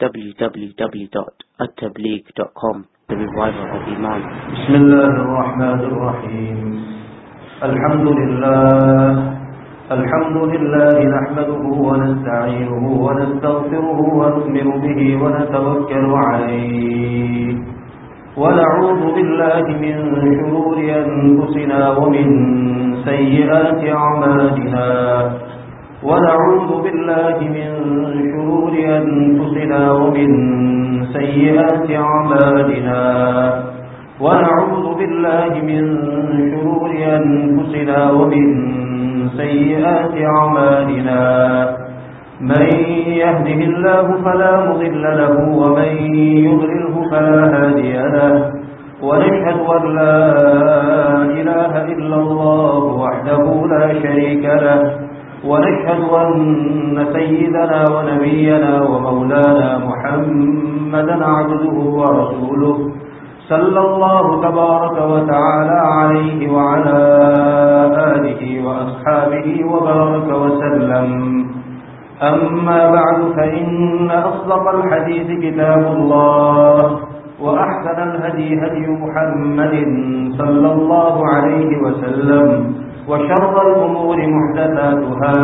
www.attableek.com, the revival of Iman. Bismillahirrahmanirrahim. Alhamdulillah nahmaduhu wa nasta'inuhu wa nastaghfiruhu wa nu'minu bihi wa natawakkalu alayhi. ونعوذ بالله من شرور أنفسنا ومن سيئات أعمالنا ونعوذ بالله من شرور أنفسنا ومن سيئات أعمالنا ونعوذ بالله من شرور أنفسنا ومن سيئات أعمالنا من يهده الله فلا مضل له ومن يضلله فلا هادي له ونشهد أن لا إله إلا الله وحده لا شريك له ونشهد أن سيدنا ونبينا ومولانا محمدا عبده ورسوله صلى الله تبارك وتعالى عليه وعلى آله وأصحابه وبارك وسلم. أما بعد فإن أصدق الحديث كتاب الله وأحسن الهدي هدي محمد صلى الله عليه وسلم وشر الأمور محدثاتها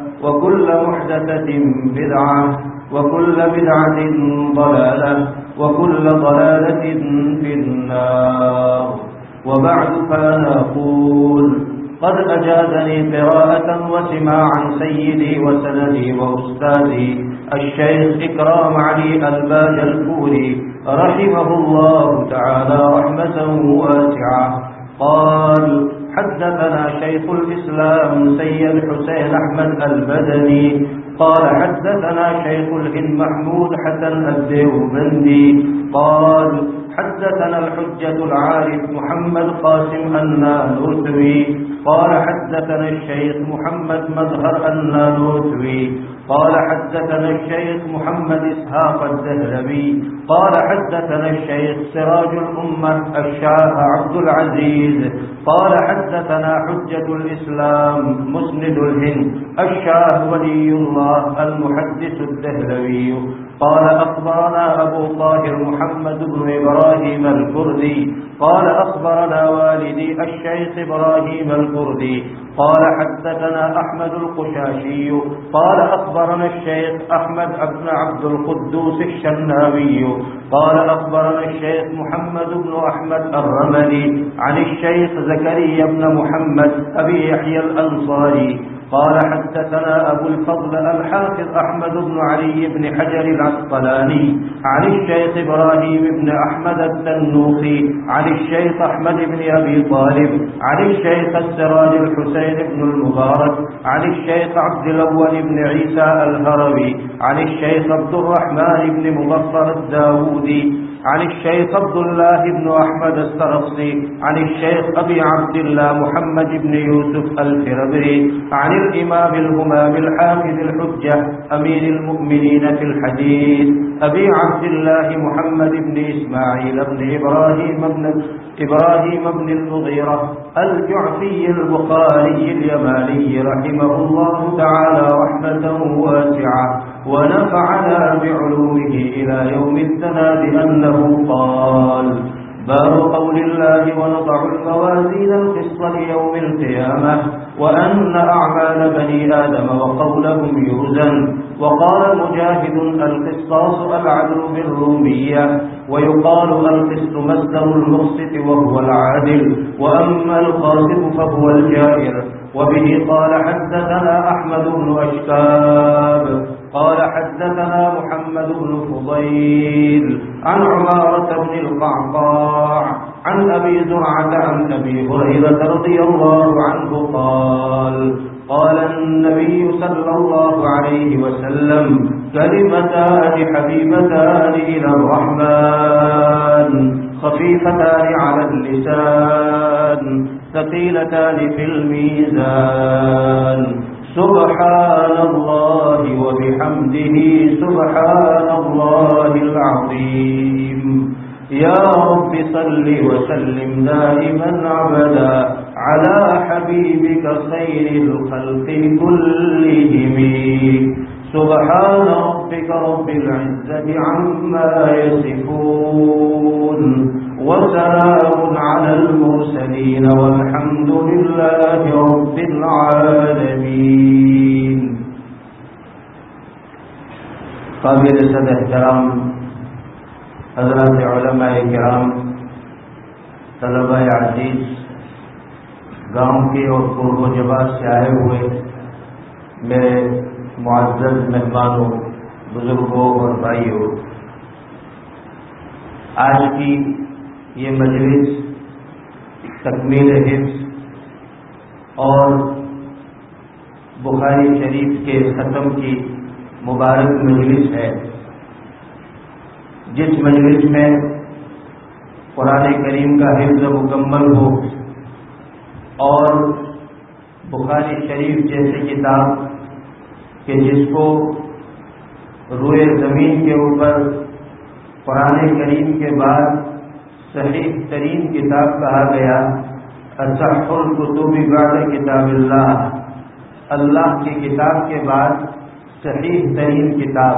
وكل محدثة بدعة وكل بدعة ضلالة وكل ضلالة في النار. وبعد فأنا أقول قد أجازني قراءة وسماعا سيدي وسندي وأستاذي الشيخ إكرام علي الباجلفوري رحمه الله تعالى رحمة واسعة. قال حدثنا شيخ الإسلام سيد حسين أحمد البدني قال حدثنا شيخ الهند محمود حسن الديوبندي قال حدثنا الحجة العارف محمد قاسم النانوتوي قال حدثنا الشيخ محمد مظهر النانوتوي قال حدثنا الشيخ محمد إسحاق الدهلوي قال حدثنا الشيخ سراج الأمة الشاه عبد العزيز قال حدثنا حجة الإسلام مسند الهند الشاه ولي الله المحدث الدهلوي قال أخبرنا أبو طاهر محمد بن إبراهيم الكردي قال أخبرنا والدي الشيخ إبراهيم الكردي قال حدثنا أحمد القشاشي قال أخبرنا الشيخ أحمد بن عبد القدوس الشناوي قال أخبرنا الشيخ محمد بن أحمد الرملي عن الشيخ زكريا بن محمد أبي يحيى الأنصاري قال حدثنا أبو الفضل الحافظ أحمد بن علي بن حجر العسقلاني عن الشيخ إبراهيم بن أحمد التنوخي عن الشيخ أحمد بن أبي طالب عن الشيخ السراج الحسين بن المبارك عن الشيخ عبد الأول بن عيسى الهروي عن الشيخ عبد الرحمن بن مظفر الداودي عن الشيخ عبد الله بن أحمد السرخسي عن الشيخ أبي عبد الله محمد بن يوسف الفربري عن الإمام الهمام الحافظ الحجة أمير المؤمنين في الحديث أبي عبد الله محمد بن إسماعيل بن إبراهيم بن المغيرة الجعفي البخاري اليماني رحمه الله تعالى رحمة واسعة ونفعنا بعلومه إلى يوم التناد أنه قال باب قول الله ونضع الموازين القسط ليوم القيامة وأن أعمال بني آدم وقولهم يوزن. وقال مجاهد القسطاس العدل بالرومية ويقال القسط مصدر المقسط وهو العادل وأما القاسط فهو الجائر. وبه قال حدثنا أحمد بن أشكاب قال حدثنا محمد بن فضيل عن عمارة بن القعقاع عن أبي زرعة عن أبي هريرة رضي الله عنه قال النبي صلى الله عليه وسلم كلمتان حبيبتان إلى الرحمن خفيفتان على اللسان ثقيلتان في الميزان سبحان الله وبحمده سبحان الله العظيم. يا رب صل وسلم دائما أبدا على حبيبك خير الخلق كلهم سبحان ربك رب العزة عما يصفون وسلام على المرسلين والحمد لله رب العالمين. قابل صد احترام حضرات علماء کرام، طلباء عزیز، گاؤں کے اور قرب و جبال سے آئے ہوئے میرے معزز مہمانوں، بزرگوں اور بھائیوں، آج کی یہ مجلس تکمیل حفظ اور بخاری شریف کے ختم کی مبارک مجلس ہے، جس مجلس میں قرآن کریم کا حفظ مکمل ہو اور بخاری شریف جیسی کتاب کہ جس کو روئے زمین کے اوپر قرآن کریم کے بعد صحیح ترین کتاب کہا گیا، اصح الکتب بعد کتاب اللہ، اللہ کی کتاب کے بعد صحیح ترین کتاب،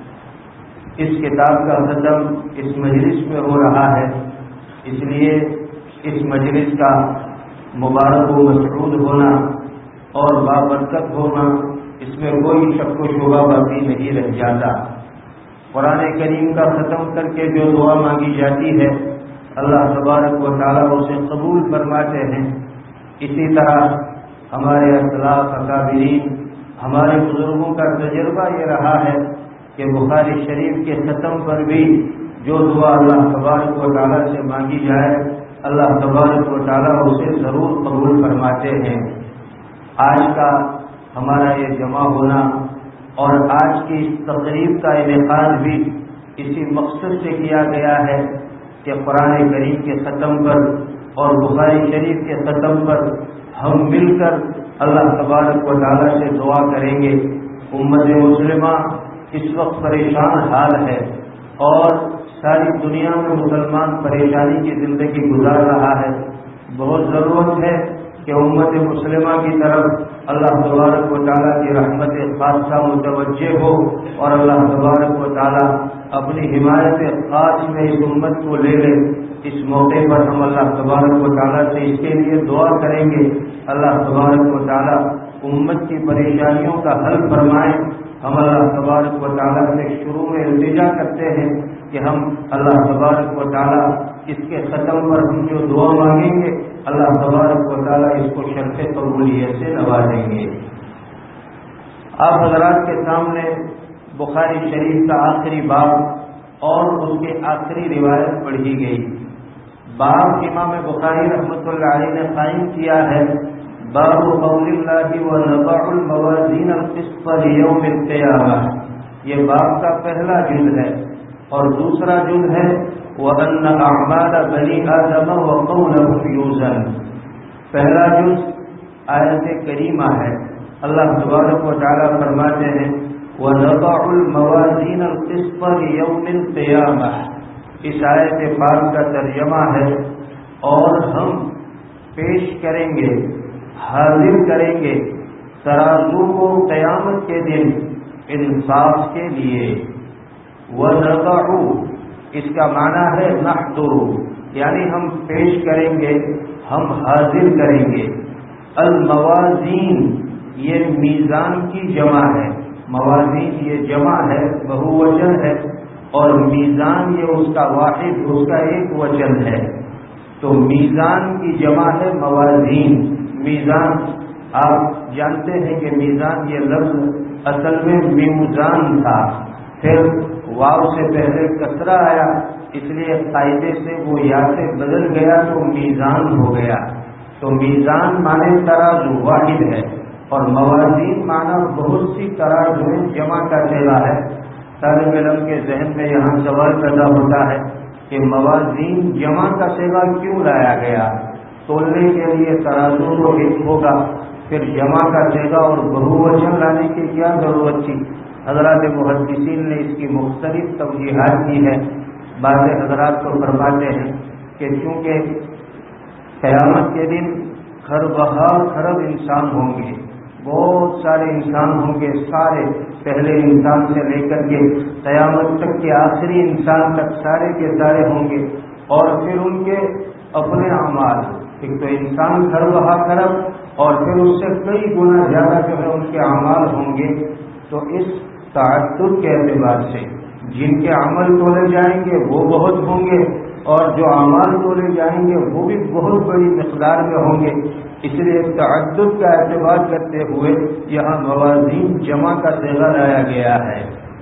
اس کتاب کا ختم اس مجلس میں ہو رہا ہے. اس لیے اس مجلس کا مبارک و مسعود ہونا اور بابرکت ہونا، اس میں کوئی شک و شبہ باقی نہیں رہ جاتا. قرآن کریم کا ختم کر کے جو دعا مانگی جاتی ہے اللہ تبارک و تعالیٰ اسے قبول فرماتے ہیں. اسی طرح ہمارے اسلاف اکابرین، ہمارے بزرگوں کا تجربہ یہ رہا ہے کہ بخاری شریف کے ختم پر بھی جو دعا اللہ تبارک و تعالیٰ سے مانگی جائے اللہ تبارک و تعالیٰ اسے ضرور قبول فرماتے ہیں. آج کا ہمارا یہ جمع ہونا اور آج کی اس تقریب کا انعقاد بھی اسی مقصد سے کیا گیا ہے کہ قرآن کریم کے ختم پر اور بخاری شریف کے ختم پر ہم مل کر اللہ تبارک و تعالیٰ سے دعا کریں گے. امت مسلمہ اس وقت پریشان حال ہے اور ساری دنیا میں مسلمان پریشانی کی زندگی گزار رہا ہے. بہت ضرورت ہے کہ امت مسلمہ کی طرف اللہ تبارک و تعالیٰ کی رحمت خاصہ متوجہ ہو اور اللہ تبارک و تعالیٰ اپنی حمایت خاص میں اس امت کو لے لے. اس موقع پر ہم اللہ تبارک و تعالیٰ سے اس کے لیے دعا کریں گے اللہ تبارک و تعالیٰ امت کی پریشانیوں کا حل فرمائے. ہم اللہ تبارک و تعالیٰ سے شروع میں التجا کرتے ہیں کہ ہم اللہ تبارک و تعالیٰ اس کے ختم پر ہم جو دعا مانگیں گے اللہ تبارک و تعالیٰ اس کو شرف قبولیت سے نوازیں گے. آپ حضرات کے سامنے بخاری شریف کا آخری باب اور اس کی آخری روایت پڑھی گئی. باب امام بخاری رحمۃ اللہ علیہ نے قائم کیا ہے، باب قول اللہ ونضع الموازین القسط لیوم القیامہ. یہ باب کا پہلا جز ہے اور دوسرا جز ہے وَأَنَّ أَعْمَالَ بَنِي آدَمَ وَقَوْلَهُمْ يُوزَنُ. پہلا جز آیت کریمہ ہے. اللہ تبارک و تعالیٰ فرماتے ہیں وَنَضَعُ الْمَوَازِينَ الْقِسْطَ لِيَوْمِ الْقِيَامَةِ. اس آیت پاک کا ترجمہ ہے اور ہم پیش کریں گے، حاضر کریں گے ترازو کو قیامت کے دن انصاف کے لیے. وَنَضَعُ اس کا معنی ہے نحضر، یعنی ہم پیش کریں گے، ہم حاضر کریں گے. الموازین یہ میزان کی جمع ہے، موازین یہ جمع ہے، بہووچن ہے، اور میزان یہ اس کا واحد، اس کا ایک وچن ہے. تو میزان کی جمع ہے موازین. میزان آپ جانتے ہیں کہ میزان یہ لفظ اصل میں میموزان تھا، پھر واو سے پہلے کسرہ آیا، اس لیے قاعدے سے وہ یا سے بدل گیا تو میزان ہو گیا. تو میزان معنی ترازو واحد ہے اور موازین معنی بہت سی ترازویں جمع کا صیغہ ہے. طالب علم کے ذہن میں یہاں سوال پیدا ہوتا ہے کہ موازین جمع کا صیغہ کیوں لایا گیا؟ تولنے کے لیے ترازو تو ایک ہوگا، پھر جمع کا صیغہ اور بہووچن لانے کی کیا ضرورت تھی؟ حضرات محدثین نے اس کی مختلف توجیحات کی ہے. بعض حضرات کو فرماتے ہیں کہ چونکہ قیامت کے دن خرب خرب انسان ہوں گے، بہت سارے انسان ہوں گے، سارے پہلے انسان سے لے کر کے قیامت تک کے آخری انسان تک سارے کے سارے ہوں گے، اور پھر ان کے اپنے اعمال، ایک تو انسان گھر بہا کرب اور پھر اس سے کئی گنا زیادہ جو ہے ان کے اعمال ہوں گے۔ تو اس تعدد کے اعتبار سے جن کے عمل تولے جائیں گے وہ بہت ہوں گے، اور جو اعمال تولے جائیں گے وہ بھی بہت بڑی مقدار میں ہوں گے۔ اس لیے تعدد کا اعتبار کرتے ہوئے یہاں موازین جمع کا صیغہ لایا گیا ہے۔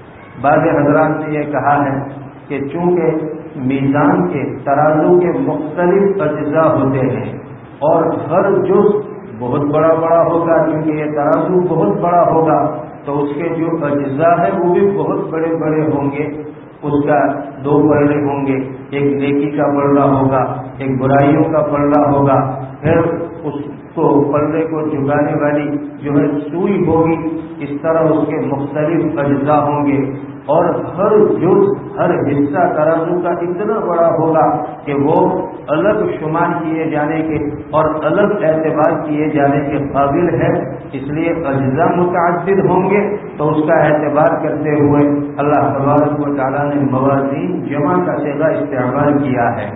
بعض حضرات نے یہ کہا ہے کہ چونکہ میزان کے ترازو کے مختلف اجزاء ہوتے ہیں اور ہر جز بہت بڑا ہوگا، کیونکہ یہ ترازو بہت بڑا ہوگا تو اس کے جو اجزاء ہے وہ بھی بہت بڑے ہوں گے۔ اس کا دو پلڑے ہوں گے، ایک نیکی کا پلڑا ہوگا، ایک برائیوں کا پلڑا ہوگا، پھر اس کو پلڑے کو جھکانے والی جو ہے سوئی ہوگی، اس طرح اس کے مختلف اجزاء ہوں گے، اور ہر جز ہر حصہ ترازو کا اتنا بڑا ہوگا کہ وہ الگ شمار کیے جانے کے اور الگ اعتبار کیے جانے کے قابل ہے۔ اس لیے اجزاء متعدد ہوں گے تو اس کا اعتبار کرتے ہوئے اللہ تبارک و تعالیٰ نے موازین جمع کا صیغہ استعمال کیا ہے۔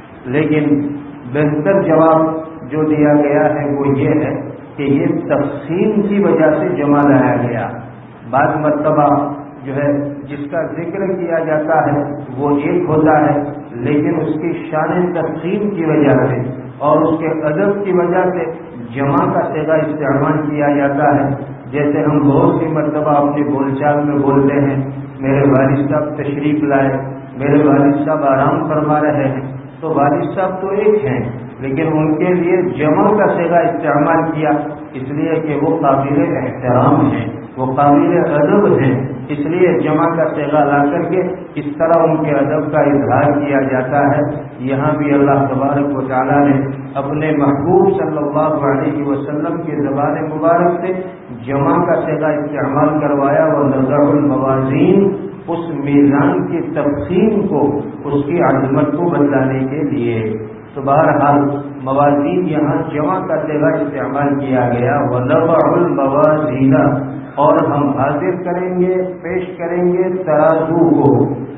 لیکن بہتر جواب جو دیا گیا ہے وہ یہ ہے کہ یہ تقسیم کی وجہ سے جمع لایا گیا۔ بعض مرتبہ جو ہے جس کا ذکر کیا جاتا ہے وہ ایک ہوتا ہے، لیکن اس کی شان تقسیم کی وجہ سے اور اس کے ادب کی وجہ سے جمع کا صیغہ استعمال کیا جاتا ہے۔ جیسے ہم بہت سی مرتبہ اپنی بول چال میں بولتے ہیں، میرے والد صاحب تشریف لائے، میرے والد صاحب آرام فرما رہے ہیں، تو والد صاحب تو ایک ہیں لیکن ان کے لیے جمع کا صیغہ استعمال کیا، اس لیے کہ وہ قابل احترام ہیں، وہ قابل ادب ہیں، اس لیے جمع کا صیغہ لا کر کے اس طرح ان کے ادب کا اظہار کیا جاتا ہے۔ یہاں بھی اللہ تبارک و تعالیٰ نے اپنے محبوب صلی اللہ علیہ وسلم کی زبان مبارک سے جمع کا صیغہ استعمال کروایا، ونضع الموازین، اس میزان کی تقسیم کو، اس کی عظمت کو بتلانے کے لیے۔ تو بہرحال موازین یہاں جمع کا صیغہ استعمال کیا گیا، ونضع الموازین، اور ہم حاضر کریں گے، پیش کریں گے ترازو کو،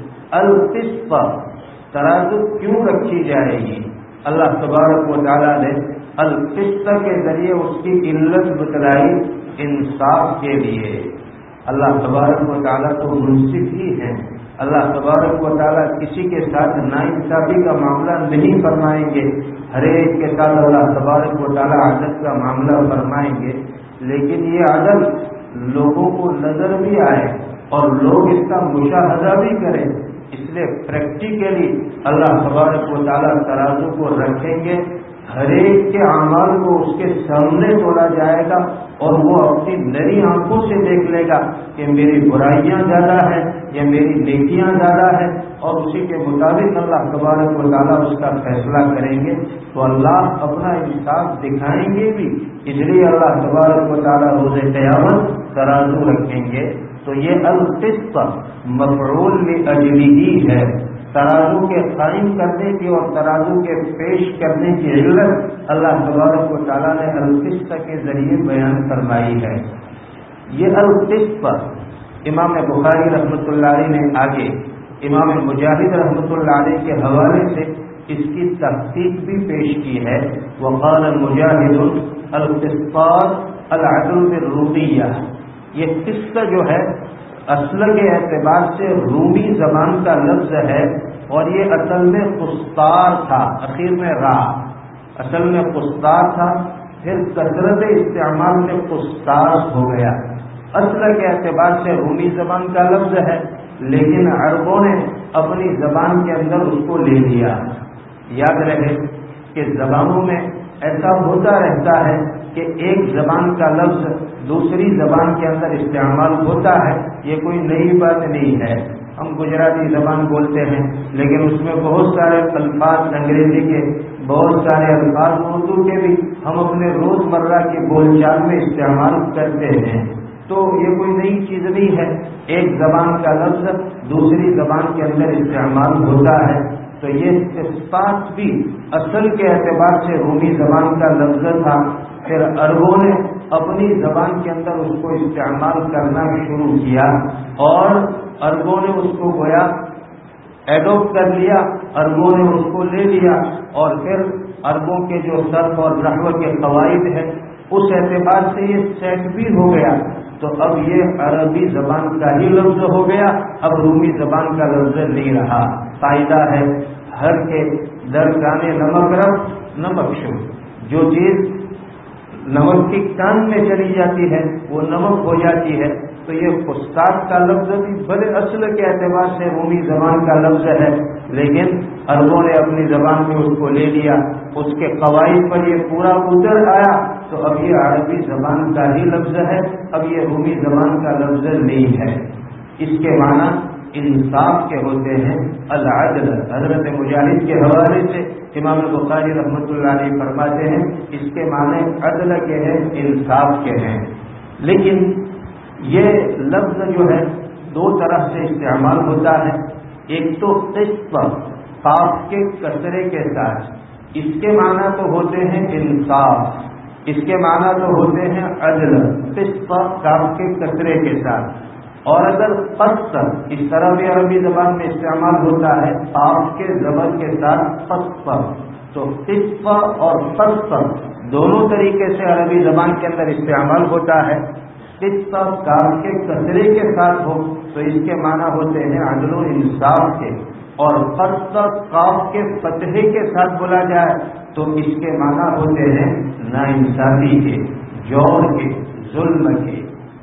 القسط، ترازو کیوں رکھی جائے گی؟ اللہ تبارک و تعالیٰ نے القسط کے ذریعے اس کی علت بتلائی، انصاف کے لیے۔ اللہ تبارک و تعالیٰ تو منصف ہی ہیں، اللہ تبارک و تعالیٰ کسی کے ساتھ ناانصافی کا معاملہ نہیں فرمائیں گے، ہر ایک کے ساتھ اللہ تبارک و تعالیٰ عدل کا معاملہ فرمائیں گے، لیکن یہ عدل لوگوں کو نظر بھی آئے اور لوگ اس کا مشاہدہ بھی کریں، اس لیے پریکٹیکلی اللہ تبارک و تعالیٰ ترازو کو رکھیں گے، ہر ایک کے اعمال کو اس کے سامنے تولا جائے گا اور وہ اپنی نری آنکھوں سے دیکھ لے گا کہ میری برائیاں زیادہ ہیں یا میری نیکیاں زیادہ ہیں، اور اسی کے مطابق اللہ تبارک و تعالیٰ اس کا فیصلہ کریں گے۔ تو اللہ اپنا انصاف دکھائیں گے بھی، اس لیے اللہ تبارک و تعالیٰ روز قیامت ترازو رکھیں گے۔ تو یہ القسط مفعول لاجلہ ہے، ترازو کے قائم کرنے کی اور ترازو کے پیش کرنے کی علت اللہ تبارک و تعالیٰ نے القسط کے ذریعے بیان فرمائی ہے۔ یہ القسط امام بخاری رحمۃ اللہ علیہ نے آگے امام مجاہد رحمۃ اللہ علیہ کے حوالے سے اس کی تحقیق بھی پیش کی ہے۔ وقال مجاہد القسطاس العدل بالرومیہ، یہ قسط جو ہے اصل کے اعتبار سے رومی زبان کا لفظ ہے، اور یہ اصل میں قسطار تھا، اخیر میں را، اصل میں قسطار تھا، پھر کثرت استعمال میں قسطاس ہو گیا۔ اصل کے اعتبار سے رومی زبان کا لفظ ہے، لیکن عربوں نے اپنی زبان کے اندر اس کو لے لیا۔ یاد رہے کہ زبانوں میں ایسا ہوتا رہتا ہے کہ ایک زبان کا لفظ دوسری زبان کے اندر استعمال ہوتا ہے، یہ کوئی نئی بات نہیں ہے۔ ہم گجراتی زبان بولتے ہیں لیکن اس میں بہت سارے الفاظ انگریزی کے، بہت سارے الفاظ اردو کے بھی ہم اپنے روزمرہ کی بول چال میں استعمال کرتے ہیں، تو یہ کوئی نئی چیز نہیں ہے۔ ایک زبان کا لفظ دوسری زبان کے اندر استعمال ہوتا ہے، تو یہ قسطاس بھی اصل کے اعتبار سے رومی زبان کا لفظ تھا، پھر عربوں نے اپنی زبان کے اندر اس کو استعمال کرنا شروع کیا اور عربوں نے اس کو گویا ایڈوپٹ کر لیا، عربوں نے اس کو لے لیا، اور پھر عربوں کے جو صرف اور نحو کے قواعد ہیں اس اعتبار سے یہ سیٹ بھی ہو گیا، تو اب یہ عربی زبان کا ہی لفظ ہو گیا، اب رومی زبان کا لفظ نہیں رہا۔ قاعدہ ہے ہر کے در جانے نمک رکھ نمک شو، جو چیز نمک کی کان میں چلی جاتی ہے وہ نمک ہو جاتی ہے، تو یہ استاد کا لفظ بھی بڑے اصل کے اعتبار سے رومی زبان کا لفظ ہے، لیکن عربوں نے اپنی زبان میں اس کو لے لیا، اس کے قواعد پر یہ پورا اتر آیا، تو اب یہ عربی زبان کا ہی لفظ ہے، اب یہ رومی زبان کا لفظ نہیں ہے۔ اس کے معنی انصاف کے ہوتے ہیں، العدل۔ حضرت مجاہد کے حوالے سے امام بخاری رحمۃ اللہ علیہ فرماتے ہیں اس کے معنی عدل کے ہیں، انصاف کے ہیں۔ لیکن یہ لفظ جو ہے دو طرح سے استعمال ہوتا ہے، ایک تو قسط قاف کے کسرے کے ساتھ، اس کے معنی تو ہوتے ہیں انصاف، اس کے معنی تو ہوتے ہیں عدل، قسط قاف کے کسرے کے ساتھ۔ اور اگر قسط اس طرح بھی عربی زبان میں استعمال ہوتا ہے قاف کے زبر کے ساتھ قسط، تو قسط اور قسط دونوں طریقے سے عربی زبان کے اندر استعمال ہوتا ہے۔ قسط قاف کے کسرے کے ساتھ ہو تو اس کے معنی ہوتے ہیں عدل و انصاف کے، اور قسط قاف کے فتحے کے ساتھ بولا جائے تو اس کے معنی ہوتے ہیں ناانصافی کے، جور کے، ظلم کے۔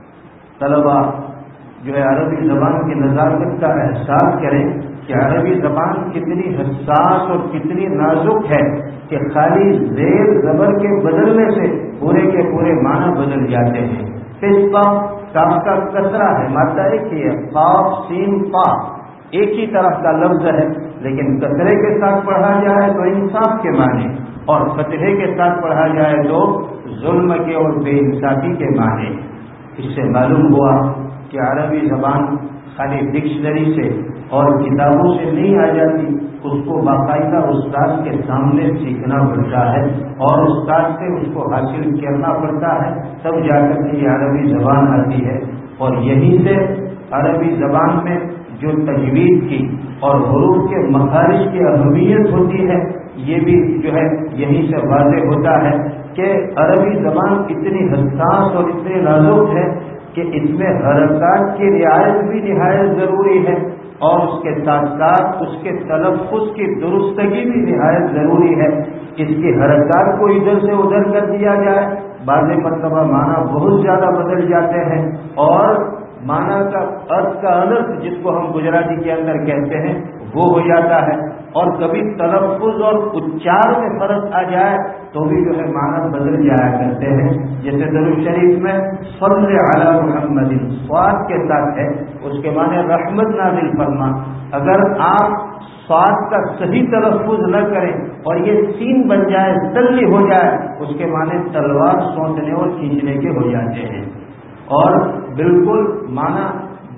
طلبا جو ہے عربی زبان کی نزاکت کا احساس کریں کہ عربی زبان کتنی حساس اور کتنی نازک ہے کہ خالی زیر زبر کے بدلنے سے پورے کے پورے معنی بدل جاتے ہیں۔ قسط قاف کا کسرہ ہے، مادہ ایک ہی ہے، قاف سین قا ایک ہی طرح کا لفظ ہے، لیکن کسرے کے ساتھ پڑھا جائے تو انصاف کے معنی، اور فتحے کے ساتھ پڑھا جائے تو ظلم کے اور بے انصافی کے معنی۔ اس سے معلوم ہوا کہ عربی زبان خالی ڈکشنری سے اور کتابوں سے نہیں آ جاتی، اس کو باقاعدہ استاد کے سامنے سیکھنا پڑتا ہے اور استاد سے اس کو حاصل کرنا پڑتا ہے، تب جا کر کے یہ عربی زبان آتی ہے۔ اور یہیں سے عربی زبان میں جو تجوید کی اور حروف کے مخارج کی اہمیت ہوتی ہے یہ بھی جو ہے یہیں سے واضح ہوتا ہے کہ عربی زبان اتنی حساس اور اتنی نازک ہے کہ اس میں حرکات کی رعایت بھی نہایت ضروری ہے، اور اس کے ساتھ ساتھ اس کے تلفظ کی درستگی بھی نہایت ضروری ہے۔ اس کی حرکات کو ادھر سے ادھر کر دیا جائے، بعض مرتبہ معنی بہت زیادہ بدل جاتے ہیں، اور معنی کا ارتھ کا انرتھ جس کو ہم گجراتی کے اندر کہتے ہیں وہ ہو جاتا ہے، اور کبھی تلفظ اور اچار میں فرق آ جائے تو بھی جو ہے معنی بدل جایا کرتے ہیں۔ جیسے درود شریف میں صلی علی محمد صاد کے ساتھ ہے، اس کے معنی رحمت نازل فرما، اگر آپ صاد کا صحیح تلفظ نہ کریں اور یہ سین بن جائے، تلی ہو جائے، اس کے معنی تلوار سونچنے اور کھینچنے کے ہو جاتے ہیں، اور بالکل معنی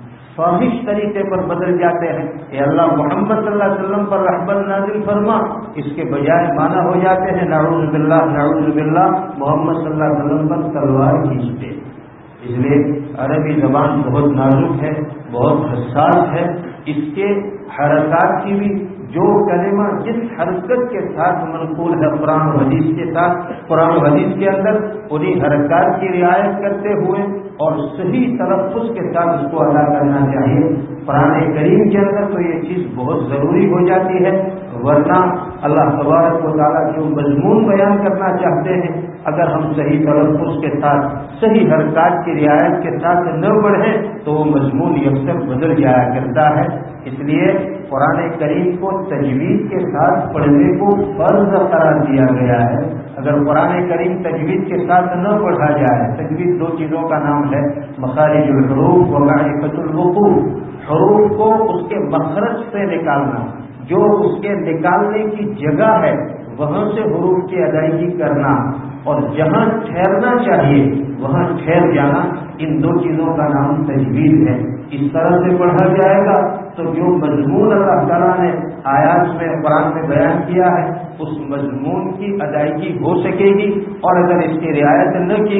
فاحش طریقے پر بدل جاتے ہیں۔ اے اللہ محمد صلی اللہ علیہ وسلم پر رحمت نازل فرما، اس کے بجائے معنی ہو جاتے ہیں نعوذ باللہ نعوذ باللہ محمد صلی اللہ علیہ وسلم پر تلوار کھینچتے۔ اس لیے عربی زبان بہت نازک ہے، بہت حساس ہے، اس کے حرکات کی بھی جو کلمہ جس حرکت کے ساتھ منقول ہے قرآن و حدیث کے ساتھ، قرآن و حدیث کے اندر انہیں حرکات کی رعایت کرتے ہوئے اور صحیح تلفظ کے ساتھ اس کو ادا کرنا چاہیے۔ قرآن کریم کے اندر تو یہ چیز بہت ضروری ہو جاتی ہے، ورنہ اللہ تبارک و تعالیٰ جو مضمون بیان کرنا چاہتے ہیں اگر ہم صحیح تلفظ کے ساتھ صحیح حرکات کی رعایت کے ساتھ نہ پڑھیں تو وہ مضمون یکسر بدل جایا کرتا ہے۔ اس لیے قرآن کریم کو تجوید کے ساتھ پڑھنے کو فرض قرار دیا گیا ہے۔ اگر قرآن کریم تجوید کے ساتھ نہ پڑھا جائے، تجوید دو چیزوں کا نام ہے، مخارج الحروف و معرفت الوقوف، حروف کو اس کے مخرج سے نکالنا، جو اس کے نکالنے کی جگہ ہے وہاں سے حروف کی ادائیگی کرنا، اور جہاں ٹھہرنا چاہیے وہاں ٹھہر جانا، ان دو چیزوں کا نام تجوید ہے۔ اس طرح سے پڑھا جائے گا تو جو مضمون اللہ تعالیٰ نے آیات میں قرآن میں بیان کیا ہے اس مضمون کی ادائیگی ہو سکے گی، اور اگر اس کی رعایت نہ کی گئی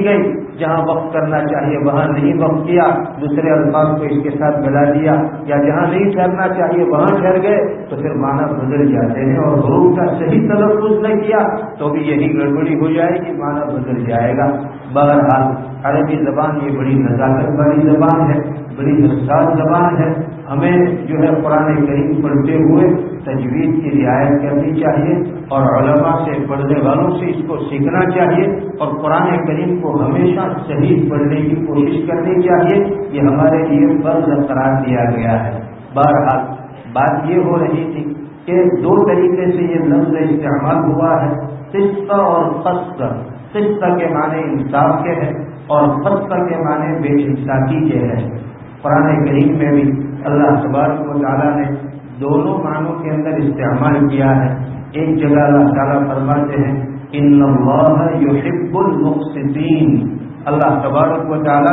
جہاں وقف کرنا چاہیے وہاں نہیں وقف کیا، دوسرے الفاظ کو اس کے ساتھ ملا دیا، یا جہاں نہیں ٹھہرنا چاہیے وہاں ٹھہر گئے تو پھر معنی بدل جاتے ہیں، اور حروف کا صحیح تلفظ نہ کیا تو بھی یہی گڑبڑی ہو جائے گی، معنی بدل جائے گا۔ بہرحال عربی زبان یہ بڑی نزاکت والی زبان ہے، بڑی حساس زبان ہے، ہمیں جو ہے قرآن کریم پڑھتے ہوئے تجوید کی رعایت کرنی چاہیے، اور علماء سے، پڑھنے والوں سے اس کو سیکھنا چاہیے، اور قرآن کریم کو ہمیشہ صحیح پڑھنے کی کوشش کرنی چاہیے، یہ ہمارے لیے فرض قرار دیا گیا ہے۔ بہرحال بات یہ ہو رہی تھی کہ دو طریقے سے یہ لفظ استعمال ہوا ہے، قسط اور قسط۔ قسط کے معنی انصاف کے ہیں اور قسط کے معنی بے انصافی کے ہیں۔ قرآن کریم میں بھی اللہ تبارک و تعالیٰ نے دونوں معنوں کے اندر استعمال کیا ہے۔ ایک جگہ اللہ تعالیٰ فرماتے ہیں ان اللہ یحب المقسطین، اللہ تبارک و تعالیٰ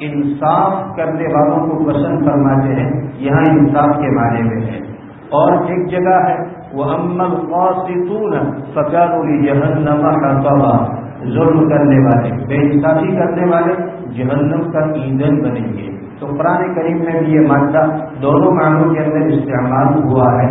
انصاف کرنے والوں کو پسند فرماتے ہیں، یہاں انصاف کے معنی میں ہے۔ اور ایک جگہ ہے وَأَمَّا الْقَاسِطُونَ فَكَانُوا لِجَهَنَّمَ حَطَبًا، ظلم کرنے والے، بے انصافی کرنے والے جہنم کا ایندھن بنیں گے۔ تو قرآن کریم میں بھی یہ مادہ دونوں معنوں کے اندر استعمال ہوا ہے۔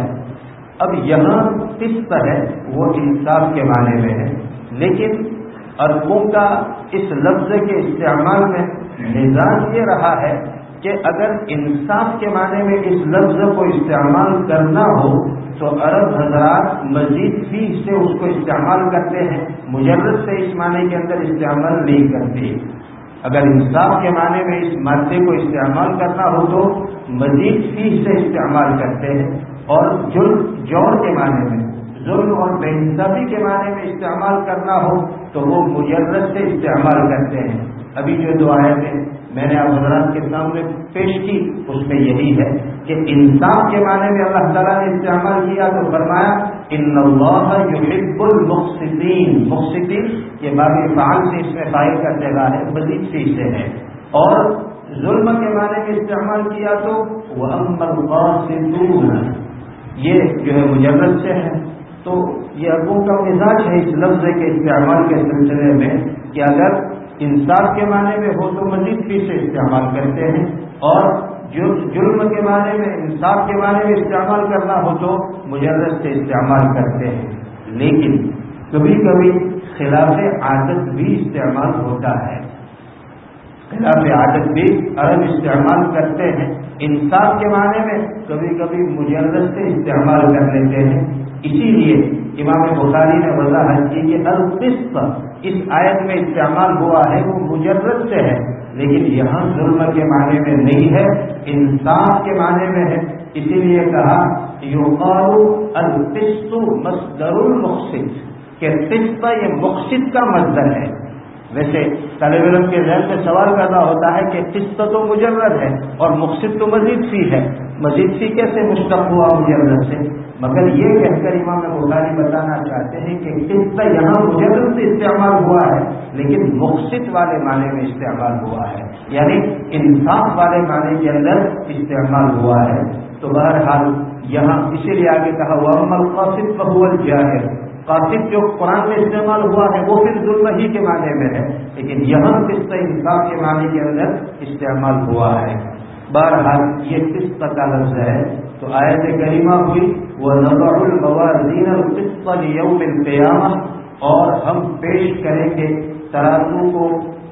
اب یہاں قسط ہے وہ انصاف کے معنی میں ہے، لیکن عربوں کا اس لفظ کے استعمال میں مزاج یہ رہا ہے کہ اگر انصاف کے معنی میں اس لفظ کو استعمال کرنا ہو تو عرب حضرات مزید فی سے اس کو استعمال کرتے ہیں، مجرد سے اس معنی کے اندر استعمال نہیں کرتے۔ اگر انصاف کے معنی میں اس مادے کو استعمال کرنا ہو تو مزید فی سے استعمال کرتے ہیں، اور جوڑ کے معنی میں، ظلم اور بے انصافی کے معنی میں استعمال کرنا ہو تو وہ مجرد سے استعمال کرتے ہیں۔ ابھی جو دو آیتیں میں نے آپ حضرات کے سامنے پیش کی اس میں یہی ہے کہ انصاف کے معنی میں اللہ تعالیٰ نے استعمال کیا تو فرمایا ان اللہ یحب المقسطین، مقسطین یہ باب فعال سے اس میں فاعل کا صیغہ ہے، مزید سے سے ہے، اور ظلم کے معنی میں استعمال کیا تو وَأَمَّا الْقَاسِطُونَ یہ جو ہے مجرد سے ہے۔ تو یہ عربوں کا مزاج ہے اس لفظ کے استعمال کے سلسلے میں کہ اگر انصاف کے معنی میں ہو تو مزید فی سے استعمال کرتے ہیں، اور جرم کے معنی میں، انصاف کے معنی میں استعمال کرنا ہو تو مجرد سے استعمال کرتے ہیں۔ لیکن کبھی کبھی خلاف عادت بھی استعمال ہوتا ہے، خلاف عادت بھی عرب استعمال کرتے ہیں، انصاف کے معنی میں کبھی کبھی مجرد سے استعمال کر لیتے ہیں۔ اسی لیے امام بخاری نے وضاحت کی کہ القسط اس آیت میں استعمال ہوا ہے وہ مجرد سے ہے، لیکن یہاں ظلم کے معنی میں نہیں ہے، انصاف کے معنی میں ہے۔ اسی لیے کہا یقال القسط مصدر المقسط، کہ قسط یہ مقسط کا مصدر ہے۔ ویسے طالب علم کے ذہن میں سوال پیدا ہوتا ہے کہ قسط تو مجرد ہے اور مقسط تو مزید فی ہے، مزید فی کیسے مشتق ہوا مجرد سے؟ مگر یہ کہہ کر امام بخاری بتانا چاہتے ہیں کہ قسط یہاں مجرد سے استعمال ہوا ہے لیکن مقسط والے معنی میں استعمال ہوا ہے، یعنی انصاف والے معنی کے اندر استعمال ہوا ہے۔ تو بہرحال یہاں اسی لیے آگے کہا وَأَمَّا الْقَاسِطُ فَهُوَ الْجَاهِرُ، قاسط جو قرآن میں استعمال ہوا ہے وہ پھر ظلم ہی کے معنی میں ہے، لیکن یہاں قسط انصاف کے معنی کے اندر استعمال ہوا ہے۔ بہرحال یہ قسط کا لفظ ہے۔ تو آیت کریمہ ہوئی وَنَضَعُ الْمَوَازِينَ الْقِسْطَ لِيَوْمِ الْقِيَامَةِ، اور ہم پیش کریں گے ترازو کو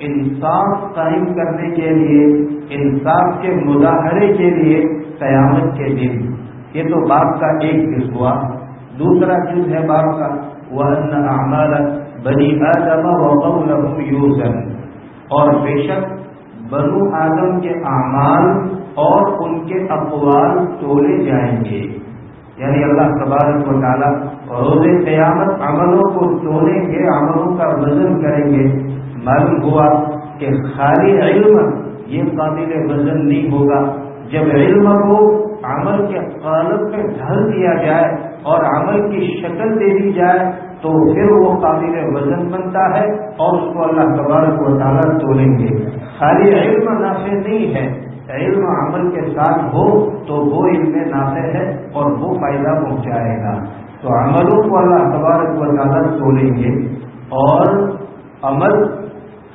انصاف قائم کرنے کے لیے، انصاف کے مظاہرے کے لیے قیامت کے دن۔ یہ تو باب کا ایک جز ہوا۔ دوسرا جز ہے باب کا وَأَنَّ أَعْمَالَ بَنِي آدَمَ وَقَوْلَهُمْ يُوزَنُ، اور بے شک بنو آدم کے اعمال اور ان کے اقوال تولے جائیں گے، یعنی اللہ تبارک و تعالیٰ روز قیامت عملوں کو تولیں گے، عملوں کا وزن کریں گے۔ معلوم ہوا کہ خالی علم یہ قابل وزن نہیں ہوگا، جب علم کو عمل کے قالب میں ڈھال دیا جائے اور عمل کی شکل دے دی جائے تو پھر وہ قابل وزن بنتا ہے اور اس کو اللہ تبارک و تعالیٰ تولیں گے۔ خالی علم نافع نہیں ہے، علم عمل کے ساتھ ہو تو وہ علم نافع ہے اور وہ فائدہ پہنچائے گا۔ تو عملوں کو اللہ تبارک و تعالیٰ تولیں گے، اور عمل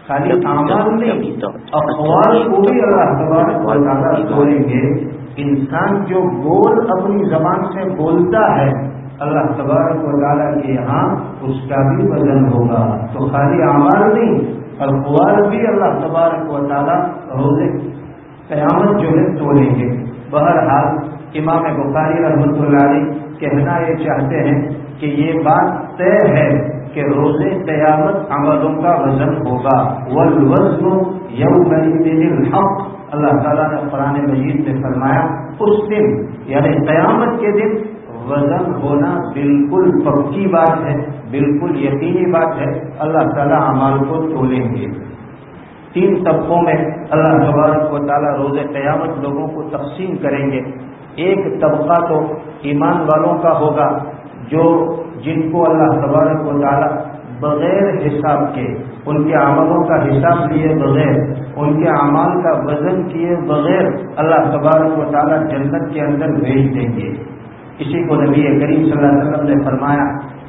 خالی اعمال نہیں، اقوال کو بھی اللہ تبارک و تعالیٰ بولیں گے. انسان جو بول اپنی زبان سے بولتا ہے اللہ تبارک و تعالیٰ کے یہاں اس کا بھی وزن ہوگا. تو خالی اعمال نہیں، اقوال بھی اللہ تبارک و تعالیٰ روز قیامت جو ہے تولیں گے. بہرحال امام بخاری رحمۃ اللہ علیہ کہنا یہ چاہتے ہیں کہ یہ بات طے ہے کہ روز قیامت عملوں کا وزن ہوگا. والوزن یومئذ الحق، اللہ تعالیٰ نے قرآن مجید میں فرمایا اس دن یعنی قیامت کے دن وزن ہونا بالکل پکی بات ہے، بالکل یقینی بات ہے. اللہ تعالیٰ اعمال کو تولیں گے. 3 طبقوں میں اللہ تبارک و تعالیٰ روز قیامت لوگوں کو تقسیم کریں گے. ایک طبقہ تو ایمان والوں کا ہوگا جن کو اللہ تبارک و تعالیٰ بغیر حساب کے، ان کے عملوں کا حساب لیے بغیر، ان کے اعمال کا وزن کیے بغیر اللہ تبارک و تعالیٰ جنت کے اندر بھیج دیں گے. اسی کو نبی کریم صلی اللہ علیہ وسلم نے فرمایا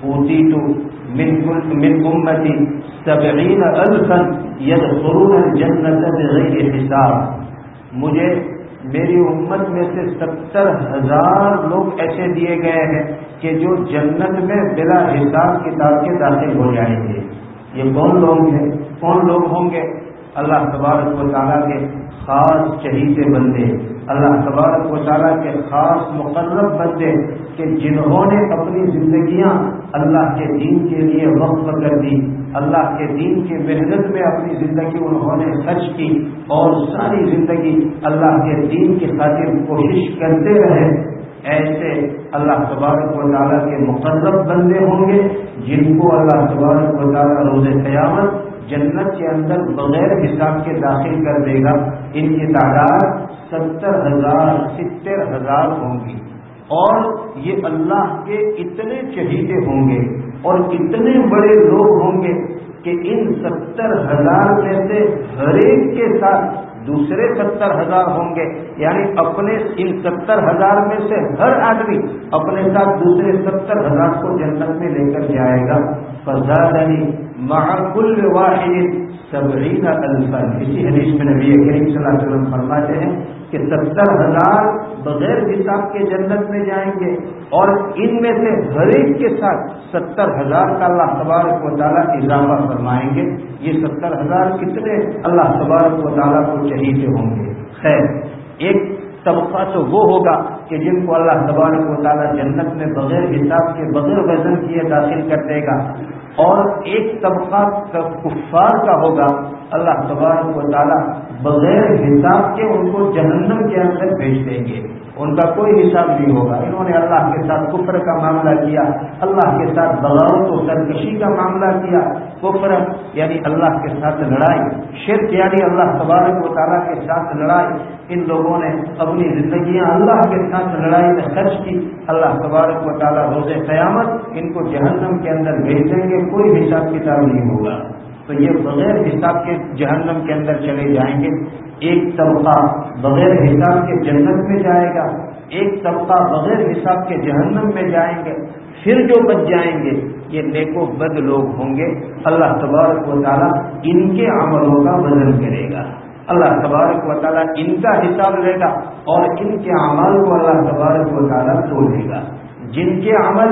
اوتیت من امتی 70,000 يدخلون الجنة بغیر حساب. مجھے میری امت میں سے 70,000 لوگ ایسے دیے گئے ہیں کہ جو جنت میں بلا حساب کتاب کے داخل ہو جائیں گے. یہ کون لوگ ہیں؟ کون لوگ ہوں گے؟ اللہ تبارک و تعالیٰ کے خاص چہیتے بندے، اللہ تبارک و تعالیٰ کے خاص مقرب بندے کہ جنہوں نے اپنی زندگیاں اللہ کے دین کے لیے وقف کر دی، اللہ کے دین کی محنت میں اپنی زندگی انہوں نے خرچ کی اور ساری زندگی اللہ کے دین کی خاطر کوشش کرتے رہے. ایسے اللہ تبارک و تعالیٰ کے مقرب بندے ہوں گے جن کو اللہ تبارک و تعالیٰ روز قیامت جنت کے اندر بغیر حساب کے داخل کر دے گا. ان کی تعداد 70,000 70,000 ہوں گی. اور یہ اللہ کے اتنے چہیتے ہوں گے اور اتنے بڑے لوگ ہوں گے کہ ان 70,000 میں سے ہر ایک کے ساتھ دوسرے 70,000 ہوں گے. یعنی اپنے ان 70,000 میں سے ہر آدمی اپنے ساتھ دوسرے 70,000 کو جنت میں لے کر جائے گا. فزادنی مع كل واحد 70,000. اسی حدیث میں نبی کریم صلی اللہ علیہ وسلم فرماتے ہیں کہ 70,000 بغیر حساب کے جنت میں جائیں گے اور ان میں سے ہر ایک کے ساتھ 70,000 کا اللہ تبارک و تعالیٰ اضافہ فرمائیں گے. یہ 70,000 کتنے اللہ تبارک و تعالیٰ کو چہیتے ہوں گے. خیر، ایک طبقہ تو وہ ہوگا کہ جن کو اللہ تبارک و تعالیٰ جنت میں بغیر حساب کے بغیر وزن کیے داخل کر دے گا. اور ایک طبقہ کفار کا ہوگا اللہ تبارک و تعالیٰ بغیر حساب کے ان کو جہنم کے اندر بھیج دیں گے. ان کا کوئی حساب نہیں ہوگا. انہوں نے اللہ کے ساتھ کفر کا معاملہ کیا، اللہ کے ساتھ بغاوت و سرکشی کا معاملہ کیا. کفر یعنی اللہ کے ساتھ لڑائی، شرک یعنی اللہ تبارک و تعالیٰ کے ساتھ لڑائی. ان لوگوں نے اپنی زندگیاں اللہ کے ساتھ لڑائی میں خرچ کی. اللہ تبارک و تعالیٰ روز قیامت ان کو جہنم کے اندر بھیج دیں گے، کوئی حساب کتاب نہیں ہوگا. تو یہ بغیر حساب کے جہنم کے اندر چلے جائیں گے. ایک طبقہ بغیر حساب کے جنت میں جائے گا، ایک طبقہ بغیر حساب کے جہنم میں جائیں گے. پھر جو بچ جائیں گے یہ نیک و بد لوگ ہوں گے. اللہ تبارک و تعالیٰ ان کے عملوں کا وزن کرے گا. اللہ تبارک و تعالیٰ ان کا حساب لے گا اور ان کے اعمال کو اللہ تبارک و تعالیٰ تولے گا. جن کے عمل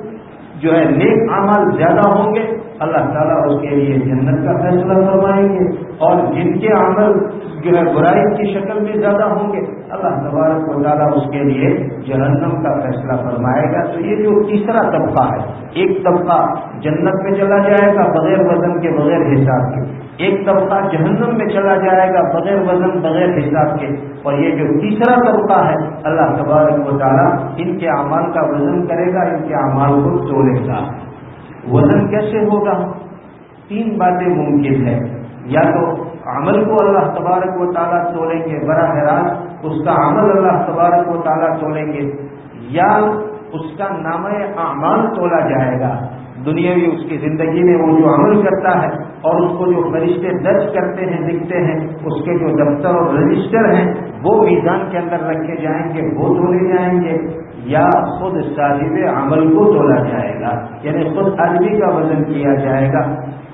جو ہے نیک اعمال زیادہ ہوں گے اللہ تعالیٰ اس کے لیے جنت کا فیصلہ فرمائیں گے، اور جن کے عمل جو ہے برائی کی شکل میں زیادہ ہوں گے اللہ تبارک و تعالیٰ اس کے لیے جہنم کا فیصلہ فرمائے گا. تو یہ جو تیسرا طبقہ ہے، ایک طبقہ جنت میں چلا جائے گا بغیر وزن کے بغیر حساب کے، ایک طبقہ جہنم میں چلا جائے گا بغیر وزن بغیر حساب کے، اور یہ جو تیسرا طبقہ ہے اللہ تبارک و تعالیٰ ان کے اعمال کا وزن کرے گا، ان کے اعمال کو تولے گا. وزن کیسے ہوگا؟ 3 باتیں ممکن ہے. یا تو عمل کو اللہ تبارک و تعالیٰ تولیں گے براہ راست، اس کا عمل اللہ تبارک و تعالیٰ تولیں گے، یا اس کا نامہ اعمال تولا جائے گا. دنیاوی اس کی زندگی میں وہ جو عمل کرتا ہے اور اس کو جو فرشتے درج کرتے ہیں لکھتے ہیں، اس کے جو دفتر اور رجسٹر ہیں وہ میزان کے اندر رکھے جائیں گے، وہ تولے جائیں گے. یا خود صاحب عمل کو تولا جائے گا، یعنی خود آدمی کا وزن کیا جائے گا.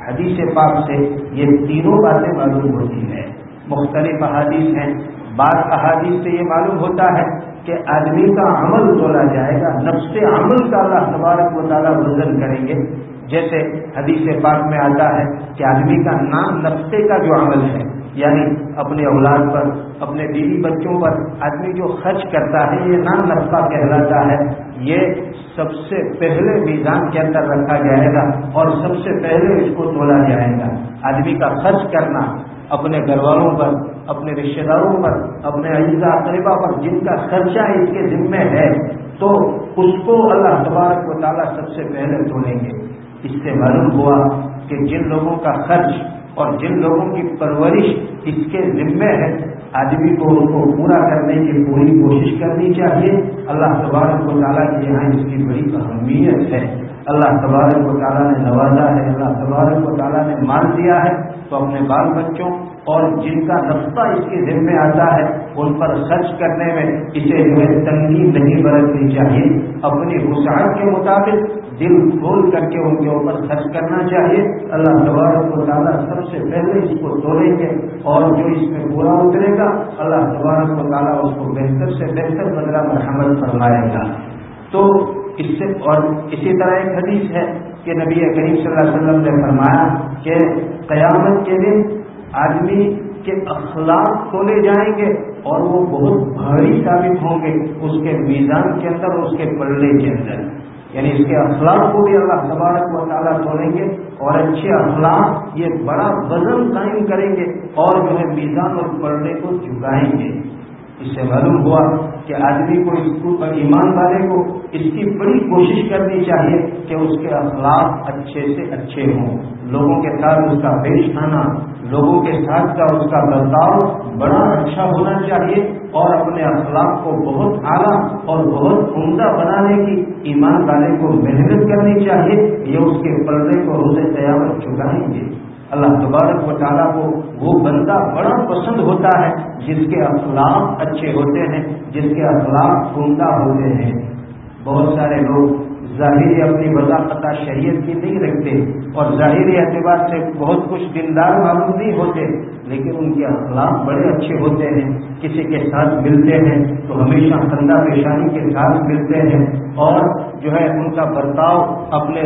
حدیث پاک سے یہ تینوں باتیں معلوم ہوتی ہیں. مختلف احادیث ہیں. بعض احادیث سے یہ معلوم ہوتا ہے کہ آدمی کا عمل تولا جائے گا، نفس عمل کا اللہ تبارک و تعالیٰ وزن کریں گے. جیسے حدیث پاک میں آتا ہے کہ آدمی کا نام نفس کا جو عمل ہے، یعنی اپنے اولاد پر، اپنے بیوی بچوں پر آدمی جو خرچ کرتا ہے، یہ نام نفقہ کہلاتا ہے. یہ سب سے پہلے میزان کے اندر رکھا جائے گا اور سب سے پہلے اس کو تولا جائے گا. آدمی کا خرچ کرنا اپنے گھر والوں پر، اپنے رشتے داروں پر، اپنے اعزاء اقربا پر جن کا خرچہ اس کے ذمہ ہے، تو اس کو اللہ تبارک و تعالیٰ سب سے پہلے تولیں گے. اس سے معلوم ہوا کہ جن لوگوں کا خرچ اور جن لوگوں کی پرورش اس کے ذمہ ہے، آدمی کو اس کو پورا کرنے کی پوری کوشش کرنی چاہیے. اللہ تبارک و تعالیٰ کے یہاں اس کی بڑی اہمیت ہے. اللہ تبارک و تعالیٰ نے نوازا ہے، اللہ تبارک و تعالیٰ نے مال دیا ہے، تو اپنے بال بچوں اور جن کا نفقہ اس کے ذمہ آتا ہے ان پر خرچ کرنے میں اسے جو ہے تنگی نہیں برتنی چاہیے. اپنی وسعت کے مطابق دل کھول کر کے ان کے اوپر خرچ کرنا چاہیے. اللہ تبارک و تعالیٰ سب سے پہلے اس کو تولیں گے اور جو اس میں پورا اترے گا اللہ تبارک و تعالیٰ اس کو بہتر سے بہتر بدلہ مرحمت فرمائے گا. تو اس سے اور اسی طرح ایک حدیث ہے کہ نبی کریم صلی اللہ علیہ وسلم نے فرمایا کہ قیامت کے دن آدمی کے اخلاق کھولے جائیں گے اور وہ بہت بھاری ثابت ہوں گے اس کے میزان کے اندر اور اس کے پلڑے کے اندر. یعنی اس کے اخلاق کو بھی اللہ تبارک و تعالیٰ تولیں گے اور اچھے اخلاق یہ بڑا وزن قائم کریں گے اور جو ہے میزان اور پلڑے کو جھکائیں گے. اس سے معلوم ہوا کہ آدمی کو ایمان والے کو اس کی بڑی کوشش کرنی چاہیے کہ اس کے اخلاق اچھے سے اچھے ہوں. لوگوں کے ساتھ اس کا پیش آنا، لوگوں کے ساتھ کا اس کا برتاؤ بڑا اچھا ہونا چاہیے اور اپنے اخلاق کو بہت اعلیٰ اور بہت عمدہ بنانے کی ایمان والے کو محنت کرنی چاہیے. یہ اس کے پلڑے کو روز قیامت چکائیں گے. اللہ تبارک و تعالیٰ کو وہ بندہ بڑا پسند ہوتا ہے جس کے اخلاق اچھے ہوتے ہیں، جس کے اخلاق عمدہ ہوتے ہیں. بہت سارے لوگ ظاہری اپنی وضاحت شریعت کی نہیں رکھتے اور ظاہری اعتبار سے بہت کچھ دیندار معلوم نہیں ہوتے، لیکن ان کے اخلاق بڑے اچھے ہوتے ہیں. کسی کے ساتھ ملتے ہیں تو ہمیشہ خندہ پیشانی کے ساتھ ملتے ہیں اور جو ہے ان کا برتاؤ اپنے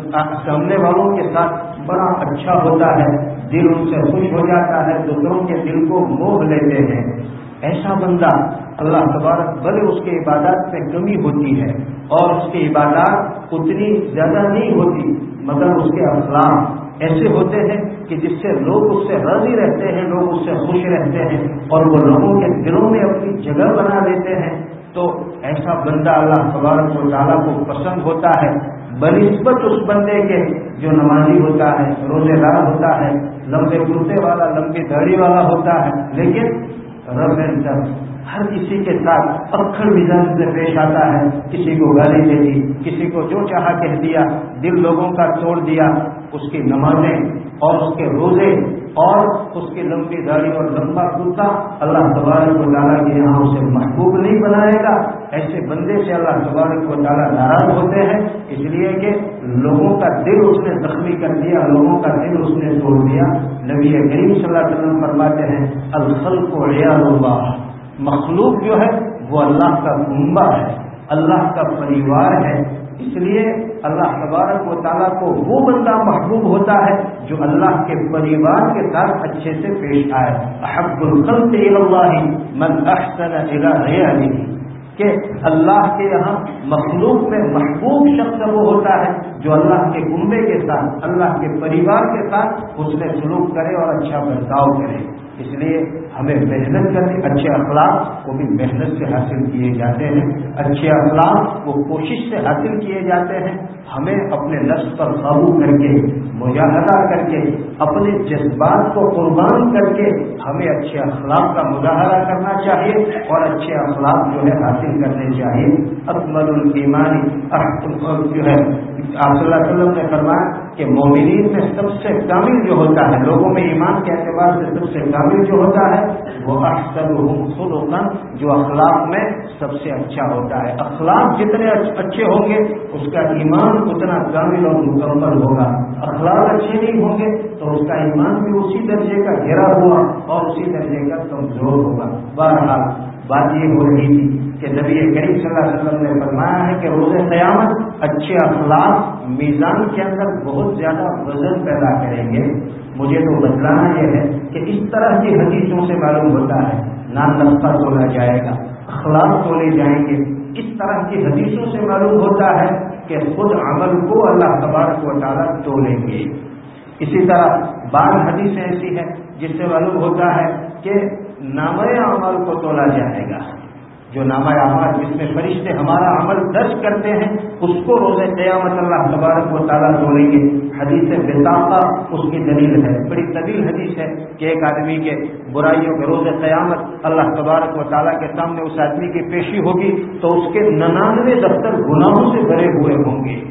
سامنے والوں کے ساتھ بڑا اچھا ہوتا ہے. دل ان سے خوش ہو جاتا ہے، دوسروں کے دل کو موہ لیتے ہیں. ایسا بندہ اللہ تبارک بھلے اس کے عبادات میں کمی ہوتی ہے اور اس کی عبادات اتنی زیادہ نہیں ہوتی، مگر اس کے اخلاق ایسے ہوتے ہیں کہ جس سے لوگ اس سے راضی رہتے ہیں، لوگ اس سے خوش رہتے ہیں اور وہ لوگوں کے دلوں میں اپنی جگہ بنا لیتے ہیں. تو ایسا بندہ اللہ تبارک و تعالیٰ کو پسند ہوتا ہے بنسبت اس بندے کے جو نمازی ہوتا ہے، روزے دار ہوتا ہے، لمبے کرتے والا، لمبی داڑھی والا ہوتا ہے، لیکن رب اندر ہر کسی کے ساتھ اکھڑ مزاج سے پیش آتا ہے. کسی کو گالی دے دی، کسی کو جو چاہا کہہ دیا، دل لوگوں کا توڑ دیا. اس کی نمازیں اور اس کے روزے اور اس کی لمبی داڑھی اور لمبا کرتا اللہ تبارک و تعالیٰ کے یہاں اسے محبوب نہیں بنائے گا. ایسے بندے سے اللہ تبارک و تعالیٰ ناراض ہوتے ہیں، اس لیے کہ لوگوں کا دل اس نے زخمی کر دیا، لوگوں کا دل اس نے توڑ دیا. نبی کریم صلی اللہ علیہ وسلم فرماتے ہیں الخلق عیال اللہ، مخلوق جو ہے وہ اللہ کا کنبہ ہے، اللہ کا پریوار ہے. اس لیے اللہ تبارک و تعالیٰ کو وہ بندہ محبوب ہوتا ہے جو اللہ کے پریوار کے ساتھ اچھے سے پیش آئے. احب الخلق الی اللہ من احسن الی غیرہ، کہ اللہ کے یہاں مخلوق میں محبوب شخص وہ ہوتا ہے جو اللہ کے کنبے کے ساتھ، اللہ کے پریوار کے ساتھ حسن سلوک کرے اور اچھا برتاؤ کرے. اس لیے ہمیں محنت کرنے، اچھے اخلاق وہ بھی محنت سے حاصل کیے جاتے ہیں، اچھے اخلاق وہ کوشش سے حاصل کیے جاتے ہیں. ہمیں اپنے نفس پر قابو کر کے، مجاہدہ کر کے، اپنے جذبات کو قربان کر کے ہمیں اچھے اخلاق کا مظاہرہ کرنا چاہیے اور اچھے اخلاق جو ہے حاصل کرنے چاہیے. اکمل الایمان جو ہے آپ صلی اللہ علیہ وسلم نے فرمایا کہ مومنین میں سب سے کامل جو ہوتا ہے، لوگوں میں ایمان کے اعتبار سے سب سے کامل جو ہوتا ہے وہ احسنهم خلقا، جو اخلاق میں سب سے اچھا ہوتا ہے۔ اخلاق جتنے اچھے ہوں گے اس کا ایمان اتنا کامل اور مکمل ہوگا۔ اخلاق اچھے نہیں ہوں گے تو اس کا ایمان بھی اسی درجے کا گھرا ہوا اور اسی درجے کا کمزور ہوگا۔ بہرحال بات یہ ہو رہی تھی کہ نبی کریم صلی اللہ علیہ وسلم نے فرمایا ہے کہ روز قیامت اچھے اخلاق میزان کے اندر بہت زیادہ وزن پیدا کریں گے۔ مجھے تو بتلانا یہ ہے کہ اس طرح کی حدیثوں سے معلوم ہوتا ہے نام نقطہ تولا جائے گا، اخلاق تولے جائیں گے۔ اس طرح کی حدیثوں سے معلوم ہوتا ہے کہ خود عمل کو اللہ تبارک و تعالیٰ تولیں گے۔ اسی طرح بعض حدیثیں ایسی ہیں جس سے معلوم ہوتا ہے کہ نامہ اعمال کو تولا جائے گا۔ جو نامہ اعمال جس میں فرشتے ہمارا عمل درج کرتے ہیں اس کو روز قیامت اللہ تبارک و تعالیٰ تولیں گے۔ حدیث بطاقہ اس کی دلیل ہے، بڑی طویل حدیث ہے کہ ایک آدمی کے برائیوں کے روز قیامت اللہ تبارک و تعالیٰ کے سامنے اس آدمی کی پیشی ہوگی تو اس کے 99 دفتر گناہوں سے بھرے ہوئے ہوں گے۔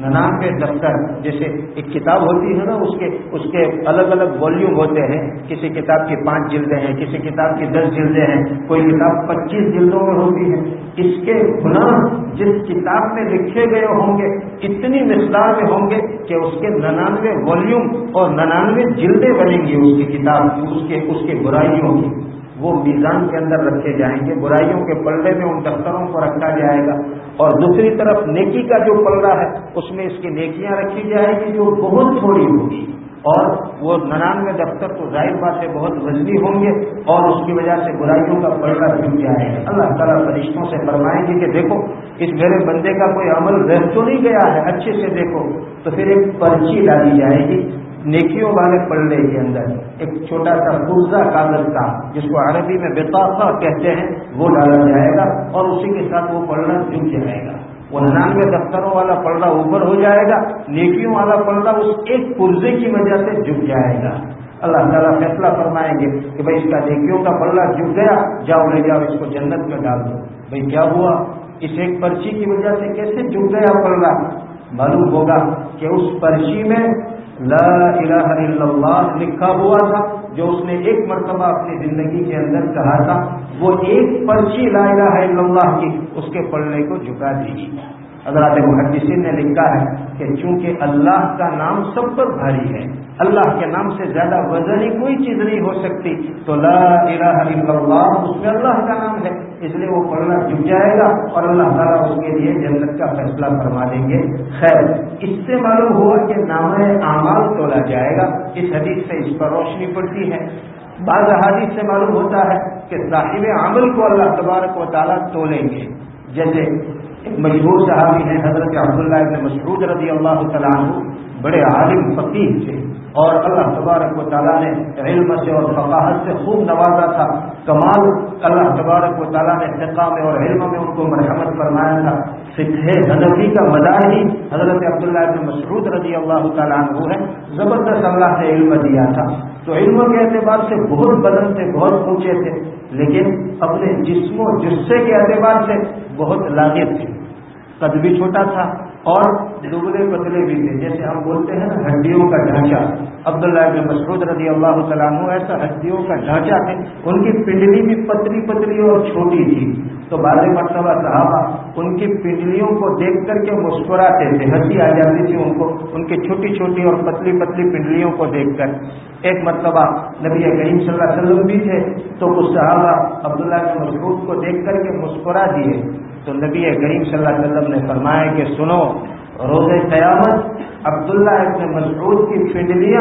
99 دفتر، جیسے ایک کتاب ہوتی ہے نا، اس کے الگ الگ والیوم ہوتے ہیں، کسی کتاب کی 5 جلدیں ہیں، کسی کتاب کی 10 جلدیں ہیں، کوئی کتاب 25 جلدوں میں ہوتی ہے۔ اس کے گناہ جس کتاب میں لکھے گئے ہوں گے اتنی مقدار میں ہوں گے کہ اس کے 99 والیوم اور 99 جلدیں بنیں گی اس کی کتاب اس کے برائیوں کی، وہ میزان کے اندر رکھے جائیں گے۔ برائیوں کے پلڑے میں ان دفتروں کو رکھا جائے گا اور دوسری طرف نیکی کا جو پلڑا ہے اس میں اس کی نیکیاں رکھی جائے گی جو بہت تھوڑی ہوگی، اور وہ 99 دفتر تو ظاہر بات ہے بہت وزنی ہوں گے اور اس کی وجہ سے برائیوں کا پلڑا جھک جائے گا۔ اللہ تعالیٰ فرشتوں سے فرمائیں گے کہ دیکھو اس میرے بندے کا کوئی عمل رہ تو نہیں گیا ہے، اچھے سے دیکھو۔ تو پھر ایک پرچی ڈالی جائے گی نیکیوں والے پلڑے کے اندر، ایک چھوٹا سا پرزہ کاغذ کا جس کو عربی میں بطاقہ کہتے ہیں وہ ڈالا جائے گا اور اسی کے ساتھ وہ پلڑا جھک جائے گا۔ وہ 99 دفتروں والا پلڑا اوپر ہو جائے گا، نیکیوں والا پلڑا اس ایک پرزے کی وجہ سے جھک جائے گا۔ اللہ تعالیٰ فیصلہ فرمائیں گے کہ بھائی اس کا نیکیوں کا پلڑا جھک گیا، جاؤ لے جاؤ اس کو جنت میں ڈال دو۔ بھائی کیا ہوا؟ اس ایک پرچی کی وجہ سے کیسے جھک گیا پلڑا؟ معلوم ہوگا کہ اس پرچی میں لا الہ الا اللہ لکھا ہوا تھا، جو اس نے ایک مرتبہ اپنی زندگی کے اندر کہا تھا، وہ ایک پرچی لا الہ الا اللہ کی اس کے پلڑے کو جھکا دی۔ حضرات محدثین نے لکھا ہے کہ چونکہ اللہ کا نام سب پر بھاری ہے، اللہ کے نام سے زیادہ وزنی کوئی چیز نہیں ہو سکتی، تو لا الہ الا اللہ اس میں اللہ کا نام ہے، اس لیے وہ پلڑا جھک جائے گا اور اللہ تعالیٰ اس کے لیے جنت کا فیصلہ فرما دیں گے۔ خیر، اس سے معلوم ہوا کہ نامہ اعمال تولا جائے گا۔ اس حدیث سے اس پر روشنی پڑتی ہے۔ بعض احادیث سے معلوم ہوتا ہے کہ صاحب عمل کو اللہ تبارک و تعالیٰ تولیں گے۔ جیسے ایک مشہور صحابی ہیں حضرت عبداللہ ابن مسعود رضی اللہ تعالیٰ عنہ، بڑے عالم فقیہ تھے اور اللہ تبارک و تعالیٰ نے علم سے اور فقاہت سے خوب نوازا تھا۔ کمال اللہ تبارک و تعالیٰ نے فقہ میں اور علم میں ان کو مرحمت فرمایا تھا۔ فقہ حنفی کا مدار ہی حضرت عبداللہ ابن مسعود رضی اللہ تعالیٰ عنہ ہے۔ زبردست اللہ نے علم دیا تھا، تو علم کے اعتبار سے بہت بلند تھے، بہت اونچے تھے، لیکن اپنے جسم و جسے کے اعتبار سے بہت لاغر تھے۔ قد بھی چھوٹا تھا اور دبلے پتلے بھی تھے، جیسے ہم بولتے ہیں نا ہڈیوں کا ڈھانچہ۔ عبداللہ ابن مسعود رضی اللہ تعالیٰ عنہ ایسا ہڈیوں کا ڈھانچہ تھے، ان کی پنڈلی بھی پتلی پتلی اور چھوٹی تھی، تو بعض مرتبہ صحابہ ان کی پنڈلیوں کو دیکھ کر کے مسکراتے تھے، ہنسی آ جاتی تھی ان کو، ان کی چھوٹی چھوٹی اور پتلی پتلی پنڈلیوں کو دیکھ کر۔ ایک مرتبہ نبی کریم صلی اللہ علیہ وسلم بھی تھے تو کچھ صحابہ عبداللہ بن مسعود کو دیکھ کر کے مسکرا دیے، تو نبی کریم صلی اللہ علیہ وسلم نے فرمایا کہ سنو، روز قیامت عبداللہ ابن مسعود کی پنڈلیاں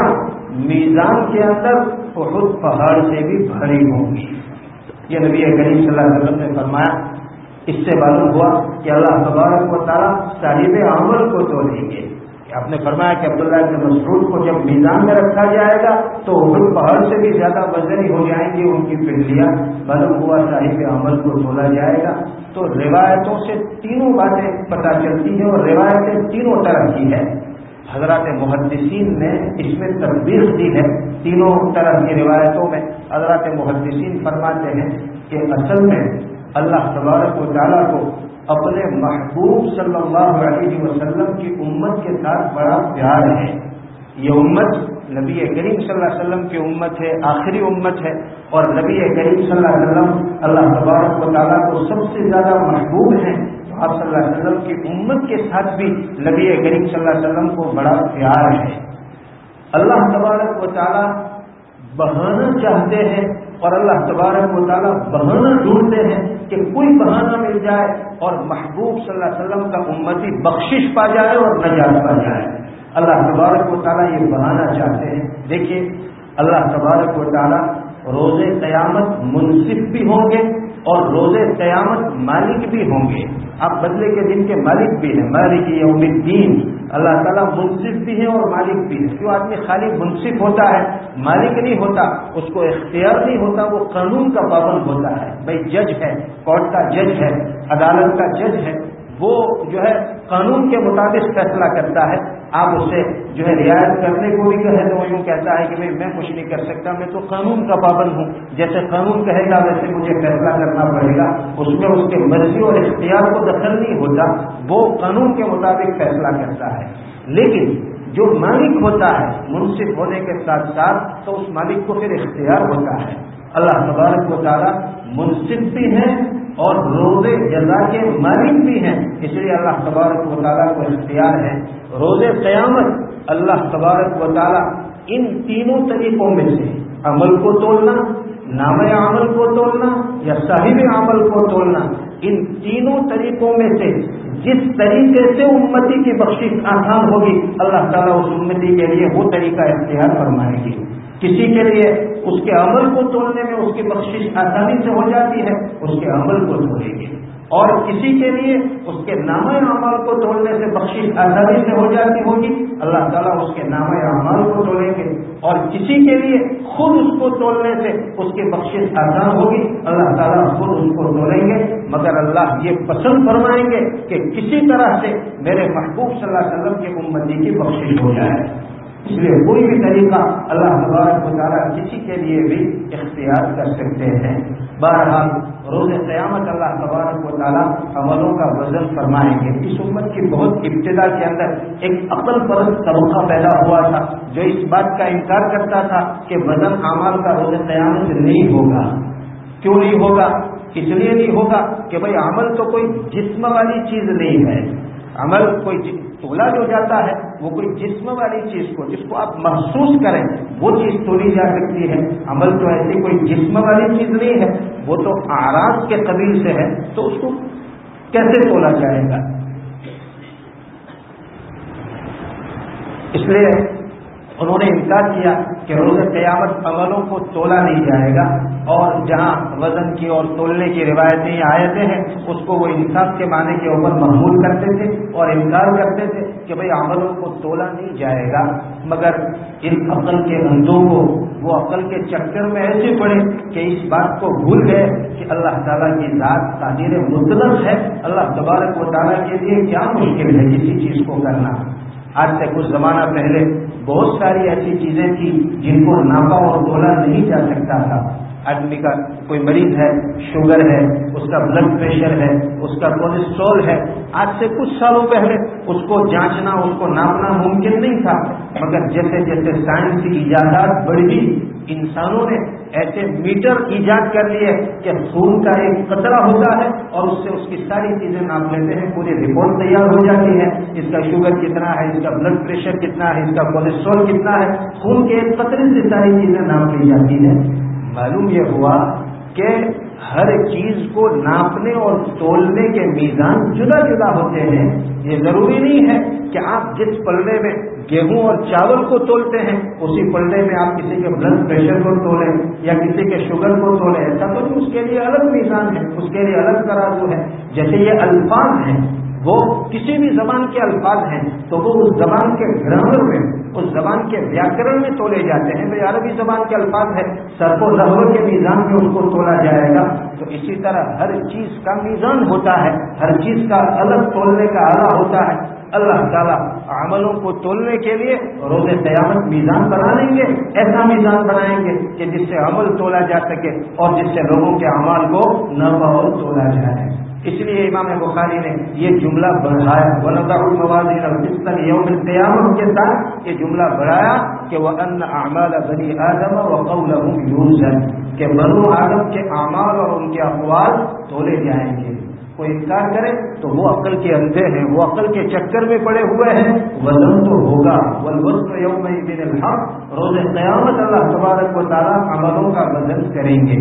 میزان کے اندر احد پہاڑ سے بھی بھری ہوں گی۔ یہ نبی کریم صلی اللہ علیہ وسلم نے فرمایا۔ اس سے معلوم ہوا کہ اللہ تبارک و تعالیٰ صاحب عمل کو تولیں گے۔ آپ نے فرمایا کہ عبداللہ ابن مسعود کو جب میزان میں رکھا جائے گا تو احد پہاڑ سے بھی زیادہ وزنی ہو جائیں گی ان کی پنڈلیاں۔ معلوم ہوا صاحب عمل کو تولا جائے گا۔ تو روایتوں سے تینوں باتیں پتہ چلتی ہیں اور روایتیں تینوں طرح کی ہے۔ حضرات محدثین نے اس میں تربیت دی ہے تینوں طرح کی روایتوں میں۔ حضرات محدثین فرماتے ہیں کہ اصل میں اللہ تبارک و تعالیٰ کو اپنے محبوب صلی اللہ علیہ وسلم کی امت کے ساتھ بڑا پیار ہے۔ یہ امت نبی کریم صلی اللہ علیہ وسلم کی امت ہے، آخری امت ہے، اور نبی کریم صلی اللہ علیہ وسلم اللہ تبارک و تعالیٰ کو سب سے زیادہ محبوب ہیں. آپ صلی اللہ علیہ وسلم کی امت کے ساتھ بھی نبی کریم صلی اللہ علیہ وسلم کو بڑا پیار ہے. اللہ تبارک و تعالیٰ بہانا چاہتے ہیں اور اللہ تبارک و تعالیٰ بہانا ڈھونڈتے ہیں کہ کوئی بہانہ مل جائے اور محبوب صلی اللہ علیہ وسلم کا امتی بخشش پا جائے اور نجات پا جائے. اللہ تبارک و تعالیٰ یہ بہانا چاہتے ہیں. دیکھیے اللہ تبارک و تعالیٰ روز قیامت منصف بھی ہوں گے اور روز قیامت مالک بھی ہوں گے. آپ بدلے کے دن کے مالک بھی ہیں، مالک یوم الدین. اللہ تعالیٰ منصف بھی ہے اور مالک بھی ہے. جو آدمی خالی منصف ہوتا ہے، مالک نہیں ہوتا، اس کو اختیار نہیں ہوتا، وہ قانون کا پابند ہوتا ہے. بھائی جج ہے، کورٹ کا جج ہے، عدالت کا جج ہے، وہ جو ہے قانون کے مطابق فیصلہ کرتا ہے. آپ اسے جو ہے رعایت کرنے کو بھی کہے تو وہ یوں کہتا ہے کہ بھائی میں کچھ نہیں کر سکتا، میں تو قانون کا پابند ہوں، جیسے قانون کہے گا ویسے مجھے فیصلہ کرنا پڑے گا. اس میں اس کے مرضی اور اختیار کو دخل نہیں ہوتا، وہ قانون کے مطابق فیصلہ کرتا ہے. لیکن جو مالک ہوتا ہے منصف ہونے کے ساتھ ساتھ تو اس مالک کو پھر اختیار ہوتا ہے. اللہ تبارک و تعالیٰ منصف بھی ہیں اور روز جزا کے مالک بھی ہیں. اس لیے اللہ تبارک و تعالیٰ کو اختیار ہے. روز قیامت اللہ تبارک و تعالیٰ ان تینوں طریقوں میں سے عمل کو تولنا، نام عمل کو تولنا یا صاحب عمل کو تولنا، ان تینوں طریقوں میں سے جس طریقے سے امتی کی بخشش آسان ہوگی اللہ تعالیٰ اس امتی کے لیے وہ طریقہ اختیار فرمائے گی. کسی کے لیے اس کے عمل کو تولنے میں اس کی بخشش آسانی سے ہو جاتی ہے، اس کے عمل کو تولے گی. اور کسی کے لیے اس کے نام اعمال کو تولنے سے بخشش آسانی سے ہو جاتی ہوگی، اللہ تعالیٰ اس کے نام اعمال کو تولیں گے. اور کسی کے لیے خود اس کو تولنے سے اس کی بخشش آسان ہوگی، اللہ تعالیٰ خود اس کو تولیں گے. مگر اللہ یہ پسند فرمائیں گے کہ کسی طرح سے میرے محبوب صلی اللہ علیہ وسلم کی امتی کی بخشش ہو جائے. اس لیے کوئی بھی طریقہ اللہ تبارک و تعالیٰ کسی کے لیے بھی اختیار کر سکتے ہیں. بہرحال روز قیامت اللہ تبارک و تعالیٰ عملوں کا وزن فرمائیں گے. اس امت کی بہت ابتدا کے اندر ایک عقل پرست طبقہ پیدا ہوا تھا جو اس بات کا انکار کرتا تھا کہ وزن اعمال کا روز قیامت نہیں ہوگا. کیوں نہیں ہوگا؟ اس لیے نہیں ہوگا کہ بھائی عمل تو کوئی جسم والی چیز نہیں ہے. عمل کوئی تولا جو جاتا ہے وہ کوئی جسم والی چیز کو جس کو آپ محسوس کریں وہ چیز تولی جا سکتی ہے. عمل تو ایسی کوئی جسم والی چیز نہیں ہے، وہ تو اعراض کے قبیل سے ہے، تو اس کو کیسے تولا جائے گا؟ اس لیے انہوں نے انکار کیا کہ روز قیامت عملوں کو تولا نہیں جائے گا، اور جہاں وزن کی اور تولنے کی روایتیں آیتیں ہیں اس کو وہ انصاف کے معنی کے اوپر محمول کرتے تھے اور انکار کرتے تھے کہ بھئی عملوں کو تولا نہیں جائے گا. مگر ان عقل کے اندھوں کو وہ عقل کے چکر میں ایسے پڑے کہ اس بات کو بھول گئے کہ اللہ تعالیٰ کی ذات قادر مطلق ہے. اللہ تبارک و تعالیٰ کے لیے کیا مشکل ہے کسی چیز کو کرنا. آج سے کچھ زمانہ پہلے بہت ساری ایسی چیزیں تھیں جن کو ناپا اور تولا نہیں جا سکتا تھا. آدمی کا کوئی مریض ہے، شوگر ہے، اس کا بلڈ پریشر ہے، اس کا کولیسٹرول ہے، آج سے کچھ سالوں پہلے اس کو جانچنا، اس کو ناپنا ممکن نہیں تھا. مگر جیسے جیسے سائنس کی ایجادات بڑھی، انسانوں نے ایسے میٹر ایجاد کر لیے کہ خون کا ایک قطرہ ہوتا ہے اور اس سے اس کی ساری چیزیں ناپ لیتے ہیں. پوری رپورٹ تیار ہو جاتی ہے، اس کا شوگر کتنا ہے، اس کا بلڈ پریشر کتنا ہے، اس کا کولیسٹرول کتنا ہے، خون کے ایک قطرے سے ساری چیزیں ناپ لی جاتی ہیں. معلوم یہ ہوا کہ ہر چیز کو ناپنے اور تولنے کے میزان جدا جدا ہوتے ہیں. یہ ضروری نہیں ہے کہ آپ جس پلڑے میں گیہوں اور چاول کو تولتے ہیں اسی پلڑے میں آپ کسی کے بلڈ پریشر کو تولیں یا کسی کے شوگر کو تولیں. ایسا تو نہیں، اس کے لیے الگ میزان ہے، اس کے لیے الگ ترازو ہے. جیسے یہ الفاظ ہیں، وہ کسی بھی زبان کے الفاظ ہیں تو وہ اس زبان کے گرامر میں، اس زبان کے ویاکرن میں تولے جاتے ہیں. بھائی عربی زبان کے الفاظ ہے، سرف و لغو کے میزان میں اس کو تولا جائے گا. تو اسی طرح ہر چیز کا میزان ہوتا ہے، ہر چیز کا الگ تولنے کا آلہ ہوتا ہے. اللہ تعالیٰ عملوں کو تولنے کے لیے روز قیامت میزان بنا لیں گے، ایسا میزان بنائیں گے کہ جس سے عمل تولا جا سکے اور جس سے لوگوں کے اعمال کو نرما اور تولا جائے۔ اس لیے امام بخاری نے یہ جملہ بڑھایا، وَنَضَعُ الْمَوَازِينَ الْقِسْطَ لِيَوْمِ الْقِيَامَةِ کے ساتھ یہ جملہ بڑھایا کہ وَأَنَّ أَعْمَالَ بَنِي آدَمَ وَقَوْلَهُمْ يُوزَنُ، کہ بنو آدم کے اعمال اور ان کے اقوال تولے جائیں گے۔ کوئی انکار کرے تو وہ عقل کے اندھے ہیں، وہ عقل کے چکر میں پڑے ہوئے ہیں، وزن تو ہوگا، وَالْوَزْنُ يَوْمَئِذٍ الْحَقُّ، روز قیامت اللہ تبارک و تعالیٰ عملوں کا وزن کریں گے۔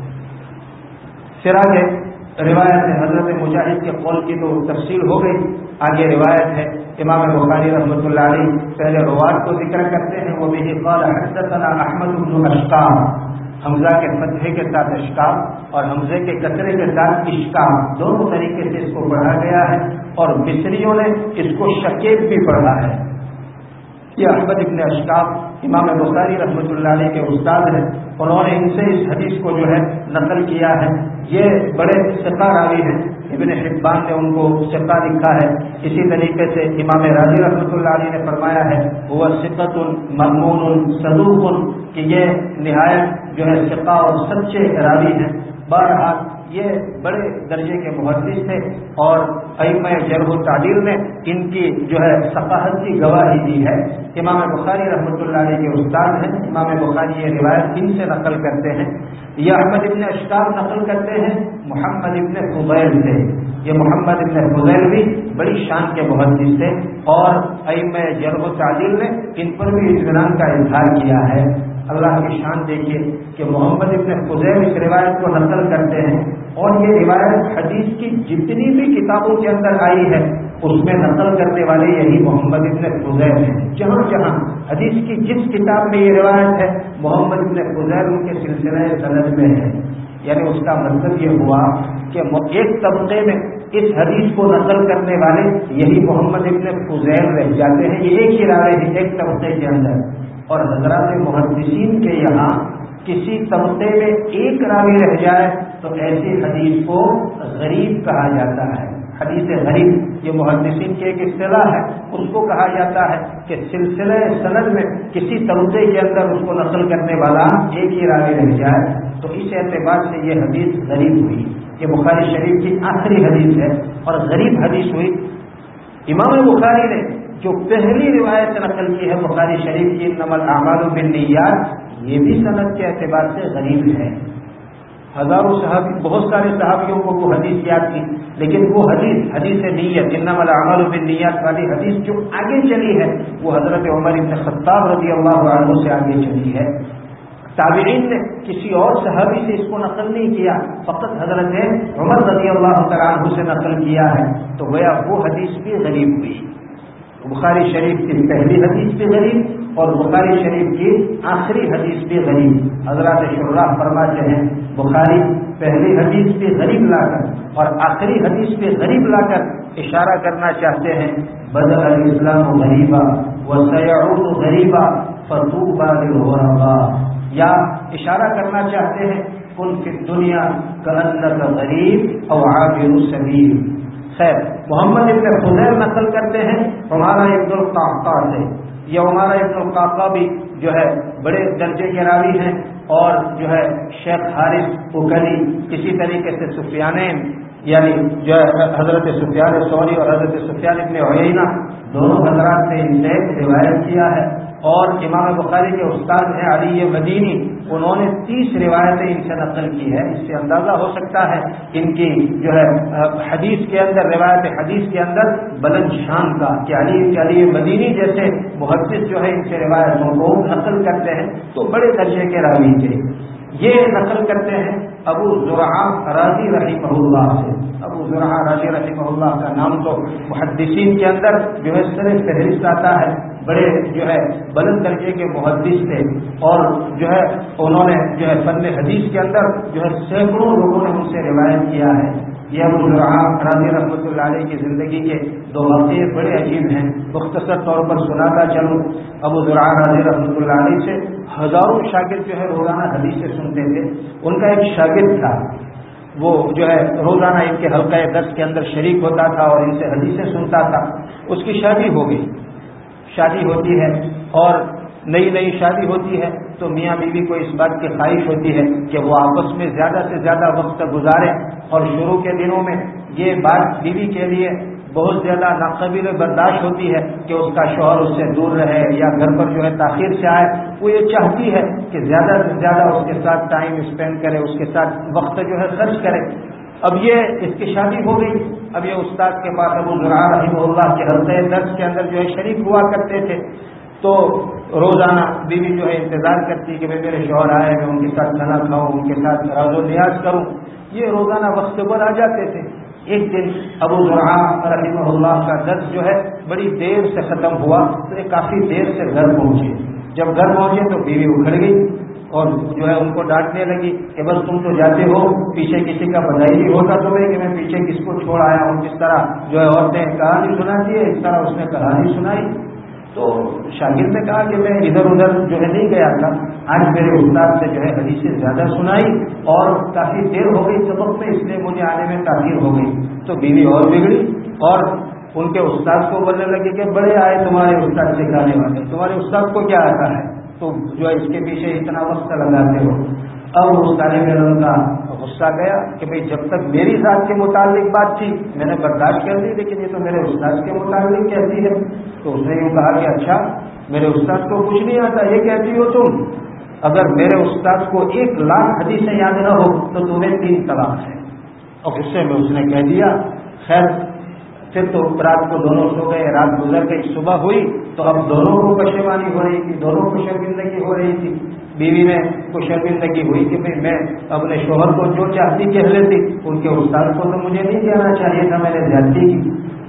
پھر آگے روایت ہے حضرت مجاہد کے قول کی تو تفصیل ہو گئی، آگے روایت ہے امام بخاری رحمۃ اللہ علیہ پہلے روات کو ذکر کرتے ہیں، وہ بھی قال حدثنا احمد بن اشکام، حمزہ کے فتحے کے ساتھ اشکام اور حمزے کے کسرے کے ساتھ اشکام، دونوں طریقے سے اس کو پڑھا گیا ہے اور مصریوں نے اس کو شکیب بھی پڑھا ہے۔ یہ احمد ابن اشکام امام بخاری رحمۃ اللہ علیہ کے استاد ہیں، انہوں نے ان سے اس حدیث کو جو ہے نقل کیا ہے۔ یہ بڑے ثقہ راوی ہیں، ابن حبان نے ان کو ثقہ لکھا ہے۔ اسی طریقے سے امام راضی رحمۃ اللہ علیہ نے فرمایا ہے وہ ثقۃ مأمون صدوق، کہ یہ نہایت جو ہے ثقہ اور سچے راوی ہیں۔ بہرحال یہ بڑے درجے کے محدث تھے اور ائمہ جرح و تعدیل نے ان کی جو ہے ثقافت کی گواہی دی ہے۔ امام بخاری رحمۃ اللہ علیہ کے استاد ہیں، امام بخاری یہ روایت ان سے نقل کرتے ہیں۔ یہ احمد ابن اشکام نقل کرتے ہیں محمد ابن فضیل سے۔ یہ محمد ابن فضیل بھی بڑی شان کے محدث تھے اور ائمہ جرح و تعدیل نے ان پر بھی اطمینان کا اظہار کیا ہے۔ اللہ کی شان دیکھیے کہ محمد ابن فضیل اس روایت کو نقل کرتے ہیں اور یہ روایت حدیث کی جتنی بھی کتابوں کے اندر آئی ہے اس میں نقل کرنے والے یہی محمد ابن فضیل ہیں۔ جہاں جہاں حدیث کی جس کتاب میں یہ روایت ہے محمد ابن فضیل ان کے سلسلہ سند میں ہے، یعنی اس کا مطلب یہ ہوا کہ ایک طبقے میں اس حدیث کو نقل کرنے والے یہی محمد ابن فضیل رہ جاتے ہیں، یہ ایک ہی راوی ہے ایک طبقے کے اندر۔ اور حضرات محدثین کے یہاں کسی طبقے میں ایک راوی رہ جائے تو ایسی حدیث کو غریب کہا جاتا ہے۔ حدیث غریب یہ محدثین کی ایک اصطلاح ہے، اس کو کہا جاتا ہے کہ سلسلہ سند میں کسی طبقے کے اندر اس کو نقل کرنے والا ایک ہی راوی رہ جائے تو اس اعتبار سے یہ حدیث غریب ہوئی۔ یہ بخاری شریف کی آخری حدیث ہے اور غریب حدیث ہوئی۔ امام بخاری نے جو پہلی روایت نقل کی ہے بخاری شریف کی انما الاعمال بالنیات، یہ بھی سند کے اعتبار سے غریب ہے۔ ہزاروں صحابی، بہت سارے صحابیوں کو وہ حدیث یاد تھی، لیکن وہ حدیث نیت انما الاعمال بالنیات والی حدیث جو آگے چلی ہے وہ حضرت عمر بن خطاب رضی اللہ عنہ سے آگے چلی ہے۔ تابعین نے کسی اور صحابی سے اس کو نقل نہیں کیا، فقط حضرت عمر رضی اللہ تعالیٰ عنہ سے نقل کیا ہے، تو گویا وہ حدیث بھی غریب ہوئی۔ بخاری شریف کی پہلی حدیث بھی غریب اور بخاری شریف کی آخری حدیث بھی غریب۔ حضرات شراح فرماتے ہیں بخاری پہلی حدیث بھی غریب لا کر اور آخری حدیث بھی غریب لا کر اشارہ کرنا چاہتے ہیں بدأ الاسلام غریبا وسيعود غریبا فطوبى للغرباء، یا اشارہ کرنا چاہتے ہیں کن فی الدنیا کأنک غریب او عابر السبیل۔ خیر، محمد ابن فضیل نقل کرتے ہیں عمارہ ابن القعقاع سے۔ یہ عمارہ ابن القعقاع بھی جو ہے بڑے درجے کے راوی ہیں اور جو ہے شیخ حارث اکلی، اسی طریقے سے سفیانین یعنی جو ہے حضرت سفیان ثوری اور حضرت سفیان ابن عیینہ دونوں حضرات نے ان سے روایت کیا ہے۔ اور امام بخاری کے استاد ہیں علی مدینی، انہوں نے 30 روایتیں ان سے نقل کی ہے۔ اس سے اندازہ ہو سکتا ہے ان کی جو ہے حدیث کے اندر، روایت حدیث کے اندر بلند شان کا، کہ علی مدینی جیسے محدث جو ہے ان سے روایتوں کو نقل کرتے ہیں تو بڑے درجے کے راوی تھے۔ یہ نقل کرتے ہیں ابو زرعہ رازی رحمہ اللہ سے۔ ابو زرعہ رازی رحمہ اللہ کا نام تو محدثین کے اندر جو ہے سر فہرست آتا ہے، بڑے جو ہے بلند درجے کے محدث تھے اور جو ہے انہوں نے جو ہے فن حدیث کے اندر جو ہے سینکڑوں لوگوں نے ان سے روایت کیا ہے۔ یہ ابو زرعہ رازی رحمۃ اللہ علیہ کی زندگی کے 2 واقعے بڑے عجیب ہیں، مختصر طور پر سناتا چلوں۔ ابو زرعہ رازی رحمۃ اللہ علیہ سے ہزاروں شاگرد جو ہے روزانہ حدیثیں سنتے تھے۔ ان کا ایک شاگرد تھا وہ جو ہے روزانہ ان کے حلقہ درس کے اندر شریک ہوتا تھا اور ان سے حدیثیں سنتا تھا. اس کی شادی ہو گئی. شادی ہوتی ہے اور نئی نئی شادی ہوتی ہے تو میاں بیوی کو اس بات کی خواہش ہوتی ہے کہ وہ آپس میں زیادہ سے زیادہ وقت گزاریں. اور شروع کے دنوں میں یہ بات بیوی کے لیے بہت زیادہ ناقابل برداشت ہوتی ہے کہ اس کا شوہر اس سے دور رہے یا گھر پر جو ہے تاخیر سے آئے. وہ یہ چاہتی ہے کہ زیادہ سے زیادہ اس کے ساتھ ٹائم اسپینڈ کرے, اس کے ساتھ وقت جو ہے خرچ کرے. اب یہ اس کی شادی ہو گئی. اب یہ استاد کے پاس ابو زرع رحمہ اللہ کے حلقہ درس کے اندر جو ہے شریک ہوا کرتے تھے. تو روزانہ بیوی جو ہے انتظار کرتی کہ میرے شوہر آئے, میں ان کے ساتھ کھانا کھاؤں, ان کے ساتھ راز و نیاز کروں. یہ روزانہ وقت پر آ جاتے تھے. ایک دن ابو زرع رحمہ اللہ کا درس جو ہے بڑی دیر سے ختم ہوا تو یہ کافی دیر سے گھر پہنچے. جب گھر پہنچے تو بیوی اکھڑ گئی اور جو ہے ان کو ڈانٹنے لگی کہ بس تم تو جاتے ہو, پیچھے کسی کا بدائی نہیں ہوتا تمہیں کہ میں پیچھے کس کو چھوڑ آیا ہوں. جس طرح جو ہے عورتیں کہانی سناتی ہے اس طرح اس نے کہانی سنائی. تو شاگرد نے کہا کہ میں ادھر ادھر جو ہے نہیں گیا تھا, آج میرے استاد سے جو ہے حدیثیں زیادہ سنائی اور کافی دیر ہو گئی سبق میں, اس لیے مجھے آنے میں تاخیر ہو گئی. تو بیوی اور بگڑی اور ان کے استاد کو بولنے لگے کہ بڑے آئے تمہارے استاد سکھانے والے, تمہارے استاد کو کیا آتا ہے, تو جو ہے اس کے پیچھے اتنا وقت لگاتے ہو. اب اس طالب علم کا غصہ گیا کہ بھئی جب تک میری ذات کے متعلق بات تھی میں نے برداشت کر دی, لیکن یہ تو میرے استاد کے متعلق کہتی ہے. تو اس نے یوں کہا کہ اچھا میرے استاد کو کچھ نہیں آتا یہ کہتی ہو تم, اگر میرے استاد کو 1,00,000 حدیثیں یاد نہ ہو تو تمہیں 3 طلاق ہے. اور غصے میں اس نے کہہ دیا. خیر پھر تو رات کو دونوں سو گئے, رات گزر گئی, صبح ہوئی تو اب دونوں کو پشیمانی ہو رہی تھی, دونوں کو شرمندگی ہو رہی تھی. بیوی میں کو شرمندگی ہوئی کہ بھئی میں اپنے شوہر کو جو چاہتی کہہ لیتی, ان کے استاد کو تو مجھے نہیں کہنا چاہیے تھا, میں نے زیادتی کی.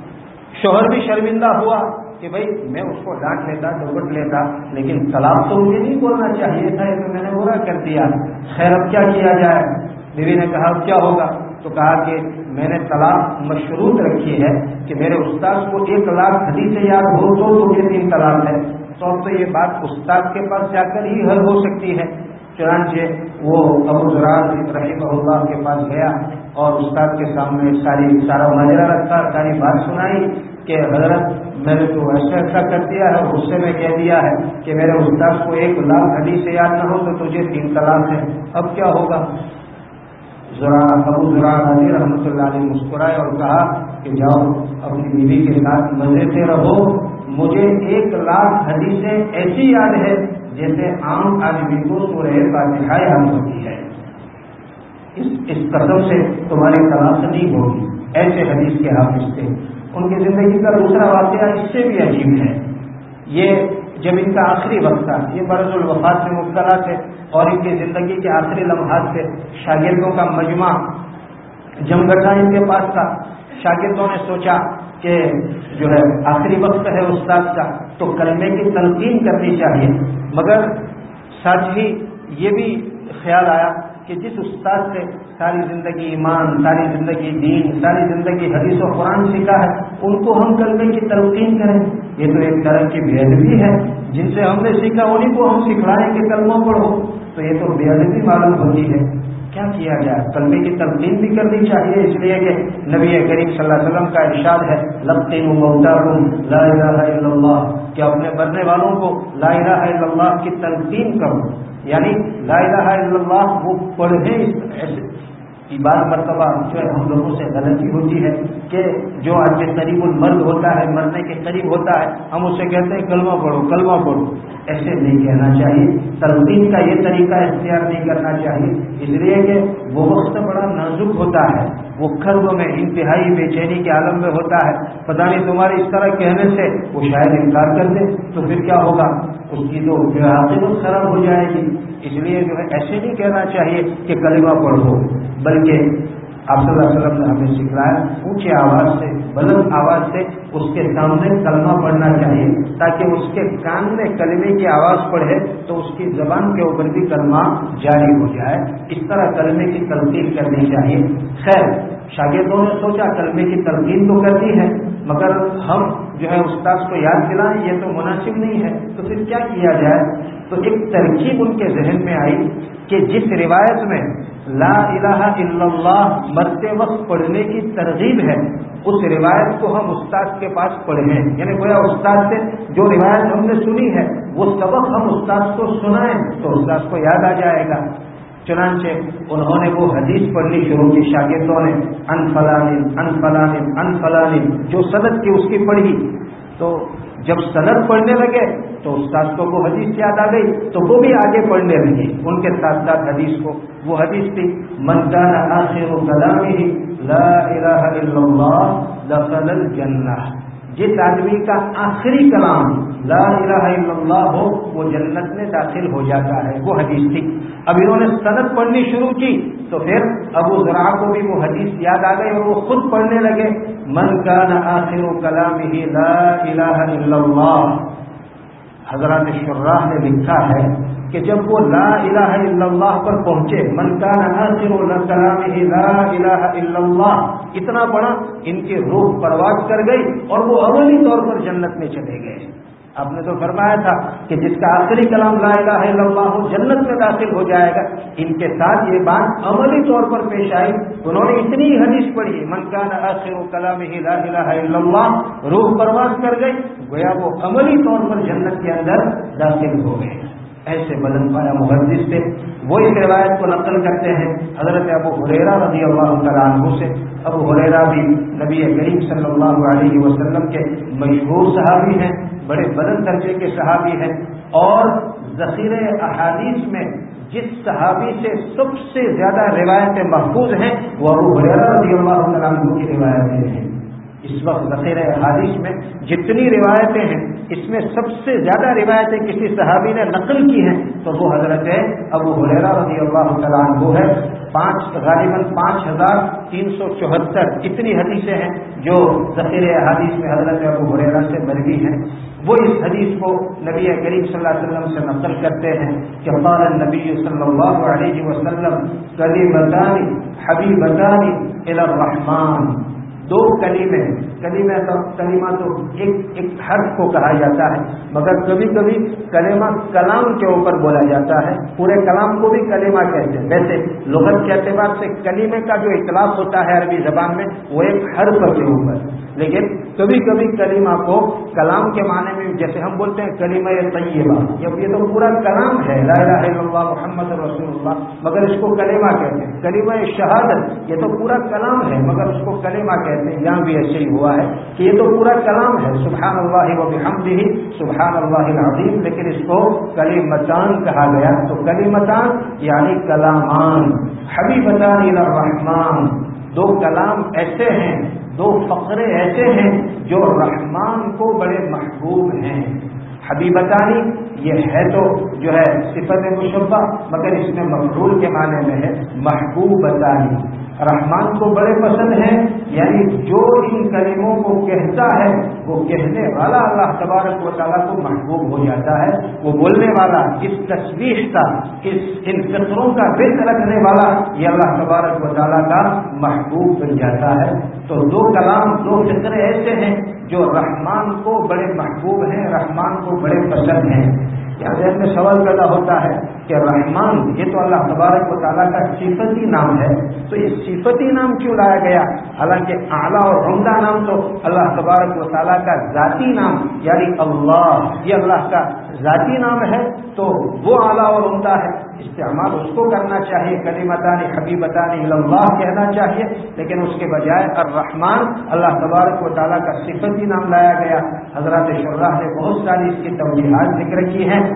شوہر بھی شرمندہ ہوا کہ بھئی میں اس کو ڈانٹ لیتا, ڈپٹ لیتا, لیکن طلاق تو مجھے نہیں بولنا چاہیے تھا, یہ تو میں نے برا کر دیا. خیر اب کیا کیا جائے. بیوی نے کہا اب کیا ہوگا, تو کہا کہ میں نے طلاق مشروط رکھی ہے کہ میرے استاد کو 1,00,000 حدیثیں یاد ہو تو مجھے 3 طلاق ہے. تو اب تو یہ بات استاد کے پاس جا کر ہی حل ہو سکتی ہے. چنانچہ وہ ابو زرع رحمہ اللہ کے پاس گیا اور استاد کے سامنے سارا ماجرا رکھا, ساری بات سنائی کہ حضرت میں نے تو ایسا کر دیا ہے, اور غصے میں کہہ دیا ہے کہ میرے استاد کو 1,00,000 حدیثیں یاد نہ ہو تو تجھے 3 طلاق ہے. اب کیا ہوگا. ابو زرع رحمۃ اللہ علیہ مسکرائے اور کہا کہ جاؤ اپنی بیوی کے ساتھ مزے سے رہو, مجھے 1,00,000 حدیثیں ایسی یاد ہے جیسے عام آدمی کو سورہ فاتحہ یاد ہوتی ہے. اس قسم سے تمہاری طلاق نہیں ہوگی. ایسے حدیث کے حافظ تھے. ان کی زندگی کا دوسرا واقعہ اس سے بھی عجیب ہے. یہ جب ان کا آخری وقت تھا, یہ مرض الوفات میں مبتلا تھے اور ان کی زندگی کے آخری لمحات سے شاگردوں کا مجمع جمگٹا ان کے پاس تھا. شاگردوں نے سوچا کہ جو ہے آخری وقت ہے استاد کا تو کلمے کی تلقین کرنی چاہیے, مگر ساتھ ہی یہ بھی خیال آیا کہ جس استاد سے ساری زندگی ایمان, ساری زندگی دین, ساری زندگی حدیث و قرآن سیکھا ہے, ان کو ہم کلمے کی تلقین کریں. یہ تو ایک طرح کی بے ادبی ہے. جن سے ہم نے سیکھا انہیں کو ہم سکھلائیں کہ کلمہ پڑھو, تو یہ تو بے ادبی معلوم ہوتی ہے. کیا کیا جائے. کلمے کی تلقین بھی کرنی چاہیے, اس لیے کہ نبی کریم صلی اللہ علیہ وسلم کا ارشاد ہے لقنوا موتاکم لا الہ الا اللہ, کہ اپنے مرنے والوں کو لا الہ الا اللہ کی تلقین کرو. یعنی لا الہ الا اللہ وہ پڑھیں. بعض مرتبہ جو ہے ہم لوگوں سے غلطی ہوتی ہے کہ جو آج قریب المرد ہوتا ہے, مرنے کے قریب ہوتا ہے, ہم اسے کہتے ہیں کلمہ پڑھو کلمہ پڑھو. ایسے نہیں کہنا چاہیے. تلقین کا یہ طریقہ اختیار نہیں کرنا چاہیے, اس لیے کہ وہ وقت بڑا نازک ہوتا ہے, وہ کرب میں انتہائی بے چینی کے عالم میں ہوتا ہے. پتہ نہیں تمہارے اس طرح کہنے سے وہ شاید انکار کر دے تو پھر کیا ہوگا, اس کی تو عاقبت خراب ہو جائے گی. اس لیے جو ہے ایسے نہیں کہنا چاہیے کہ کلمہ پڑھو, بلکہ آپ صلی اللہ علیہ وسلم نے ہمیں سکھلایا اونچی آواز سے, بلند آواز سے اس کے سامنے کلمہ پڑھنا چاہیے, تاکہ اس کے کان میں کلمے کی آواز پڑھے تو اس کی زبان کے اوپر بھی کلمہ جاری ہو جائے. اس طرح کلمے کی تلقین کرنی چاہیے. خیر شاگردوں نے سوچا کلمے کی تلقین تو کرنی ہے, مگر ہم جو ہے استاد کو یاد دلائیں یہ تو مناسب نہیں ہے, تو پھر کیا کیا جائے. تو ایک ترکیب ان کے ذہن میں آئی کہ جس روایت میں لا الہ الا اللہ مرتے وقت پڑھنے کی ترغیب ہے، اس روایت کو ہم استاد کے پاس پڑھیں، یعنی گویا استاد سے جو روایت ہم نے سنی ہے وہ سبق ہم استاد کو سنائیں تو استاد کو یاد آ جائے گا۔ چنانچہ انہوں نے وہ حدیث پڑھنی شروع کی، شاگردوں نے ان فلان ان فلان ان فلان، جو سند کی اس کی پڑھی، تو جب سند پڑھنے لگے تو استاد کو وہ حدیث یاد آ گئی تو وہ بھی آگے پڑھنے لگی ان کے ساتھ ساتھ حدیث کو۔ وہ حدیث تھی من کان آخر کلامہ لا الہ الا اللہ دخل الجنہ، جس آدمی کا آخری کلام لا الہ الا اللہ ہو وہ جنت میں داخل ہو جاتا ہے، وہ حدیث تھی۔ اب انہوں نے سند پڑھنی شروع کی تو پھر ابو زرعہ کو بھی وہ حدیث یاد آ گئی اور وہ خود پڑھنے لگے من کان آخر کلامہ لا الہ الا اللہ۔ حضرات شراح نے لکھا ہے کہ جب وہ لا الہ الا اللہ پر پہنچے، من کان آخر کلامہ لا الہ الا اللہ، اتنا بڑا ان کی روح پرواز کر گئی اور وہ اولی طور پر جنت میں چلے گئے۔ آپ نے تو فرمایا تھا کہ جس کا آخری کلام لا الہ الا اللہ ہو جنت میں داخل ہو جائے گا، ان کے ساتھ یہ بات عملی طور پر پیش آئی۔ انہوں نے اتنی حدیث پڑھی من کان آخر کلامہ لا الہ الا اللہ، روح پرواز کر گئی، گویا وہ عملی طور پر جنت کے اندر داخل ہو گئے۔ ایسے بلند پایا محدث تھے، وہ اس روایت کو نقل کرتے ہیں حضرت ابو ہریرہ رضی اللہ تعالیٰ عنہ سے۔ ابو ہریرہ بھی نبی کریم صلی اللہ علیہ وسلم کے مشہور صحابی ہیں، بڑے بلند درجے کے صحابی ہیں، اور ذخیرہ احادیث میں جس صحابی سے سب سے زیادہ روایتیں محفوظ ہیں وہ ابو ہریرہ رضی اللہ تعالیٰ عنہ کی روایتیں ہیں۔ اس وقت ذخیرہ حدیث میں جتنی روایتیں ہیں اس میں سب سے زیادہ روایتیں کسی صحابی نے نقل کی ہیں تو وہ حضرت ابو ہریرہ رضی اللہ تعالیٰ عنہ ہے۔ غالباً 5374 اتنی حدیثیں ہیں جو ذخیرہ حدیث میں حضرت ابو ہریرہ سے مروی ہیں۔ وہ اس حدیث کو نبی کریم صلی اللہ علیہ وسلم سے نقل کرتے ہیں کہ قال النبی صلی اللہ علیہ وسلم کلمتان حبیبتان الی الرحمن، دو کلمہ تو ایک حرف کو کہا جاتا ہے، مگر کبھی کبھی کلمہ کلام کے اوپر بولا جاتا ہے، پورے کلام کو بھی کلمہ کہتے ہیں۔ ویسے لغت کے اعتبار سے کلمے کا جو اطلاق ہوتا ہے عربی زبان میں وہ ایک حرف کے اوپر، لیکن کبھی کبھی کلمہ کو کلام کے معنی میں جیسے ہم بولتے ہیں کلمہ طیبہ، جب یہ تو پورا کلام ہے لا الہ الا اللہ محمد رسول اللہ، مگر اس کو کلمہ کہتے ہیں۔ کلمہ شہادت یہ تو پورا کلام ہے مگر اس کو کلمہ کہتے ہیں۔ یہاں بھی ایسے ہی ہوا ہے کہ یہ تو پورا کلام ہے سبحان اللہ و بحمدہ سبحان اللہ العظیم، لیکن اس کو کلمتان کہا گیا۔ تو کلمتان یعنی کلامان، حبیبتان الی الرحمن، دو کلام ایسے ہیں، دو فقرے ایسے ہیں جو رحمان کو بڑے محبوب ہیں۔ حبیبتانی یہ ہے تو جو ہے صفت مشبہ مگر اس میں مفعول کے معنی میں ہے محبوبتانی، رحمان کو بڑے پسند ہیں، یعنی جو ان کلموں کو کہتا ہے وہ کہنے والا اللہ تبارک و تعالیٰ کو محبوب ہو جاتا ہے، وہ بولنے والا اس تسبیح کا ان فطروں کا ذکر رکھنے والا یہ اللہ تبارک و تعالیٰ کا محبوب بن جاتا ہے۔ تو دو کلام دو فطرے ایسے ہیں جو رحمان کو بڑے محبوب ہیں، رحمان کو بڑے پسند ہیں۔ یہاں ذہن میں سوال پیدا ہوتا ہے کہ رحمان یہ تو اللہ تبارک و تعالیٰ کا صفتی نام ہے، تو یہ صفتی نام کیوں لایا گیا؟ حالانکہ اعلیٰ اور عمدہ نام تو اللہ تبارک و تعالیٰ کا ذاتی نام یعنی اللہ، یہ اللہ کا ذاتی نام ہے تو وہ اعلیٰ اور عمدہ ہے، استعمال اس کو کرنا چاہیے، کلمتان حبیبتان الی اللہ کہنا چاہیے، لیکن اس کے بجائے الرحمن اللہ تبارک و تعالیٰ کا صفتی نام لایا گیا۔ حضرات شراح نے بہت ساری اس کی توجیحات ذکر کی ہیں،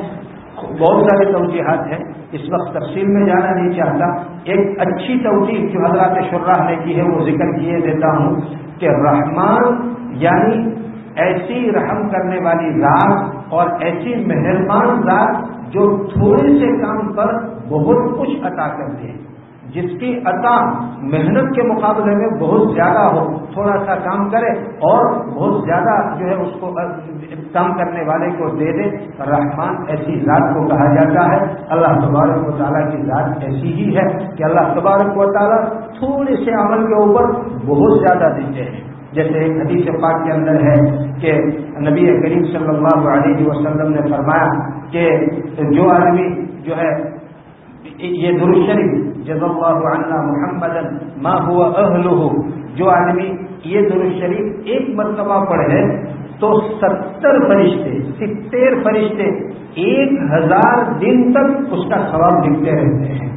بہت ساری توجیحات ہیں، اس وقت تفصیل میں جانا نہیں چاہتا۔ ایک اچھی توجیح جو حضرات شراح نے کی ہے وہ ذکر کیے دیتا ہوں کہ رحمان یعنی ایسی رحم کرنے والی ذات اور ایسی مہربان ذات جو تھوڑے سے کام پر بہت کچھ عطا کرتے ہیں، جس کی عطا محنت کے مقابلے میں بہت زیادہ ہو، تھوڑا سا کام کرے اور بہت زیادہ جو ہے اس کو کام کرنے والے کو دے دے، رحمان ایسی ذات کو کہا جاتا ہے۔ اللہ تبارک و تعالیٰ کی ذات ایسی ہی ہے کہ اللہ تبارک و تعالیٰ تھوڑے سے عمل کے اوپر بہت زیادہ دیتے ہیں۔ جیسے ایک حدیث پاک کے اندر ہے کہ نبی کریم صلی اللہ علیہ وسلم نے فرمایا کہ جو آدمی جو ہے یہ درود شریف جزا اللہ عنا محمدا ما هو اہلہ، جو آدمی یہ درود شریف ایک مرتبہ پڑھے تو 70 فرشتے 70 فرشتے 1000 دن تک اس کا ثواب لکھتے رہتے ہیں.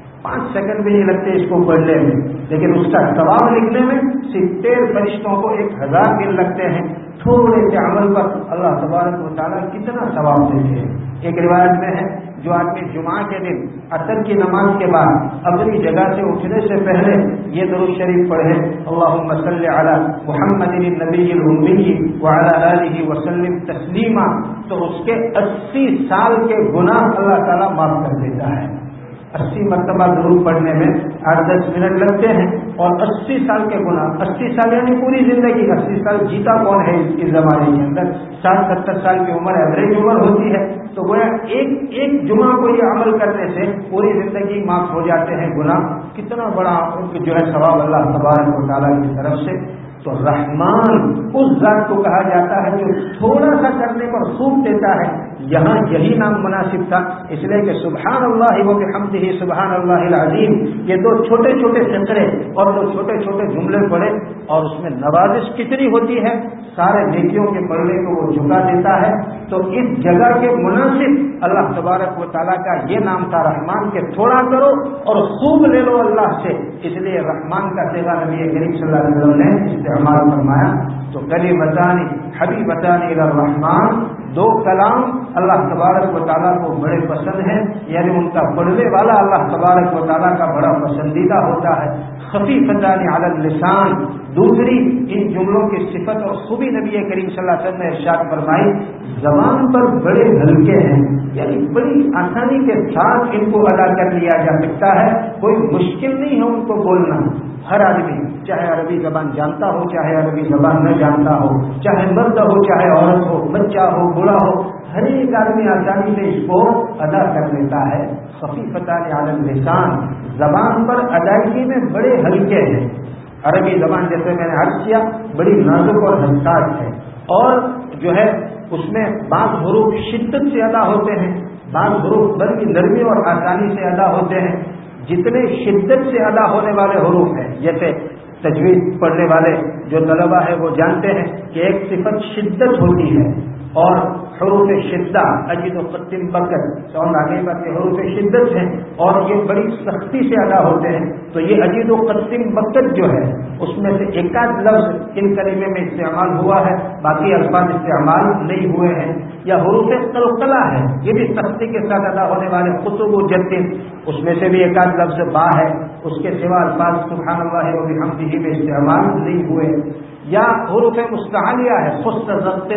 5 سیکنڈ بھی نہیں لگتے اس کو پڑھنے میں، لیکن اس کا ثواب لکھنے میں 70 فرشتوں کو 1000 دن لگتے ہیں. تھوڑے سے عمل پر اللہ تبارک و تعالیٰ کتنا ثواب دیتے ہیں. ایک روایت میں ہے جو آدمی جمعہ کے دن عصر کی نماز کے بعد اپنی جگہ سے اٹھنے سے پہلے یہ درود شریف پڑھے، اللہم صلی علی محمد النبی الامی وعلی آلہ وسلم تسلیما، تو اس کے 80 سال کے گناہ اللہ تعالیٰ معاف کر دیتا ہے. 80 مرتبہ درود پڑھنے میں 8-10 منٹ لگتے ہیں، اور 80 سال کے گناہ، 80 سال یعنی پوری زندگی. 80 سال جیتا کون ہے اس زمانے کے اندر؟ 60-70 سال کی عمر ایوریج عمر ہوتی ہے. تو گویا ایک جمعہ کو یہ عمل کرنے سے پوری زندگی معاف ہو جاتے ہیں گناہ. کتنا بڑا جو ہے ثواب اللہ تبارک و تعالیٰ کی طرف سے. تو رحمان اس ذات کو کہا جاتا ہے جو تھوڑا سا کرنے پر خوب دیتا ہے. یہاں یہی نام مناسب تھا، اس لیے کہ سبحان اللہ و بحمدہ سبحان اللہ العظیم، یہ 2 چھوٹے چھوٹے فقرے اور 2 چھوٹے چھوٹے جملے پڑھے، اور اس میں نوازش کتنی ہوتی ہے، سارے نیکیوں کے پڑھنے کو وہ جھکا دیتا ہے. تو اس جگہ کے مناسب اللہ تبارک و تعالیٰ کا یہ نام تھا رحمان، کے تھوڑا کرو اور خوب لے لو اللہ سے. اس لیے رحمان کا صیغہ نبی کریم صلی اللہ علیہ وسلم نے استعمال فرمایا. تو کلمتان حبیبتان الی الرحمن، 2 کلام اللہ تبارک و تعالیٰ کو بڑے پسند ہیں، یعنی ان کا پڑھنے والا اللہ تبارک و تعالیٰ کا بڑا پسندیدہ ہوتا ہے. خفیفتان علی اللسان، دوسری ان جملوں کی صفت اور خوبی نبی کریم صلی اللہ علیہ وسلم نے ارشاد فرمائی، زبان پر بڑے ہلکے ہیں، یعنی بڑی آسانی کے ساتھ ان کو ادا کر لیا جا سکتا ہے، کوئی مشکل نہیں ہے ان کو بولنا. ہر آدمی چاہے عربی زبان جانتا ہو چاہے عربی زبان نہ جانتا ہو، چاہے مرد ہو چاہے عورت ہو، بچہ ہو بوڑھا ہو، ہر ایک آدمی آسانی سے اس کو ادا کر لیتا ہے. خفیفتان علی اللسان، زبان پر ادائیگی میں بڑے ہلکے ہیں. عربی زبان جیسے میں نے عرض کیا بڑی نازک اور حساس ہے، اور جو ہے اس میں بعض حروف شدت سے ادا ہوتے ہیں، بعض حروف بڑی نرمی اور آسانی سے ادا ہوتے ہیں. جتنے شدت سے ادا ہونے والے حروف ہیں، جیسے تجوید پڑھنے والے جو طلبہ ہیں وہ جانتے ہیں کہ ایک صفت شدت ہوتی ہے، اور حروف شدہ اجد و قتل بکر سون آگے بات کے حروف شدت ہیں اور یہ بڑی سختی سے ادا ہوتے ہیں. تو یہ اجد و قتل بکر جو ہے اس میں سے ایک آدھ لفظ ان کلمے میں استعمال ہوا ہے، باقی الفاظ استعمال نہیں ہوئے ہیں. یا حروف قلقلہ ہے، یہ بھی سختی کے ساتھ ادا ہونے والے قطب و جدن، اس میں سے بھی ایک آدھ لفظ با ہے، اس کے سوا الفاظ سبحان اللہ و بحمدہ میں استعمال نہیں ہوئے. یا حروف مستعلیہ ہے، خص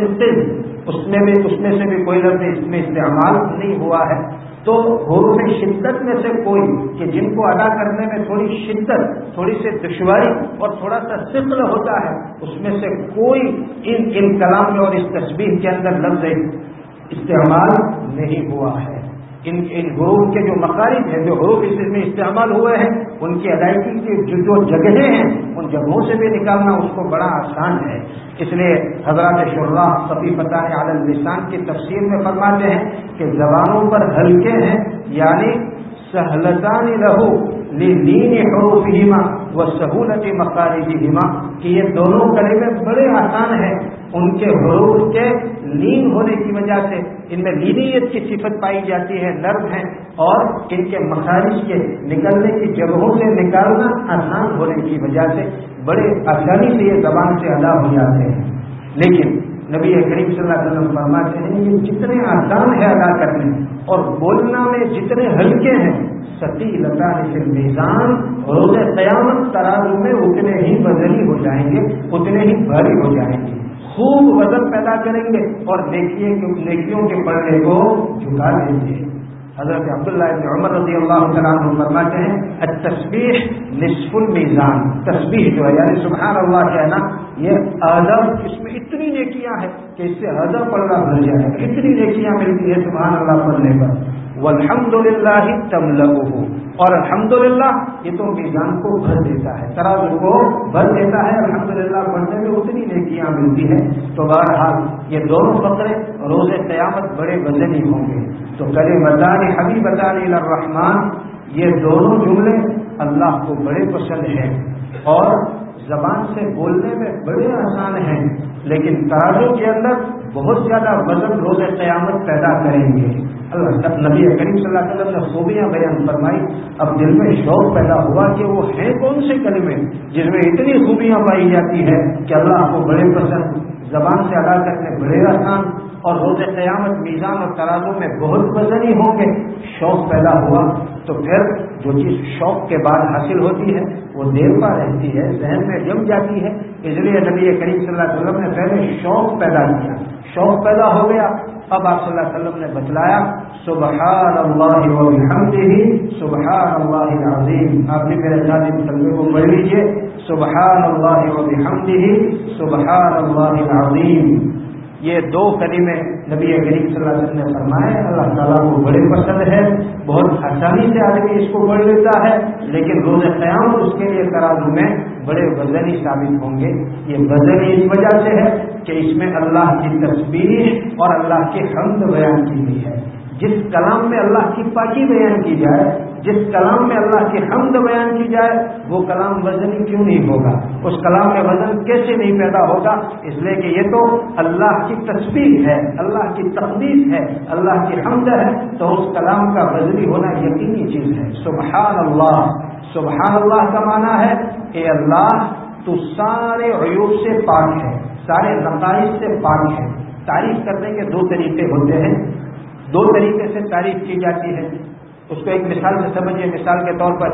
اس میں سے بھی کوئی لفظ اس میں استعمال نہیں ہوا ہے. تو حروف شدت میں سے کوئی کہ جن کو ادا کرنے میں تھوڑی شدت، تھوڑی سی دشواری اور تھوڑا سا ثقل ہوتا ہے، اس میں سے کوئی ان کلام میں اور اس تسبیح کے اندر لفظ استعمال نہیں ہوا ہے. ان حروف کے جو مخارج ہیں، جو حروف اس میں استعمال ہوئے ہیں، ان کی ادائیگی کی جو جگہیں ہیں ان جگہوں سے بھی نکالنا اس کو بڑا آسان ہے. اس لیے حضرات شراح خفیفتان علی اللسان کی تفسیر میں فرماتے ہیں کہ زبانوں پر ہلکے ہیں، یعنی سہلتان لہو للین حروفہما وسہولت مخارجہما، کہ یہ دونوں کلمے بڑے آسان ہیں ان کے حروف کے لین ہونے کی وجہ سے. ان میں لینیت کی صفت پائی جاتی ہے، نرم ہیں، اور ان کے مخارج کے نکلنے کی جگہوں سے نکالنا آسان ہونے کی وجہ سے بڑے آسانی سے یہ زبان سے ادا ہو جاتے ہیں. لیکن نبی کریم صلی اللہ علیہ وسلم فرماتے ہیں یہ جتنے آسان ہے ادا کرنے اور بولنا میں جتنے ہلکے ہیں، ثقیلتان فی المیزان، روز قیامت ترازو میں اتنے ہی وزنی ہو جائیں گے، اتنے ہی بھاری ہو جائیں گے، خوب وزن پیدا کریں گے اور نیکیوں کے پڑھنے کو جھکا دیں گے. حضرت عبداللہ ابن عمر رضی اللہ تعالیٰ عنہ فرماتے ہیں التسبیح نصف المیزان، تسبیح جو ہے یعنی سبحان اللہ کہنا یہ آدم، اس میں اتنی نیکیاں ہیں کہ اس سے آدم پڑھنا بھر جائے گا، اتنی نیکیاں ملتی ہے سبحان اللہ پڑھنے پر. والحمدللہ تملؤہ، اور الحمدللہ یہ تو میزان کو بھر دیتا ہے، ترازو کو بھر دیتا ہے. الحمدللہ پڑھنے میں اتنی نیکیاں ملتی ہیں. تو بہرحال یہ دونوں فقرے روز قیامت بڑے وزنی ہوں گے. تو کلمتان حبیبتان الی الرحمن، یہ دونوں جملے اللہ کو بڑے پسند ہیں اور زبان سے بولنے میں بڑے آسان ہیں، لیکن ترازو کے اندر بہت زیادہ وزن روز قیامت پیدا کریں گے۔ اللہ نبی کریم صلی اللہ علیہ وسلم نے خوبیاں بیان فرمائی، اب دل میں شوق پیدا ہوا کہ وہ ہیں کون سے کلمے جس میں اتنی خوبیاں پائی جاتی ہے کہ اللہ کو بڑے پسند، زبان سے ادا کرنے بڑے آسان، اور روز قیامت میزان اور ترازو میں بہت وزنی ہوں گے۔ شوق پیدا ہوا تو پھر جو چیز شوق کے بعد حاصل ہوتی ہے وہ دیر پا رہتی ہے، ذہن میں جم جاتی ہے، اس لیے نبی کریم صلی اللہ علیہ وسلم نے پہلے شوق پیدا کیا، شوق پیدا ہو گیا، اب آپ صلی اللہ علیہ وسلم نے بتلایا سبحان اللہ و بحمدہ سبحان اللہ العظیم۔ آپ بھی میرے ساتھ اس کلمے کو پڑھ لیجیے، سبحان اللہ و بحمدہ سبحان اللہ العظیم۔ یہ دو کلمے نبی کریم صلی اللہ علیہ وسلم نے فرمائے، اللہ تعالیٰ کو بڑے پسند ہے، بہت آسانی سے آدمی اس کو پڑھ لیتا ہے، لیکن روز قیامت اس کے لیے ترازو میں بڑے وزنی ثابت ہوں گے۔ یہ وزنی اس وجہ سے ہے کہ اس میں اللہ کی تسبیح اور اللہ کی حمد بیان کی گئی ہے۔ جس کلام میں اللہ کی پاکی بیان کی جائے، جس کلام میں اللہ کی حمد بیان کی جائے، وہ کلام وزنی کیوں نہیں ہوگا؟ اس کلام میں وزن کیسے نہیں پیدا ہوگا؟ اس لیے کہ یہ تو اللہ کی تسبیح ہے، اللہ کی تقدیس ہے، اللہ کی حمد ہے، تو اس کلام کا وزنی ہونا یقینی چیز ہے۔ سبحان اللہ، سبحان اللہ کا معنی ہے اے اللہ تو سارے عیوب سے پاک ہے، سارے نقائص سے پاک ہے۔ تعریف کرنے کے دو طریقے ہوتے ہیں، دو طریقے سے تعریف کی جاتی ہے۔ اس کو ایک مثال سے سمجھیے، مثال کے طور پر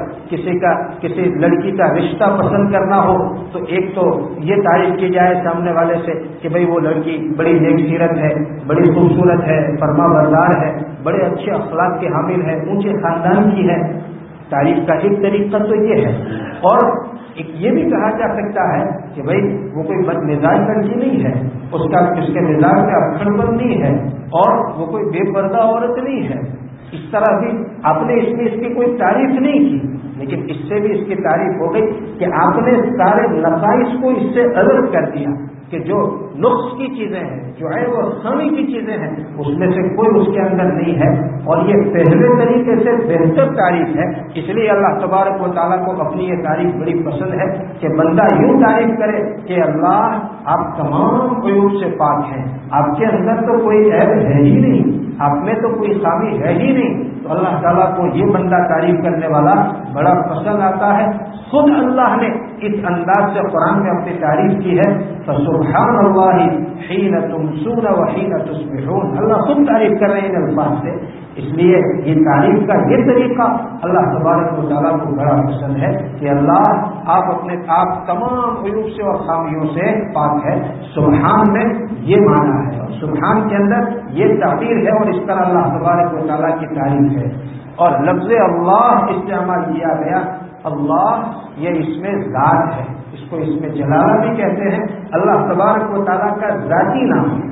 کسی لڑکی کا رشتہ پسند کرنا ہو تو ایک تو یہ تعریف کی جائے سامنے والے سے کہ بھئی وہ لڑکی بڑی نیک سیرت ہے، بڑی خوبصورت ہے، فرما بردار ہے، بڑے اچھے اخلاق کے حامل ہے، اونچے خاندان کی ہے۔ تعریف کا ایک طریقہ تو یہ ہے، اور ایک یہ بھی کہا جا سکتا ہے کہ بھئی وہ کوئی بد مزاج لڑکی نہیں ہے، اس کے مزاج میں اکھڑ پن نہیں ہے، اور وہ کوئی بے پردہ عورت نہیں ہے۔ اس طرح بھی آپ نے اس میں اس کی کوئی تعریف نہیں کی، لیکن اس سے بھی اس کی تعریف ہو گئی کہ آپ نے سارے نقائص کو اس سے الگ کر دیا کہ جو نقص کی چیزیں ہیں، جو عیب و خامی کی چیزیں ہیں، اس میں سے کوئی اس کے اندر نہیں ہے، اور یہ پہلے طریقے سے بہتر تعریف ہے۔ اس لیے اللہ تبارک و تعالیٰ کو اپنی یہ تعریف بڑی پسند ہے کہ بندہ یوں تعریف کرے کہ اللہ آپ تمام عیوب سے پاک ہیں، آپ کے اندر تو کوئی عیب ہے ہی نہیں، آپ میں تو کوئی خامی ہے ہی نہیں۔ تو اللہ تعالیٰ کو یہ بندہ تعریف کرنے والا بڑا پسند آتا ہے۔ خود اللہ نے اس انداز سے قرآن میں اپنی تعریف کی ہے، فسبحان اللہ حین تمسون وحین تصبحون۔ اللہ خود تعریف کر رہے ہیں ان الفاظ سے، اس لیے یہ تعریف کا یہ طریقہ اللہ تبارک و تعالیٰ کو بڑا پسند ہے کہ اللہ آپ تمام عیوب سے اور خامیوں سے پاک ہے۔ سبحان میں یہ معنی ہے، اور سبحان کے اندر یہ تعبیر ہے، اور اس طرح اللہ تبارک و تعالیٰ کی تعریف ہے۔ اور لفظ اللہ استعمال کیا گیا، اللہ یہ اس میں ذات ہے، اس کو اس میں جلالہ بھی کہتے ہیں۔ اللہ تبارک و تعالیٰ کا ذاتی نام ہے۔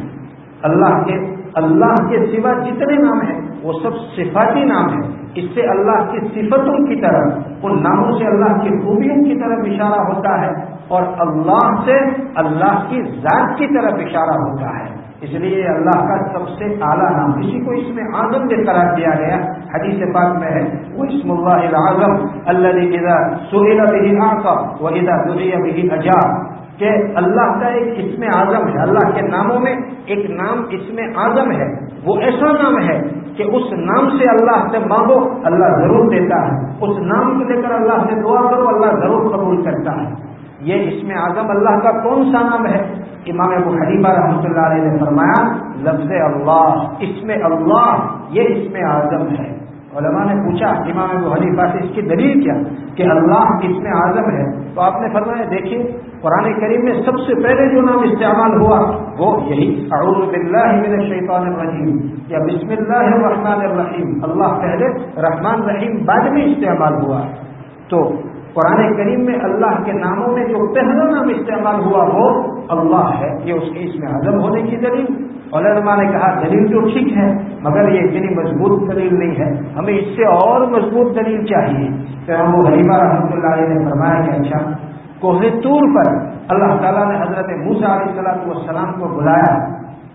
اللہ کے سوا جتنے نام ہیں وہ سب صفاتی نام ہیں، اس سے اللہ کی صفتوں کی طرف، ان ناموں سے اللہ کی خوبیوں کی طرف اشارہ ہوتا ہے، اور اللہ سے اللہ کی ذات کی طرف اشارہ ہوتا ہے۔ اس لیے اللہ کا سب سے اعلیٰ نام، اسی کو اس میں اعظم کے قرار دیا گیا۔ حدیث پاک میں ہے وہ اسم اللہ العظم الذی اذا سئل به اعطى واذا دعی به اجاب، کہ اللہ کا ایک اسم اعظم ہے، اللہ کے ناموں میں ایک نام اسم اعظم ہے، وہ ایسا نام ہے کہ اس نام سے اللہ سے مانگو اللہ ضرور دیتا ہے، اس نام کو لے کر اللہ سے دعا کرو اللہ ضرور قبول کرتا ہے۔ یہ اسم اعظم اللہ کا کون سا نام ہے؟ امام ابو حنیفہ رحمۃ اللہ علیہ نے فرمایا لفظ اللہ، اسم اللہ یہ اسم اعظم ہے۔ علماء نے پوچھا امام ابو حنیفہ سے اس کی دلیل کیا کہ اللہ اسم اعظم ہے، تو آپ نے فرمایا دیکھیے قرآن کریم میں سب سے پہلے جو نام استعمال ہوا وہ یہی اعوذ باللہ من الشیطان الرجیم یا بسم اللہ الرحمن الرحیم، اللہ پہلے رحمان رحیم بعد میں استعمال ہوا۔ تو قرآن کریم میں اللہ کے ناموں میں جو پہلا نام استعمال ہوا وہ اللہ ہے، یہ اس کے اسم اعظم ہونے کی دلیل۔ علماء نے کہا دلیل تو ٹھیک ہے مگر یہ اتنی مضبوط دلیل نہیں ہے، ہمیں اس سے اور مضبوط دلیل چاہیے۔ پھر ابو حنیفہ رحمۃ اللہ علیہ نے فرمایا کہ اچھا کوہ طور پر اللہ تعالیٰ نے حضرت موسیٰ علیہ السلام کو بلایا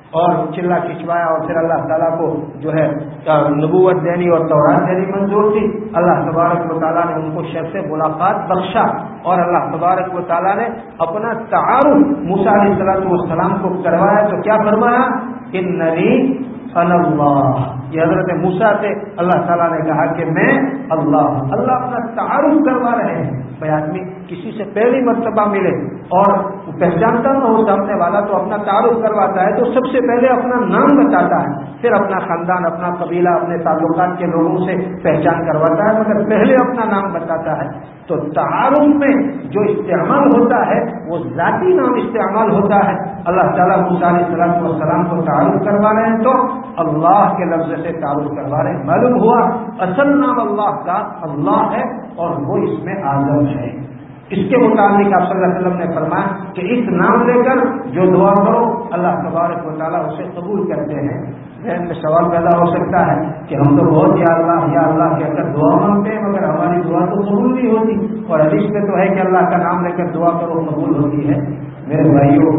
اور چلا کھچوایا اور پھر اللہ تعالیٰ کو جو ہے نبوت دینی اور تورات دینی منظور تھی. اللہ تبارک و تعالیٰ نے ان کو شرف ملاقات بخشا اور اللہ تبارک و تعالیٰ نے اپنا تعارف موسیٰ علیہ السلام کو کروایا. تو کیا فرمایا؟ اننی انا اللہ. یہ حضرت موسیٰ سے اللہ تعالیٰ نے کہا کہ میں اللہ. اللہ اپنا تعارف کروا رہے ہیں. بھائی آدمی کسی سے پہلی مرتبہ ملے اور پہچانتا نہ ہو سامنے والا تو اپنا تعارف کرواتا ہے تو سب سے پہلے اپنا نام بتاتا ہے, پھر اپنا خاندان, اپنا قبیلہ, اپنے تعلقات کے لوگوں سے پہچان کرواتا ہے, مگر پہلے اپنا نام بتاتا ہے. تو تعارف میں جو استعمال ہوتا ہے وہ ذاتی نام استعمال ہوتا ہے. اللہ تعالیٰ موسیٰ علیہ السلام کو تعارف کروا رہے ہیں تو اللہ کے لفظ سے تعارف کروا رہے ہیں. معلوم ہوا اصل نام اللہ کا اللہ ہے اور وہ اس میں اعظم ہے. اس کے متعلق آپ صلی اللہ علیہ وسلم نے فرمایا کہ اس نام لے کر جو دعا کرو اللہ تبارک و تعالیٰ اسے قبول کرتے ہیں. ذہن میں سوال پیدا ہو سکتا ہے کہ ہم تو بہت یا اللہ کہہ کر دعا مانگتے ہیں مگر ہماری دعا تو قبول نہیں ہوتی, اور حدیث میں تو ہے کہ اللہ کا نام لے کر دعا کرو قبول ہوتی ہے. میرے بھائیوں,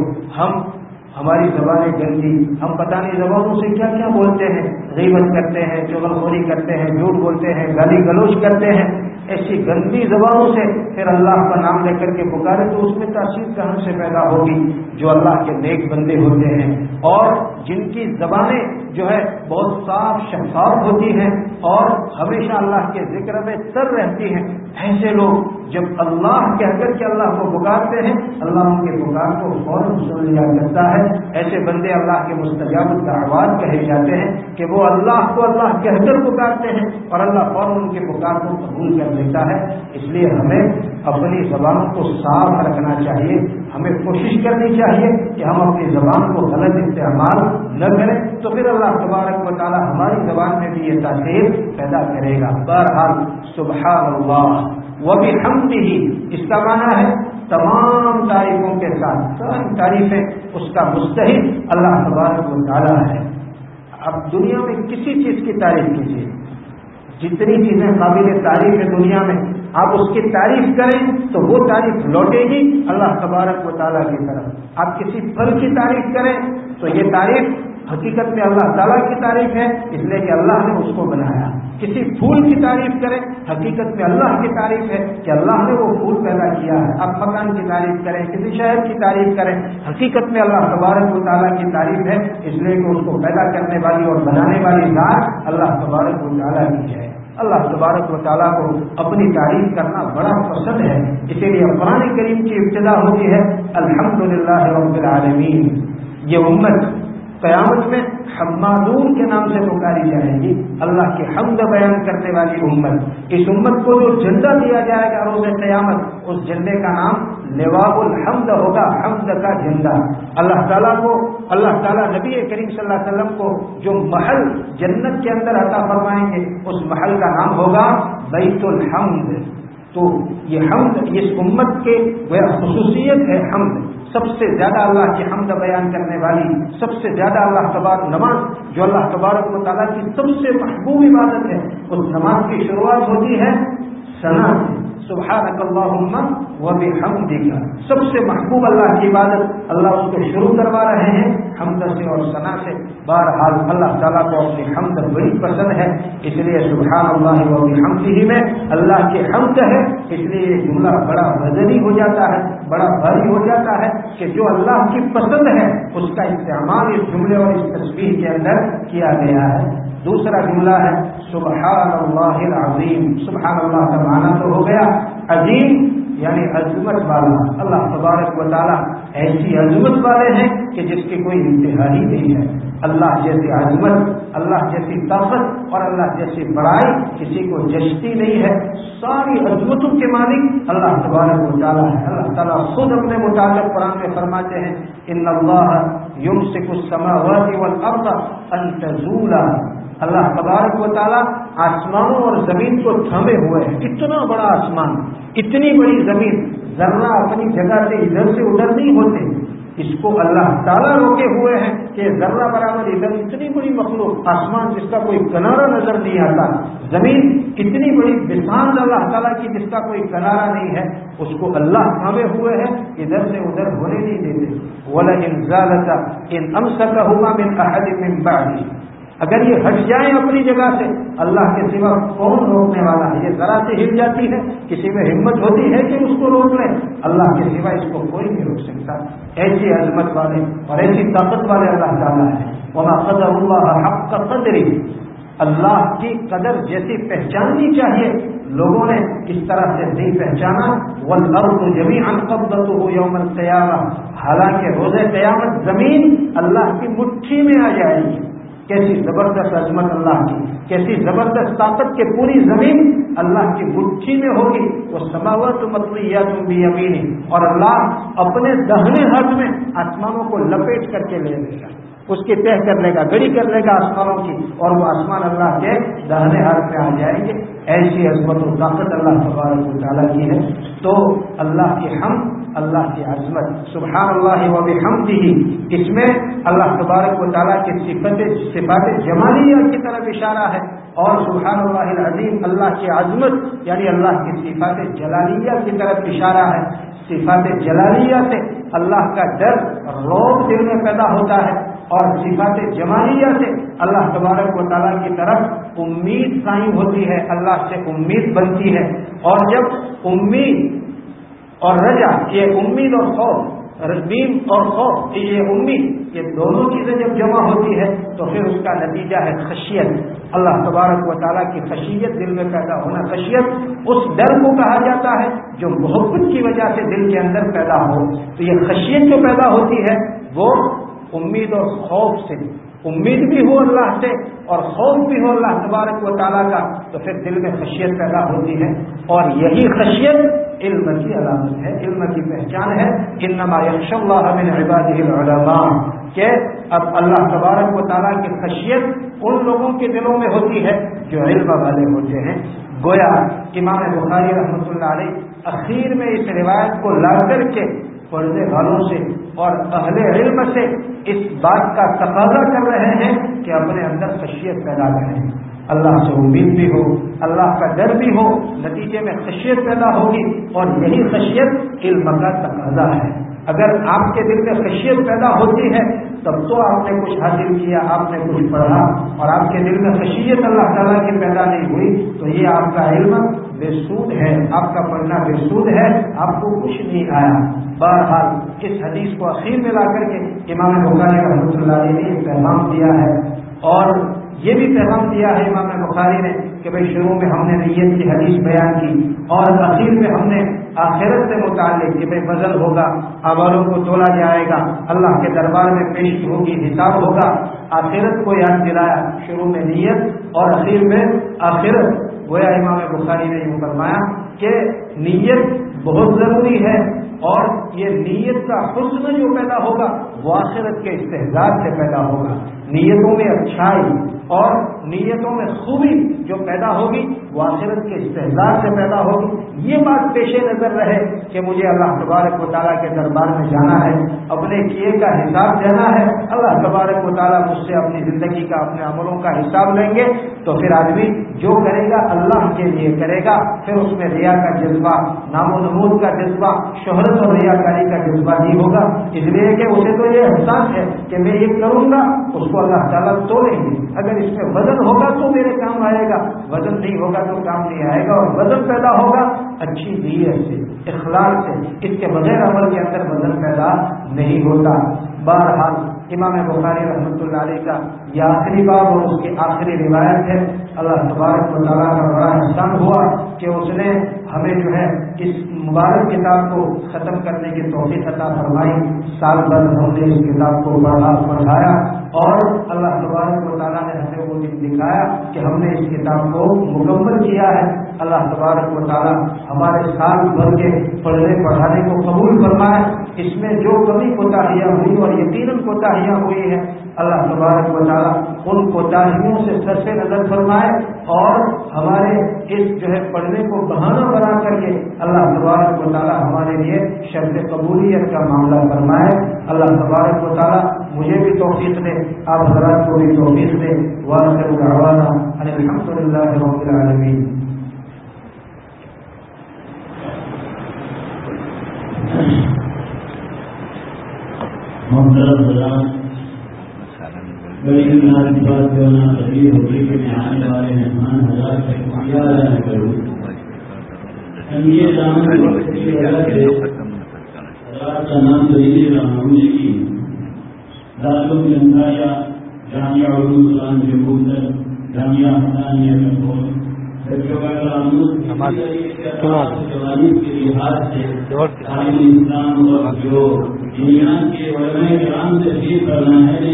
ہماری زبانیں گندی, ہم پتہ نہیں زبانوں سے کیا کیا بولتے ہیں. غیبت کرتے ہیں, چغلخوری کرتے ہیں, جھوٹ بولتے ہیں, گالی گلوچ کرتے ہیں. ایسی گندی زبانوں سے پھر اللہ کا نام لے کر کے پکارے تو اس میں تاثیر کہاں سے پیدا ہوگی؟ جو اللہ کے نیک بندے ہوتے ہیں اور جن کی زبانیں جو ہے بہت صاف شفاف ہوتی ہیں اور ہمیشہ اللہ کے ذکر میں تر رہتی ہیں, ایسے لوگ جب اللہ کہہ کر کے اللہ کو پکارتے ہیں اللہ ان کے پکار کو فوراً سن لیا کرتا ہے. ایسے بندے اللہ کے مستجاب الدعوات کہے جاتے ہیں کہ وہ اللہ کو اللہ کہہ کر پکارتے ہیں اور اللہ فوراً ان کے پکار کو قبول کر لیتا ہے. اس لیے ہمیں اپنی زبانوں کو صاف رکھنا چاہیے. ہمیں کوشش کرنی چاہیے کہ ہم اپنی زبان کو غلط استعمال نہ کریں, تو پھر اللہ تبارک و تعالی ہماری زبان میں بھی یہ تاثیر پیدا کرے گا. بہرحال سبحان اللہ وبحمدہ اس کا معنی ہے تمام تعریفوں کے ساتھ, ساری تعریفیں اس کا مستحق اللہ تبارک و تعالی ہے. اب دنیا میں کسی چیز کی تعریف کیجیے, جتنی چیزیں قابل تعریف ہے دنیا میں آپ اس کی تعریف کریں تو وہ تعریف لوٹے گی اللہ تبارک و تعالیٰ کی طرف. آپ کسی پھل کی تعریف کریں تو یہ تعریف حقیقت میں اللہ تعالیٰ کی تعریف ہے اس لیے کہ اللہ نے اس کو بنایا. کسی پھول کی تعریف کریں حقیقت میں اللہ کی تعریف ہے کہ اللہ نے وہ پھول پیدا کیا ہے. آپ مکان کی تعریف کریں, کسی شہر کی تعریف کریں, حقیقت میں اللہ تبارک و تعالیٰ کی تعریف ہے اس لیے کہ اس کو پیدا کرنے والی اور بنانے والی ذات اللہ تبارک و تعالیٰ کی ہے. اللہ تبارک و تعالیٰ کو اپنی تعریف کرنا بڑا پسند ہے. اسی لیے قرآن کریم کی ابتدا ہوتی ہے الحمدللہ رب العالمین. یہ امت قیامت میں حمادون کے نام سے پکاری جائے گی, اللہ کی حمد بیان کرنے والی امت. اس امت کو جو جھنڈا دیا جائے گا روز قیامت, اس جھنڈے کا نام لواء الحمد ہوگا, حمد کا جھنڈا. اللہ تعالیٰ کو اللہ تعالیٰ نبی کریم صلی اللہ علیہ وسلم کو جو محل جنت کے اندر عطا فرمائیں گے اس محل کا نام ہوگا بیت الحمد. تو یہ حمد اس امت کے خصوصیت ہے. حمد سب سے زیادہ اللہ کی حمد بیان کرنے والی, سب سے زیادہ اللہ تبارک نماز جو اللہ تبارک و تعالیٰ کی سب سے محبوب عبادت ہے, اس نماز کی شروعات ہوتی ہے ثنا سے, سبحانک اللہم وبحمدک. سب سے محبوب اللہ کی عبادت اللہ اس کو شروع کروا رہے ہیں حمد سے اور ثنا سے. بہرحال اللہ تعالیٰ کو اپنی حمد بڑی پسند ہے اس لیے سبحان اللہ وبحمدہ میں اللہ کی حمد ہے. اس لیے یہ جملہ بڑا وزنی ہو جاتا ہے, بڑا بھاری ہو جاتا ہے کہ جو اللہ کی پسند ہے اس کا استعمال اس جملے اور اس تسبیح کے اندر کیا گیا ہے. دوسرا جملہ ہے سبحان اللہ العظیم. سبحان اللہ کا معنی تو ہو گیا عظیم یعنی عظمت والا. اللہ تبارک و تعالیٰ ایسی عظمت والے ہیں کہ جس کی کوئی انتہا ہی نہیں ہے. اللہ جیسی عظمت, اللہ جیسی طاقت اور اللہ جیسی بڑائی کسی کو جچتی نہیں ہے. ساری عظمتوں کے مالک اللہ تبارک و تعالیٰ ہے. اللہ تعالیٰ خود اپنے متعلق قرآن میں فرماتے ہیں ان اللہ یمسک السماوات والارض ان تزولا. اللہ تبارک و تعالیٰ آسمانوں اور زمین کو تھمے ہوئے ہیں. اتنا بڑا آسمان, اتنی بڑی زمین, ذرہ اپنی جگہ سے ادھر سے ادھر نہیں ہوتے. اس کو اللہ تعالیٰ روکے ہوئے ہیں کہ کہ ذرہ برابر ادھر اتنی بڑی مخلوق، آسمان جس کا کوئی کنارہ نظر نہیں آتا، زمین اتنی بڑی بساند اللہ تعالیٰ کی جس کا کوئی کنارہ نہیں ہے، اس کو اللہ تھامے ہوئے ہیں، ادھر سے ادھر ہونے نہیں دیتے۔ وَلَئِنْ زَالَتَ إِنْ أَمْسَكَهُمَا مِنْ أَحَدٍ مِّن بَعْدِهِ، اگر یہ ہٹ جائیں اپنی جگہ سے، اللہ کے سوا کون روکنے والا ہے؟ یہ ذرا سے ہل جاتی ہے، کسی میں ہمت ہوتی ہے کہ اس کو روک لیں؟ اللہ کے سوا اس کو کوئی نہیں روک سکتا۔ ایسی عظمت والے اور ایسی طاقت والے اللہ تعالیٰ ہیں۔ وَمَا قَدَرُ اللَّهَ حَقَّ قَدْرِهِ، اللہ کی قدر جیسی پہچاننی چاہیے لوگوں نے اس طرح سے نہیں پہچانا۔ وَالْأَرْضُ جَمِيعًا قَبْضَتُهُ يَوْمَ الْقِيَامَةِ، حالانکہ روز قیامت زمین اللہ کی مٹھی میں آ جائے گی۔ کیسی زبردست عظمت اللہ کی، کیسی زبردست طاقت کہ پوری زمین اللہ کی مٹھی میں ہوگی۔ وہ سماوات مطویات بیمینہ، اور اللہ اپنے داہنے ہاتھ میں آسمانوں کو لپیٹ کر کے لے لے گا، اس کی تہ کر لے گا، گڑی کر لے گا آسمانوں کی، اور وہ آسمان اللہ کے داہنے ہاتھ میں آ جائیں گے۔ ایسی عظمت و طاقت اللہ تبارک و تعالیٰ کی ہے۔ تو اللہ کی حمد، اللہ کی عظمت، سبحان اللہ و بحمدہ، اس میں اللہ تبارک و تعالیٰ کی صفات جمالیہ کی طرف اشارہ ہے، اور سبحان اللہ العظیم اللہ کی عظمت یعنی اللہ کی صفات جلالیہ کی طرف اشارہ ہے۔ صفات جلالیہ سے اللہ کا ڈر، رعب دل میں پیدا ہوتا ہے، اور صفات جمالیہ سے اللہ تبارک و تعالیٰ کی طرف امید قائم ہوتی ہے، اللہ سے امید بنتی ہے۔ اور جب امید اور رجا، یہ امید اور خوف، رجبیم اور خوف، یہ امید، یہ دونوں چیزیں جب جمع ہوتی ہے تو پھر اس کا نتیجہ ہے خشیت، اللہ تبارک و تعالیٰ کی خشیت دل میں پیدا ہونا۔ خشیت اس ڈر کو کہا جاتا ہے جو محبت کی وجہ سے دل کے اندر پیدا ہو۔ تو یہ خشیت جو پیدا ہوتی ہے وہ امید اور خوف سے، امید بھی ہو اللہ سے اور خوف بھی ہو اللہ تبارک و تعالیٰ کا، تو پھر دل میں خشیت پیدا ہوتی ہے، اور یہی خشیت علم کی علامت ہے، علم کی پہچان ہے۔ انما یخشی اللہ من عبادہ العلماء، کہ اب اللہ تبارک و تعالیٰ کی خشیت ان لوگوں کے دلوں میں ہوتی ہے جو علم والے ہوتے ہیں۔ گویا امام بخاری رحمۃ اللہ علیہ اخیر میں اس روایت کو لا کر کے پڑھنے والوں سے اور اہل علم سے اس بات کا تقاضا کر رہے ہیں کہ اپنے اندر خشیت پیدا کریں، اللہ سے امید بھی ہو، اللہ کا ڈر بھی ہو، نتیجے میں خشیت پیدا ہوگی، اور یہی خشیت علم کا تقاضا ہے۔ اگر آپ کے دل میں خشیت پیدا ہوتی ہے تب تو آپ نے کچھ حاصل کیا، آپ نے کچھ پڑھا، اور آپ کے دل میں خشیت اللہ تعالیٰ کی پیدا نہیں ہوئی تو یہ آپ کا علم بے سود ہے، آپ کا پڑھنا بے سود ہے، آپ کو کچھ نہیں آیا۔ بہرحال اس حدیث کو اخیر میں لا کر کے امام بخاری رحمۃ اللہ علیہ نے پیغام دیا ہے، اور یہ بھی پیغام دیا ہے امام بخاری نے کہ بھئی شروع میں ہم نے نیت کی حدیث بیان کی، اور اخیر میں ہم نے آخرت سے متعلق کہ بھئی بدل ہوگا، اعمالوں کو تولا جائے گا، اللہ کے دربار میں پیشی ہوگی، حساب ہوگا، آخرت کو یاد دلایا، شروع میں نیت اور اخیر میں آخرت۔ گویا امام بخاری نے یہ فرمایا کہ نیت بہت ضروری ہے، اور یہ نیت کا حسن جو پیدا ہوگا وہ آخرت کے استحضار سے پیدا ہوگا۔ نیتوں میں اچھائی اور نیتوں میں خوبی جو پیدا ہوگی وہ آخرت کے استحضار سے پیدا ہوگی۔ یہ بات پیش نظر رہے کہ مجھے اللہ تبارک و تعالیٰ کے دربار میں جانا ہے، اپنے کیے کا حساب دینا ہے، اللہ تبارک و تعالیٰ مجھ سے اپنی زندگی کا، اپنے عملوں کا حساب لیں گے، تو پھر آدمی جو کرے گا اللہ کے لیے کرے گا، پھر اس میں ریا کا جذبہ، نام و نمود کا جذبہ، شہرت اور ریاکاری کا جذبہ نہیں ہوگا، اس لیے کہ اسے تو یہ احساس ہے کہ میں یہ کروں گا اس کو اللہ تعالیٰ تولیں گے، اگر اس میں وزن ہوگا تو میرے کام آئے گا، وزن نہیں ہوگا تو کام نہیں آئے گا، اور وزن پیدا ہوگا اچھی نیت سے، اخلاص سے، اس کے بغیر عمل کے اندر وزن پیدا نہیں ہوتا۔ بہرحال امام بخاری رحمۃ اللہ علیہ کا یہ آخری باب اور اس کی آخری روایت ہے۔ اللہ تبارک و تعالیٰ کا بڑا احسان ہوا کہ اس نے ہمیں جو ہے اس مبارک کتاب کو ختم کرنے کی توفیق عطا فرمائی۔ سال بھر ہم نے اس کتاب کو پڑھایا، اور اللہ تبارک و تعالیٰ نے ہمیں وہ دن دکھایا کہ ہم نے اس کتاب کو مکمل کیا ہے۔ اللہ تبارک و تعالیٰ ہمارے سال بھر کے پڑھنے پڑھانے کو قبول فرمائے۔ اس میں جو کمی کوتاہیاں ہوئی اور یقیناً کوتاہیاں ہوئی ہیں، اللہ تبارک و تعالیٰ ان کوتاہیوں سے سر سے نظر فرمائے، اور ہمارے اس جو ہے پڑھنے کو بہانہ بنا کر کے اللہ تبارک و تعالیٰ ہمارے لیے شرط قبولیت کا معاملہ فرمائے۔ اللہ تبارک و تعالیٰ مجھے بھی توفیق دے، آپ حضرات کو بھی توفیق دے۔ وآخر دعوانا ان الحمد للہ رب العالمین۔ محترم حضرات، بڑی ناز کی بات جو نا تقریر ہوگی کہ میں آنے والے مہمان حضرات کا شکریہ ادا نہ کروں۔ یہ دامن وقت کی وجہ سے حضرات کا نام تو نہیں لے رہا ہوں، لیکن دارالعلوم یا جامعہ علوم القرآن کے مقدر جامعہ حسانیہ میں بچوں کا جوانی کے لحاظ سے تعلیم اسلام اور جو دنیا کے علماء کرام سے تشریف کرنا ہے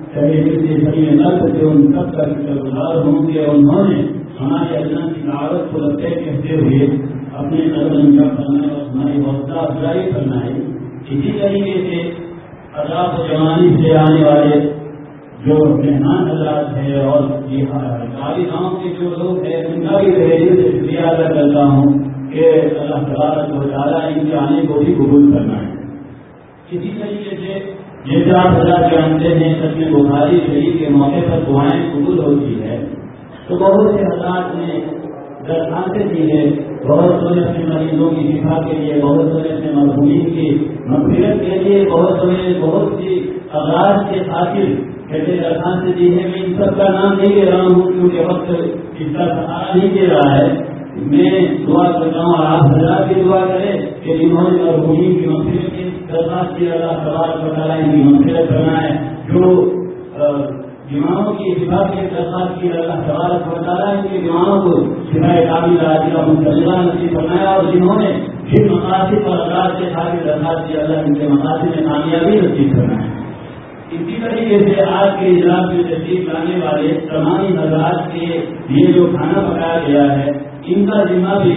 ان سب کا گزار ہوں گے۔ انہوں نے ہمارے اللہ کی دعوت کو لبیک کہتے ہوئے اپنے قدم کا کرنا ہے اور ہماری حوصلہ افزائی کرنا ہے۔ اسی طریقے سے عذاب و جوانی سے آنے والے جو مہمان حضرات ہیں اور ساری گاؤں کے جو لوگ ہیں ان کا بھی تحریر سے شکریہ ادا کرتا ہوں کہ اللہ تبارک و تعالیٰ ان کے آنے کو بھی قبول کرنا ہے۔ اسی طریقے سے جیسے آپ حضرات جانتے ہیں ختم بخاری شریف کے موقع پر دعائیں قبول ہوتی ہے، تو بہت سے حضرات نے درخواستیں دی ہے، بہت سارے اپنے مریضوں کی شفا کے لیے، بہت سارے اپنے مرحومین کی مغفرت کے لیے، بہت سی اغراض کے خاطر کہتے درخواستیں دی ہے۔ میں ان سب کا نام نہیں لے رہا ہوں کیونکہ وقت اس کا سہارا نہیں دے رہا ہے۔ میں دعا کرتا ہوں اور آپ حضرات بھی دعا کریں کہ جنہوں نے مرحومین کی مغفرت کی درخواست کی، اللہ تبارک و تعالیٰ ان کی مغفرت کرنا ہے۔ جو بیماروں کی شفا کی درخواست کی، اللہ تبارک و تعالیٰ ان کے بیماروں کو شفا کاملہ عاجلہ مستقبلہ نصیب فرمایا، اور جنہوں نے جن مقاصد پر اغراض کے خاطر درخواست کی، اللہ ان کے مقاصد میں کامیابی نصیب کرنا ہے۔ اسی طریقے سے آج کے اجلاس میں تشریف لانے والے تمام حضرات کے لیے جو کھانا پکایا گیا ہے، ان کا ذمہ بھی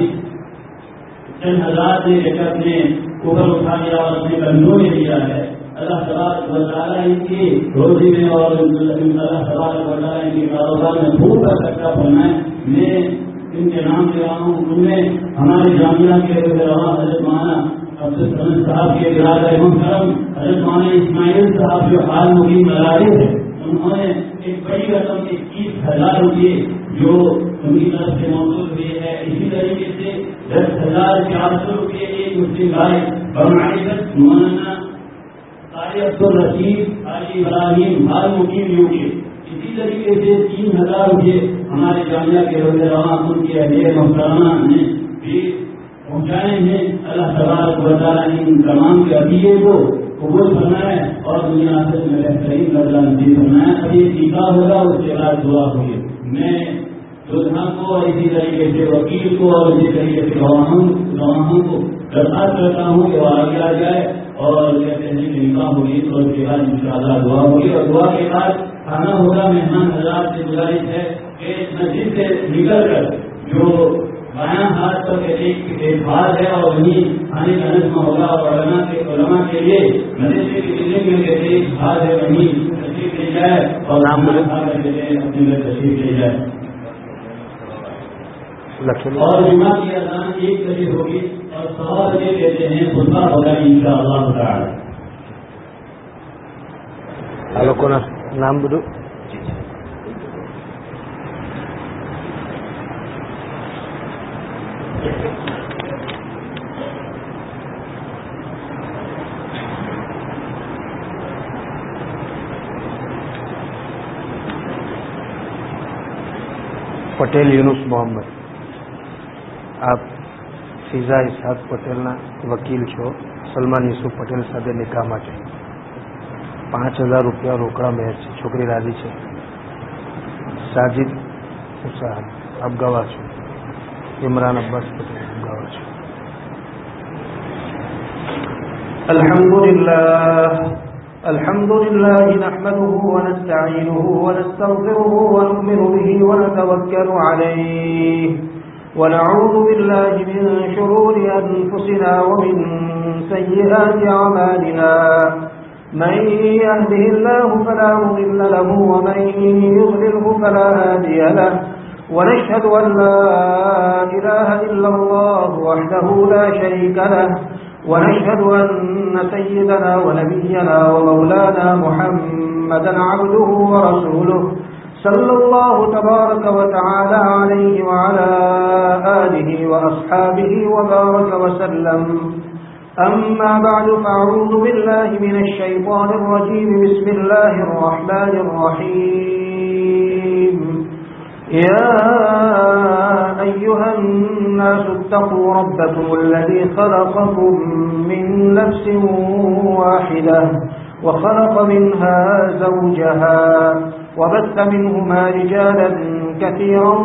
چند حضرات نے اپنے اوپر اٹھا لیا اور اپنے کندھوں میں لیا ہے۔ اللہ تبارک و تعالیٰ ان کی روزی میں اور اللہ تبارک و تعالیٰ ان کے کاروبار میں خوب برکت فرمائے۔ میں ان کے نام لے رہا ہوں، ان میں ہمارے جامعہ کے حضرت مولانا عبدالسمد صاحب کے برادر محترم حضرت مولانا اسماعیل صاحب جو حال مقیم مدارس ہے، انہوں نے ایک بڑی رقم 21,000 روپئے جو ان کی طرف سے موصول ہوئی ہے۔ اسی طریقے سے 10,400 روپئے ایک مسلم بھائی بمعرفت مولانا قاری عبدالرشید حاجی ابراہیم حال مقیم یو کے، اسی طریقے سے 3,000 روپئے ہمارے جامعہ کے وزراء ان کے اہلیہ محترمہ نے بھی پہنچائے ہیں۔ اللہ تبارک و تعالیٰ نے ان تمام کے عطیے کو قبول فرمائے اور دنیا آخرت میں بہترین درجہ نصیب فرمائے۔ اب یہ ٹیکہ ہوگا، اس کے بعد دعا ہوگی۔ میں دلہا کو اور اسی طریقے سے وکیل کو اور اسی طریقے سے گواہوں کو درخواست کرتا ہوں کہ وہ آگے آ جائے اور کہتے ہیں کہ نکاح ہوگی تو اس کے بعد انشاءاللہ دعا ہوگی، اور دعا کے بعد کھانا ہوگا۔ مہمان حضرات سے گزارش ہے کہ مسجد سے نکل کر جو بایاں ہاتھ پر ایک بات ہے اور وہیں کھانے کا نظم ہوگا، اور علماء کے لیے مدرسے کی بلڈنگ میں کہتے ایک بات ہے وہیں تشریف لے جائے اور نام کھا کر کہتے اپنے گھر تشریف لے جائے۔ اور جمعہ کی اذان 1 بجے ہوگی اور 100 بجے کہتے ہیں خطبہ ہوگا انشاءاللہ تعالی۔ آلوکونا نام بدو પટેલ યુનુસ મોહમ્મદ, આપ ફિઝા ઇસહાક પટેલના વકીલ છો। સલમાન યુસુફ પટેલ સાથે નિકાહ માટે 5,000 રૂપિયા રોકડા મહેર છે। છોકરી રાજી છે। સાજિદ હુસૈન આપ ગવાહ છો। ઇમરાન અબ્બાસ પટેલ આપ ગવાહ છો। الحمد لله نحمده ونستعينه ونستغفره ونؤمن به ونتوكل عليه ونعوذ بالله من شرور أنفسنا ومن سيئات أعمالنا، من يهده الله فلا مضل له ومن يضلله فلا هادي له، ونشهد أن لا إله إلا الله وحده لا شريك له، ونشهد أن سيدنا ونبينا ومولانا محمدا عبده ورسوله صلى الله تبارك وتعالى عليه وعلى آله وأصحابه وبارك وسلم. أما بعد فأعوذ بالله من الشيطان الرجيم. بسم الله الرحمن الرحيم. يا أيها الناس اتقوا ربكم الذي خلقكم من نفس واحدة وخلق منها زوجها وبث منهما رجالا كثيرا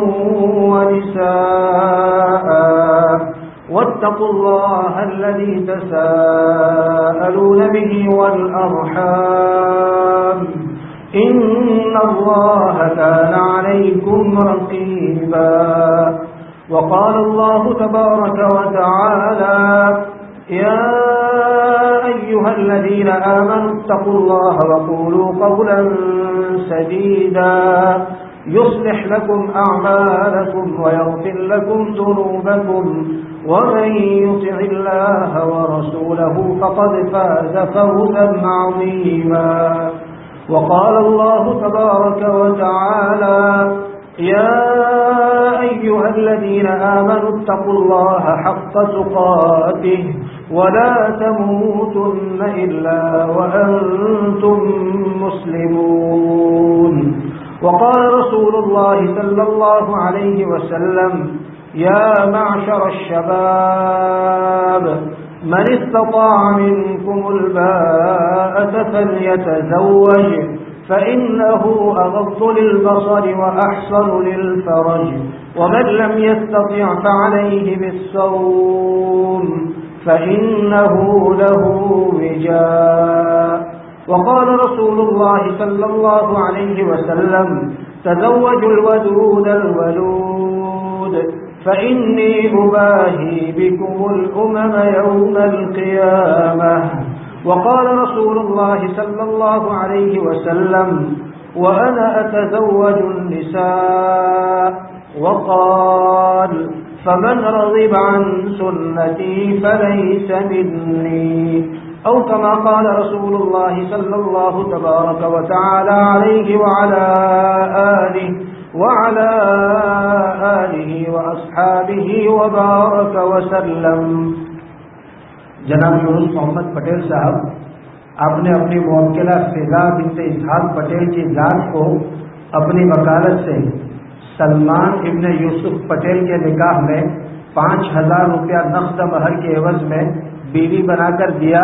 ونساء واتقوا الله الذي تساءلون به والأرحام إن الله كان عليكم رقيبا. وقال الله تبارك وتعالى يا أيها الذين آمنوا اتقوا الله وقولوا قولا سديدا يصلح لكم أعمالكم ويغفر لكم ذنوبكم ومن يطع الله ورسوله فقد فاز فوزا عظيما. وقال الله تبارك وتعالى يا أيها الذين آمنوا اتقوا الله حق تقاته ولا تموتن إلا وأنتم مسلمون. وقال رسول الله صلى الله عليه وسلم يا معشر الشباب من استطاع منكم الباءة فليتزوج فإنه أغض للبصر وأحصن للفرج ومن لم يستطع فعليه بالصوم فإنه له وجاء. وقال رسول الله صلى الله عليه وسلم تزوجوا الودود الولود فإني أباهي بكم الأمم يوم القيامة. وقال رسول الله صلى الله عليه وسلم وأنا أتزوج النساء. وقال فمن رغب عن سنتي فليس مني أو كما قال رسول الله صلى الله تبارك وتعالى عليه وعلى آله وأصحابه وبارك وسلم. جناب یونس محمد پٹیل صاحب، آپ نے اپنی موکلہ فضا بنت اسحاق پٹیل کی ذات کو اپنی وکالت سے سلمان ابن یوسف پٹیل کے نکاح میں 5,000 روپیہ نقد مہر کے عوض میں بیوی بنا کر دیا.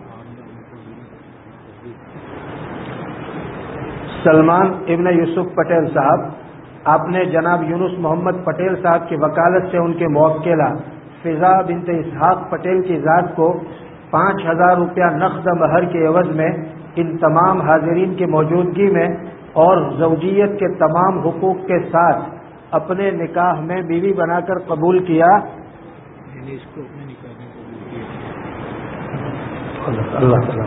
سلمان ابن یوسف پٹیل صاحب، آپ نے جناب یونس محمد پٹیل صاحب کی وکالت سے ان کے موکلہ فضا بنت اسحاق پٹیل کی ذات کو 5,000 روپیہ نقد مہر کے عوض میں ان تمام حاضرین کی موجودگی میں اور زوجیت کے تمام حقوق کے ساتھ اپنے نکاح میں بیوی بنا کر قبول کیا. اللہ تعالیٰ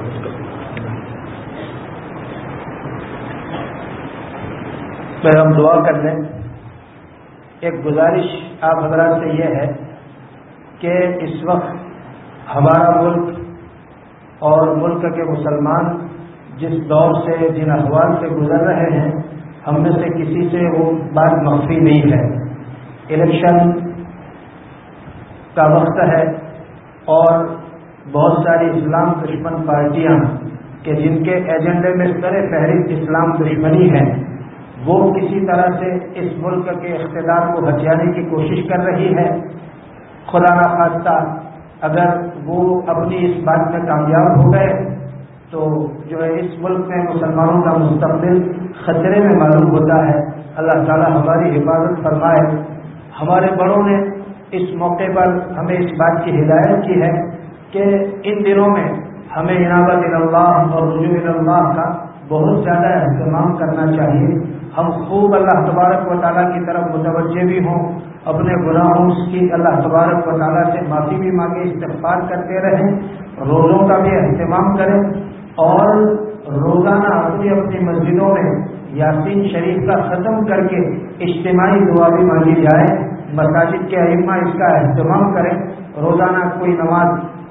پھر ہم دعا کر لیں. ایک گزارش آپ حضرات سے یہ ہے کہ اس وقت ہمارا ملک اور ملک کے مسلمان جس دور سے جن احوال سے گزر رہے ہیں، ہم میں سے کسی سے وہ بات مخفی نہیں ہے. الیکشن کا وقت ہے اور بہت ساری اسلام دشمن پارٹیاں کہ جن کے ایجنڈے میں سر فہرست اسلام دشمنی ہے، وہ کسی طرح سے اس ملک کے اقتدار کو ہتھیانے کی کوشش کر رہی ہے. خدا نہ خواستہ اگر وہ اپنی اس بات میں کامیاب ہو گئے تو جو ہے اس ملک میں مسلمانوں کا مستقبل خطرے میں معلوم ہوتا ہے. اللہ تعالی ہماری حفاظت فرمائے. ہمارے بڑوں نے اس موقع پر ہمیں اس بات کی ہدایت کی ہے کہ ان دنوں میں ہمیں انابت اللہ اور رجوع اللہ کا بہت زیادہ اہتمام کرنا چاہیے. ہم خوب اللہ تبارک و تعالیٰ کی طرف متوجہ بھی ہوں، اپنے گناہوں کی اللہ تبارک و تعالیٰ سے معافی بھی مانگے، استغفار کرتے رہیں، روزوں کا بھی اہتمام کریں اور روزانہ اپنی اپنی مسجدوں میں یاسین شریف کا ختم کر کے اجتماعی دعا بھی مانگی جائے. مساجد کے ائمہ اس کا اہتمام کریں، روزانہ کوئی نماز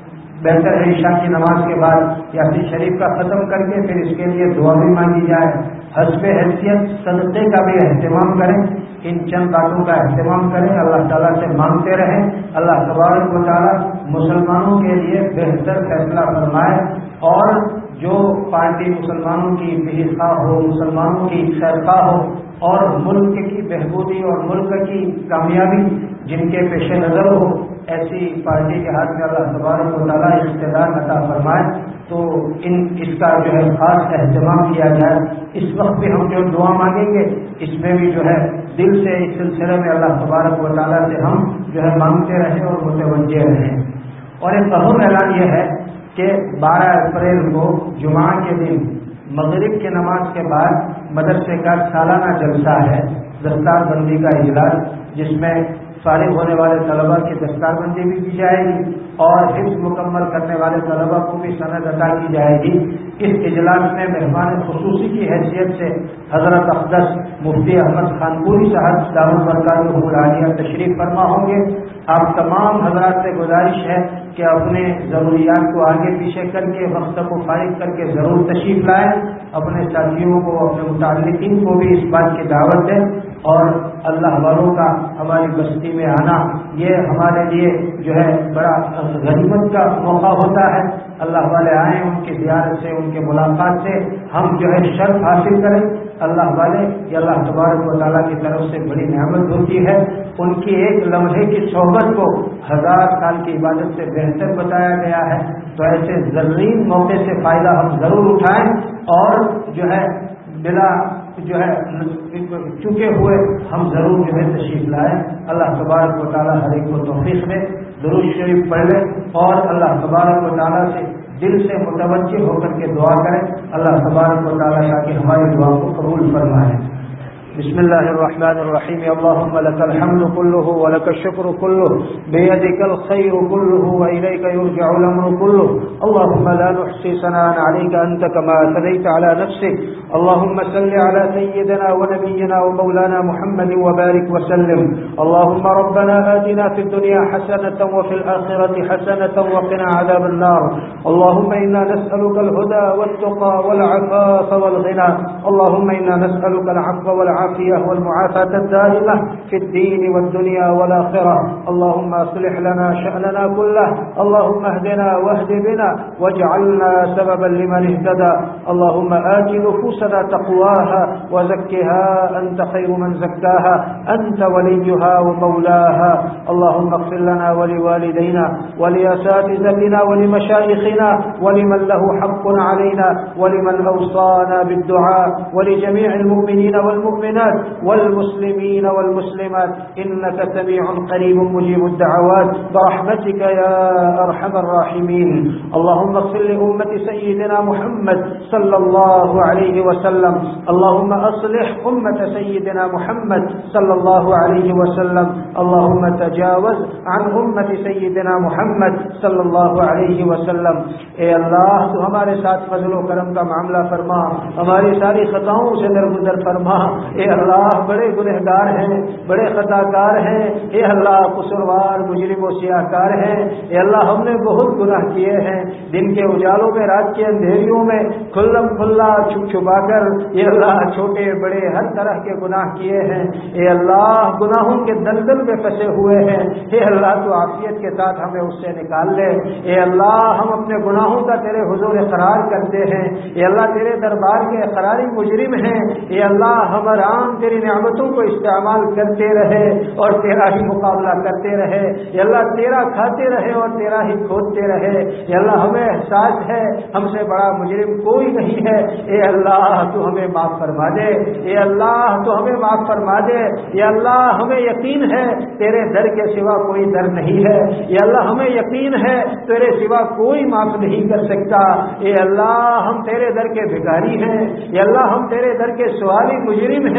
بہتر ہے عشاء کی نماز کے بعد یاسین شریف کا ختم کر کے پھر اس کے لیے دعا بھی مانگی جائے. حسب حیثیت صدقے کا بھی اہتمام کریں. ان چند باتوں کا اہتمام کریں, اللہ تعالیٰ سے مانگتے رہیں. اللہ تبارک و تعالیٰ مسلمانوں کے لیے بہتر فیصلہ فرمائے, اور جو پارٹی مسلمانوں کی بحثہ ہو, مسلمانوں کی خیرخواہ ہو, اور ملک کی بہبودی اور ملک کی کامیابی جن کے پیش نظر ہو, ایسی پارٹی کے ہاتھ میں اللہ تبارک و تعالیٰ اقتدار عطا فرمائے. تو اس کا جو ہے خاص اہتمام کیا جائے. اس وقت بھی ہم جو دعا مانگیں گے اس میں بھی جو ہے دل سے اس سلسلے میں اللہ تبارک و تعالیٰ سے ہم جو ہے مانگتے رہیں اور متوجہ رہیں. اور ایک اہم اعلان یہ ہے کہ 12 اپریل کو جمعہ کے دن مغرب کی نماز کے بعد مدرسے کا سالانہ جلسہ ہے, دستار بندی کا اجلاس, جس میں فارغ ہونے والے طلباء کی دستار بندی بھی کی جائے گی اور حفظ مکمل کرنے والے طلباء کو بھی سند عطا کی جائے گی. اس اجلاس میں مہمان خصوصی کی حیثیت سے حضرت اقدس مفتی احمد خان پوری صاحب دامت برکاتہ العالیہ تشریف فرما ہوں گے. آپ تمام حضرات سے گزارش ہے کہ اپنے ضروریات کو آگے پیچھے کر کے وقت کو فارغ کر کے ضرور تشریف لائیں. اپنے ساتھیوں کو, اپنے متعلقین کو بھی اس بات کی دعوت دیں. اور اللہ والوں کا ہماری بستی میں آنا یہ ہمارے لیے جو ہے بڑا غنیمت کا موقع ہوتا ہے. اللہ والے آئیں, ان کی زیارت سے, ان کے ملاقات سے ہم جو ہے شرف حاصل کریں. اللہ والے یہ اللہ تبارک و تعالیٰ کی طرف سے بڑی نعمت ہوتی ہے. ان کی ایک لمحے کی صحبت کو 1000 سال کی عبادت سے بہتر بتایا گیا ہے. تو ایسے زرین موقع سے فائدہ ہم ضرور اٹھائیں اور جو ہے بلا جو ہے چکے ہوئے ہم ضرور جو ہے تشریف لائیں. اللہ تبارک و تعالیٰ ہر ایک کو توفیق دے. درود شریف پڑھ لیں اور اللہ تبارک و تعالیٰ سے دل سے متوجہ ہو کر کے دعا کریں. اللہ تبارک و تعالیٰ تاکہ ہماری دعا کو قبول فرمائے. بسم الله الرحمن الرحيم. اللهم لك الحمد كله ولك الشكر كله بيدك الخير كله وإليك يرجع الأمر كله. اللهم لا نحصي ثناء عليك أنت كما أثنيت على نفسك. اللهم صل على سيدنا ونبينا ومولانا محمد وبارك وسلم. اللهم ربنا آتنا في الدنيا حسنة وفي الآخرة حسنة وقنا عذاب النار. اللهم إنا نسألك الهدى والتقى والعفاف والغنى. اللهم إنا نسألك العفو والعافية والمعافاة الدائمة في الدين والدنيا والآخرة. اللهم أصلح لنا شأننا كله. اللهم اهدنا واهد بنا واجعلنا سببا لمن اهتدى. اللهم آت نفوسنا تقواها وزكها أنت خير من زكاها أنت وليها ومولاها. اللهم اغفر لنا ولوالدينا ولأساتذتنا ولمشايخنا ولمن له حق علينا ولمن أوصانا بالدعاء ولجميع المؤمنين والمؤمنات والمسلمين والمسلمات إنك سميع قريب مجيب الدعوات برحمتك يا أرحم الراحمين. اللهم اغفر لأمة سيدنا محمد صلى الله عليه وسلم. اللهم أصلح أمة سيدنا محمد صلى الله عليه وسلم. اللهم تجاوز عن أمة سيدنا محمد صلى الله عليه وسلم. اے اللہ تو ہمارے ساتھ فضل و کرم کا معاملہ فرما, ہماری ساری خطاؤں سے درگزر فرما. اے اللہ بڑے گنہگار ہیں, بڑے خطا کار ہیں. اے اللہ قصوروار مجرم و سیاہکار ہیں. اے اللہ ہم نے بہت گناہ کیے ہیں, دن کے اجالوں میں, رات کے اندھیریوں میں, کھلم کھلا چھپ چھپا کر. اے اللہ چھوٹے بڑے ہر طرح کے گناہ کیے ہیں. اے اللہ گناہوں کے دلدل میں پھنسے ہوئے ہیں. اے اللہ تو عافیت کے ساتھ ہمیں اس سے نکال لے. اے اللہ ہم اپنے گناہوں کا تیرے حضور اقرار کرتے ہیں. اے اللہ تیرے دربار کے اقراری مجرم ہیں. اے اللہ ہمارا تیری نعمتوں کو استعمال کرتے رہے اور تیرا ہی مقابلہ کرتے رہے. یا اللہ تیرا کھاتے رہے اور تیرا ہی کھوتے رہے. یا اللہ ہمیں احساس ہے ہم سے بڑا مجرم کوئی نہیں ہے. اے اللہ تو ہمیں معاف فرما دے. اے اللہ تو ہمیں معاف فرما دے. یا اللہ ہمیں یقین ہے تیرے در کے سوا کوئی در نہیں ہے. یا اللہ ہمیں یقین ہے تیرے سوا کوئی معاف نہیں کر سکتا. اے اللہ ہم تیرے در کے بھکاری ہیں. یا اللہ ہم تیرے در کے سوالی مجرم ہیں.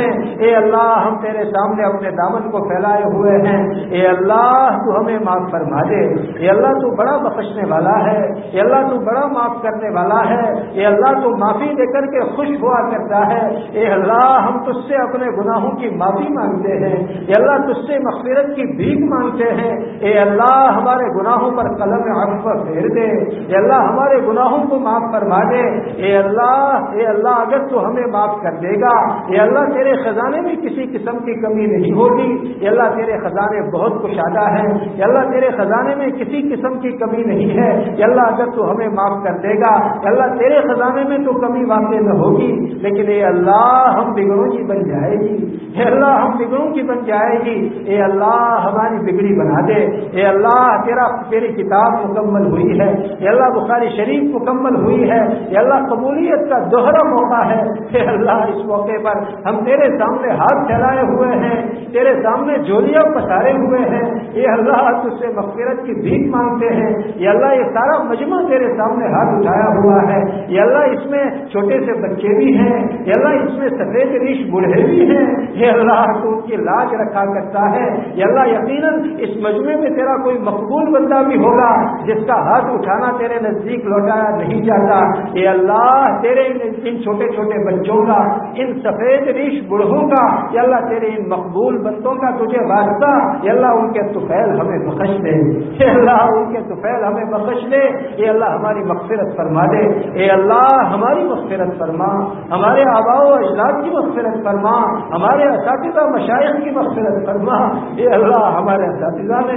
ہیں، اے اللہ ہم تیرے سامنے اپنے دامن کو پھیلائے ہوئے ہیں، اے اللہ تو ہمیں معاف فرما دے، اے اللہ تو بڑا بخشنے والا ہے، اے اللہ تو بڑا معاف کرنے والا ہے، اے اللہ تو معافی دے کر کے خوش ہوا کرتا ہے، اے اللہ ہم تجھ سے اپنے گناہوں کی معافی مانگتے ہیں، اے اللہ تجھ سے مغفرت کی بھیک مانگتے ہیں، اے اللہ ہمارے گناہوں پر قلم عفو پھیر دے، اے اللہ ہمارے گناہوں کو معاف فرما دے، اے اللہ اگر تو ہمیں معاف کر دے گا، اے اللہ تیرے خزانے میں کسی قسم کی کمی نہیں ہوگی، اے اللہ تیرے خزانے بہت کشادہ ہیں، اے اللہ تیرے خزانے میں کسی قسم کی کمی نہیں ہے، اے اللہ اگر تو ہمیں معاف کر دے گا، اے اللہ تیرے خزانے میں تو کمی واقع نہ ہوگی، لیکن اے اللہ ہم بگڑوں کی بن جائے گی، اے اللہ ہم بگڑوں کی بن جائے گی، اے اللہ ہماری بگڑی بنا دے، اے اللہ تیری کتاب مکمل ہوئی ہے، اے اللہ بخاری شریف مکمل ہوئی ہے، اے اللہ قبولیت کا دوہرا موقع ہے، اے اللہ اس موقع پر ہم تیرے سامنے ہاتھ پھیلائے ہوئے ہیں، تیرے سامنے جھولیاں پسارے ہوئے ہیں، اے اللہ تجھ سے مغفرت کی بھیک مانگتے ہیں، اے اللہ یہ سارا مجمع تیرے سامنے ہاتھ اٹھایا ہوا ہے، اے اللہ اس میں چھوٹے سے بچے بھی ہیں، اے اللہ اس میں سفید ریش بوڑھے بھی ہیں، اے اللہ تو ان کی لاج رکھا کرتا ہے، اے اللہ یقیناً اس مجمع میں تیرا کوئی مقبول بندہ بھی ہوگا جس کا ہاتھ اٹھانا تیرے نزدیک لوٹایا نہیں جاتا، اے اللہ تیرے ان چھوٹے چھوٹے بچوں کا، ان سفید ریش بوڑھوں کا، اے اللہ تیرے ان مقبول بندوں کا تجھے واسطہ، اے اللہ ان کے طفیل ہمیں بخش دے، اے اللہ ان کے طفیل ہمیں بخش دے، اے اللہ ہماری مغفرت فرما دے، اے اللہ ہماری مغفرت فرما، ہمارے آباء و اجداد کی مغفرت فرما، ہمارے اساتذہ مشائخ کی مغفرت فرما، اے اللہ ہمارے اساتذہ نے،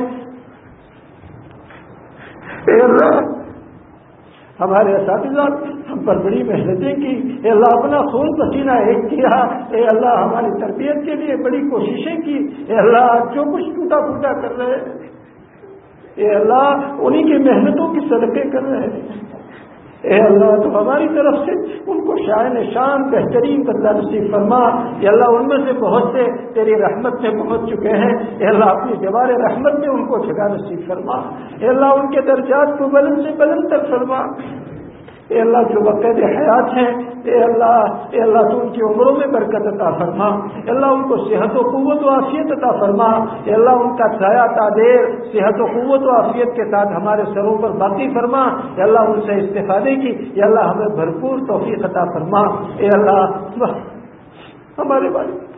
اے اللہ ہمارے اساتذہ ہم پر بڑی محنتیں کی، اے اللہ اپنا خون پسینہ ایک کیا، اے اللہ ہماری تربیت کے لیے بڑی کوششیں کی، اے اللہ جو کچھ ٹوٹا پھوٹا کر رہے ہیں، اے اللہ انہی کی محنتوں کی صدقے کر رہے ہیں، اے اللہ تو ہماری طرف سے ان کو شان شان بہترین بدلہ نصیب فرما، اے اللہ ان میں سے بہت سے تیری رحمت میں پہنچ چکے ہیں، اے اللہ اپنی جوار رحمت میں ان کو جگہ نصیب فرما، اے اللہ ان کے درجات کو بلند سے بلند تک فرما، اے اللہ جو وقت حیات ہیں، اے اللہ تو ان کی عمروں میں برکت عطا فرما، اے اللہ ان کو صحت و قوت و عافیت عطا فرما، اے اللہ ان کا سایہ تعدیر صحت و قوت و عافیت کے ساتھ ہمارے سروں پر باقی فرما، اے اللہ ان سے استفادے کی، اے اللہ ہمیں بھرپور توفیق عطا فرما، اے اللہ ہمارے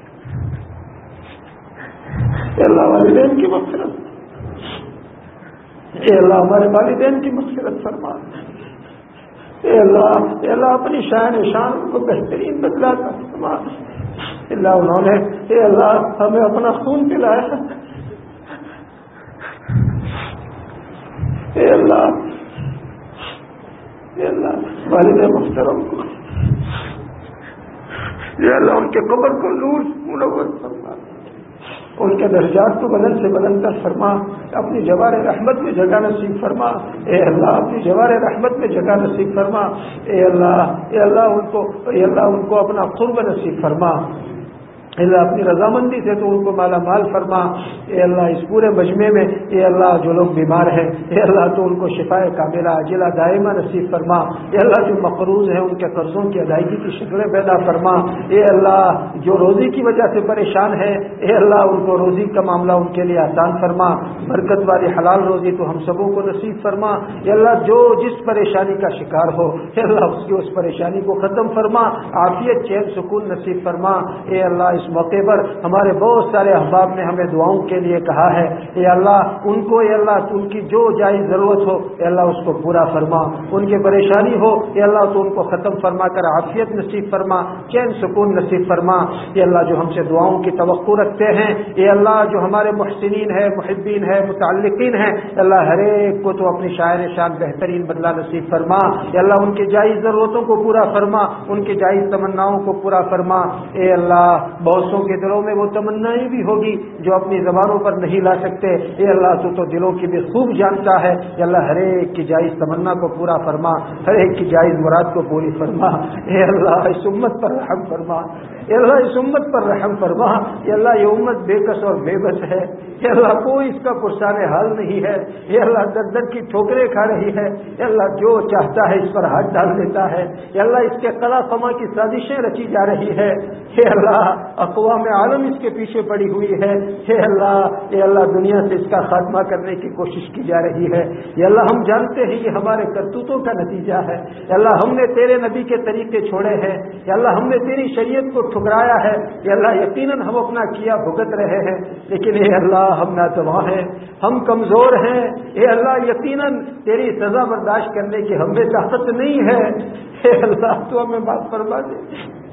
والدین کی مغفرت، اے اللہ ہمارے والدین کی مغفرت فرما، اے اللہ اپنی شان کو بہترین بدلا فرما، اللہ انہوں نے اے اللہ ہمیں اپنا خون پلایا، اے اللہ والد محترم کو اے اللہ ان کے قبر کو نور منور فرما، ان کے درجات کو بلند سے بلند تر فرما، اپنی جوار رحمت میں جگہ نصیب فرما، اے اللہ اپنی جوار رحمت میں جگہ نصیب فرما، اے اللہ ان کو اپنا قرب نصیب فرما، اے اللہ اپنی رضامندی سے تو ان کو مالا مال فرما، اے اللہ اس پورے مجمع میں اے اللہ جو لوگ بیمار ہیں، اے اللہ تو ان کو شفاء کاملہ عاجلہ دائمہ نصیب فرما، اے اللہ جو مقروض ہیں ان کے قرضوں کی ادائیگی کی شکلیں پیدا فرما، اے اللہ جو روزی کی وجہ سے پریشان ہے، اے اللہ ان کو روزی کا معاملہ ان کے لیے آسان فرما، برکت والی حلال روزی تو ہم سبوں کو نصیب فرما، اے اللہ جو جس پریشانی کا شکار ہو اے اللہ اس پریشانی کو ختم فرما، عافیت چین سکون نصیب فرما، اے اللہ اس موقع پر ہمارے بہت سارے احباب نے ہمیں دعاؤں کے لیے کہا ہے، اے اللہ ان کو اے اللہ ان کی جو جائز ضرورت ہو اے اللہ اس کو پورا فرما، ان کی پریشانی ہو اے اللہ تو ان کو ختم فرما کر عافیت نصیب فرما، چین سکون نصیب فرما، اے اللہ جو ہم سے دعاؤں کی توقع رکھتے ہیں، اے اللہ جو ہمارے محسنین ہیں، محبین ہیں، متعلقین ہیں، اے اللہ ہر ایک کو تو اپنی شان بہترین بدلہ نصیب فرما، اے اللہ ان کی جائز ضرورتوں کو پورا فرما، ان کی جائز تمناؤں کو پورا فرما، اے اللہ بہت سوں کے دلوں میں وہ تمنائیں بھی ہوگی جو اپنی زبانوں پر نہیں لا سکتے، اے اللہ تو دلوں کی بھی خوب جانتا ہے، اے اللہ ہر ایک کی جائز تمنا کو پورا فرما، ہر ایک کی جائز مراد کو پوری فرما، اے اللہ اس امت پر رحم فرما، اے اللہ اس امت پر رحم فرما، اے اللہ یہ امت بے کس اور بے بس ہے، اے اللہ کوئی اس کا پرسان حال نہیں ہے، اے اللہ در در کی ٹھوکریں کھا رہی ہے، اے اللہ جو چاہتا ہے اس پر ہاتھ ڈال دیتا ہے، اے اللہ اس کے قلا فما کی سازشیں رچی جا رہی ہے، اے اللہ اقوام عالم اس کے پیچھے پڑی ہوئی ہے، اے اللہ دنیا سے اس کا خاتمہ کرنے کی کوشش کی جا رہی ہے۔ اے اللہ ہم جانتے ہیں یہ ہمارے کرتوتوں کا نتیجہ ہے، اے اللہ ہم نے تیرے نبی کے طریقے چھوڑے ہیں، اے اللہ ہم نے تیری شریعت کو ٹھکرایا ہے، اے اللہ یقیناً ہم اپنا کیا بھگت رہے ہیں، لیکن اے اللہ ہم ناتواں ہیں، ہم کمزور ہیں، اے اللہ یقیناً تیری سزا برداشت کرنے کی ہم میں طاقت نہیں ہے، اے اللہ تو ہمیں معاف فرما دے،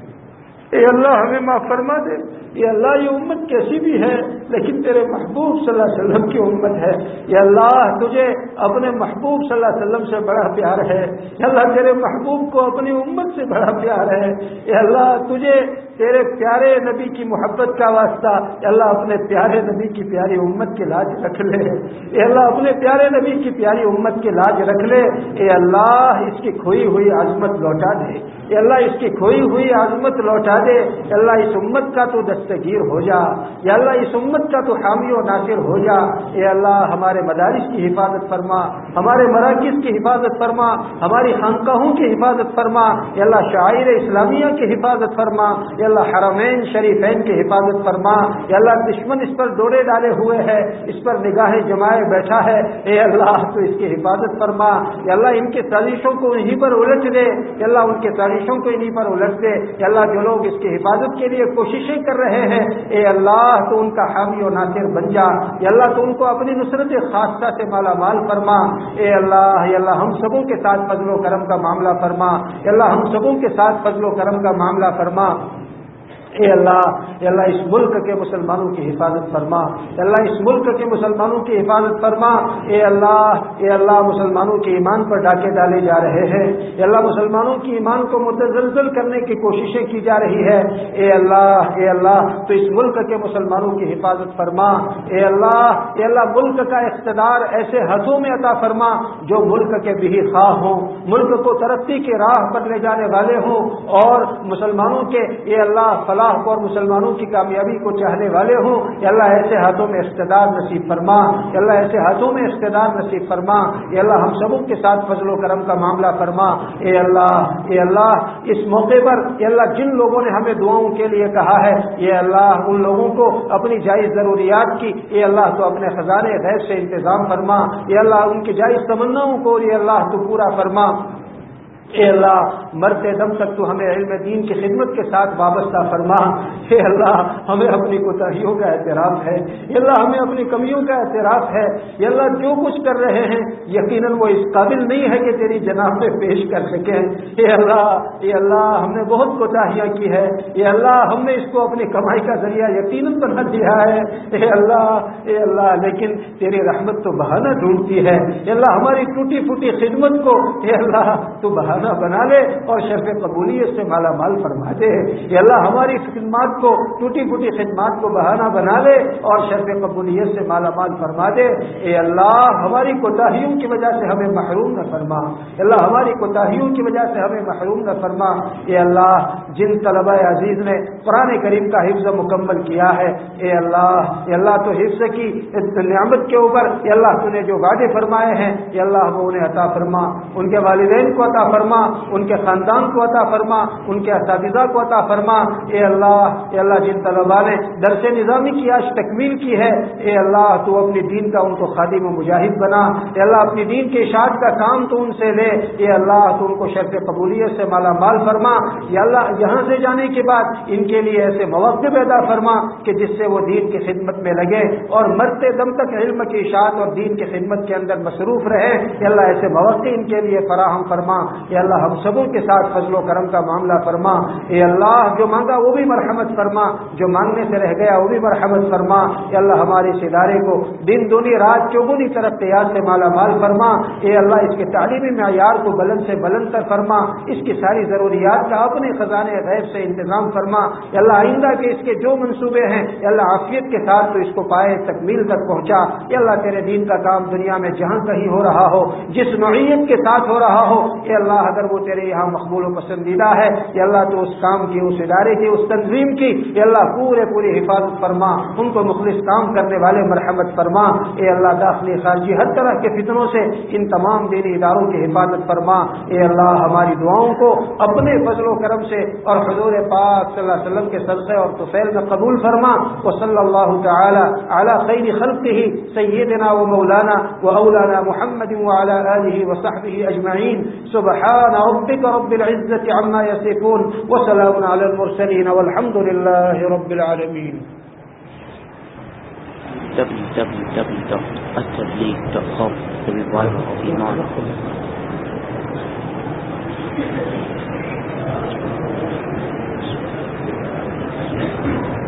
اے اللہ ہمیں معاف فرما دے۔ اے اللہ یہ امت کیسی بھی ہے لیکن تیرے محبوب صلی اللہ علیہ وسلم کی امت ہے، اے اللہ تجھے اپنے محبوب صلی اللہ علیہ وسلم سے بڑا پیار ہے، اے اللہ تیرے محبوب کو اپنی امت سے بڑا پیار ہے، اے اللہ تجھے تیرے پیارے نبی کی محبت کا واسطہ اے اللہ اپنے پیارے نبی کی پیاری امت کی لاج رکھ لے، اے اللہ اپنے پیارے نبی کی پیاری امت کی لاج رکھ لے، اے اللہ اس کی کھوئی ہوئی عظمت لوٹا دے، اے اللہ اس کی کھوئی ہوئی عظمت لوٹا دے، اے اللہ اس امت کا تو دستگیر ہو جا، اے اللہ اس امت کا تو حامی و ناصر ہو جا، اے اللہ ہمارے مدارس کی حفاظت فرما، ہمارے مراکز کی حفاظت فرما، ہماری خانقاہوں کی حفاظت فرما، اے اللہ شعائر اسلامیہ کی حفاظت فرما، اے اللہ حرمین شریفین کی حفاظت فرما، اے اللہ دشمن اس پر دوڑے ڈالے ہوئے ہے، اس پر نگاہیں جمائے بیٹھا ہے، اے اللہ تو اس کی حفاظت فرما، اے اللہ ان کی سازشوں کو انہیں پر الٹ دے، اے اللہ ان کے سازشوں کو انہیں پر الٹ دے، اے اللہ جو لوگ اس کی حفاظت کے لیے کوششیں کر رہے ہیں اے اللہ تو ان کا حامی و ناصر بن جا، اے اللہ تو ان کو اپنی نصرت خاصہ سے مالا مال فرما، اے اللہ ہم سبوں کے ساتھ فضل و کرم کا معاملہ فرما، اے اللہ ہم سبوں کے ساتھ فضل و کرم کا معاملہ فرما، اے اللہ اس ملک کے مسلمانوں کی حفاظت فرما، اے اللہ اس ملک کے مسلمانوں کی حفاظت فرما، اے اللہ مسلمانوں کے ایمان پر ڈاکے ڈالے جا رہے ہیں، اے اللہ مسلمانوں کی ایمان کو متزلزل کرنے کی کوششیں کی جا رہی ہے، اے اللہ تو اس ملک کے مسلمانوں کی حفاظت فرما، اے اللہ ملک کا اقتدار ایسے ہاتھوں میں عطا فرما جو ملک کے بھی خواہ ہوں، ملک کو ترقی کی راہ پر لے جانے والے ہوں، اور مسلمانوں کے اے اللہ فلاح اور مسلمانوں کی کامیابی کو چاہنے والے ہوں، اے اللہ ایسے ہاتھوں میں اقتدار نصیب فرما، اے اللہ ایسے ہاتھوں میں اقتدار نصیب فرما، اے اللہ ہم سبوں کے ساتھ فضل و کرم کا معاملہ فرما، اے اللہ اس موقع پر اے اللہ جن لوگوں نے ہمیں دعاؤں کے لیے کہا ہے اے اللہ ان لوگوں کو اپنی جائز ضروریات کی اے اللہ تو اپنے خزانے غیب سے انتظام فرما، اے اللہ ان کی جائز تمناؤں کو اے اللہ تو پورا فرما، اے اللہ مرتے دم تک تو ہمیں علم دین کی خدمت کے ساتھ وابستہ فرما، اے اللہ ہمیں اپنی کوتاہیوں کا اعتراف ہے، اے اللہ ہمیں اپنی کمیوں کا اعتراف ہے، اے اللہ جو کچھ کر رہے ہیں یقیناً وہ اس قابل نہیں ہے کہ تیری جناب میں پیش کر سکیں، اے اللہ ہم نے بہت کوتاہیاں کی ہے، اے اللہ ہم نے اس کو اپنی کمائی کا ذریعہ یقیناً بنا دیا ہے، اے اللہ لیکن تیری رحمت تو بہانہ ڈھونڈتی ہے، اے اللہ ہماری ٹوٹی پھوٹی خدمت کو اے اللہ تو بہانہ بنا لے اور شرف قبولیت سے مالا مال فرما دے، اے اللہ ہماری خدمات کو ٹوٹی پھوٹی خدمات کو بہانہ بنا لے اور شرف قبولیت سے مالا مال فرما دے، اے اللہ ہماری کوتاہیوں کی وجہ سے ہمیں محروم نہ فرما، اے اللہ ہماری کوتاہیوں کی وجہ سے ہمیں محروم نہ فرما، اے اللہ جن طلبہ عزیز نے قرآن کریم کا حفظ مکمل کیا ہے اے اللہ تو حفظ کی نعمت کے اوپر اے اللہ تو نے جو وعدے فرمائے ہیں اے اللہ وہ انہیں عطا فرما، ان کے والدین کو عطا فرما، ان کے خاندان کو عطا فرما، ان کے اساتذہ کو عطا فرما، اے اللہ جن طلباء نے درس نظامی کی آج تکمیل کی ہے اے اللہ تو اپنی دین کا ان کو خادم و مجاہد بنا، اے اللہ اپنی دین کے اشاعت کا کام تو ان سے لے، اے اللہ تو ان کو شرف قبولیت سے مالا مال فرما، یا اللہ یہاں سے جانے کے بعد ان کے لیے ایسے مواقع پیدا فرما کہ جس سے وہ دین کی خدمت میں لگے اور مرتے دم تک علم کی اشاعت اور دین کی خدمت کے اندر مصروف رہے، اے اللہ ایسے مواقع ان کے لیے فراہم فرما، اے اللہ ہم سبوں کے ساتھ فضل و کرم کا معاملہ فرما، اے اللہ جو مانگا وہ بھی مرحمت فرما، جو مانگنے سے رہ گیا وہ بھی مرحمت فرما، اے اللہ ہمارے اس ادارے کو دن دنی رات چوگنی ترقیات سے مالا مال فرما، اے اللہ اس کے تعلیمی معیار کو بلند سے بلند تر فرما، اس کی ساری ضروریات کا اپنے خزانے غیب سے انتظام فرما، اے اللہ آئندہ کے اس کے جو منصوبے ہیں اے اللہ عافیت کے ساتھ تو اس کو پائے تکمیل تک پہنچا، اے اللہ تیرے دین کا کام دنیا میں جہاں کہیں ہو رہا ہو جس نوعیت کے ساتھ ہو رہا ہو اے اللہ اگر وہ تیرے یہاں مقبول و پسندیدہ ہے یا اللہ تو اس کام کی، اس ادارے کی، اس تنظیم کی یا اللہ پوری حفاظت فرما، ان کو مخلص کام کرنے والے مرحمت فرما، اے اللہ داخلی خارجی ہر طرح کے فتنوں سے ان تمام دینی اداروں کی حفاظت فرما، اے اللہ ہماری دعاؤں کو اپنے فضل و کرم سے اور حضور پاک صلی اللہ علیہ وسلم کے صدقے اور طفیل میں قبول فرما، وصلی اللہ تعالی علی خیر خلقہ سیدنا و مولانا و اولانا محمد وعلى آلہ وصحبہ اجمعین، سبحان ربک رب العزة عما یصفون وسلام علی المرسلین والحمد للہ رب العالمین. www.attableek.com, the revival of Iman.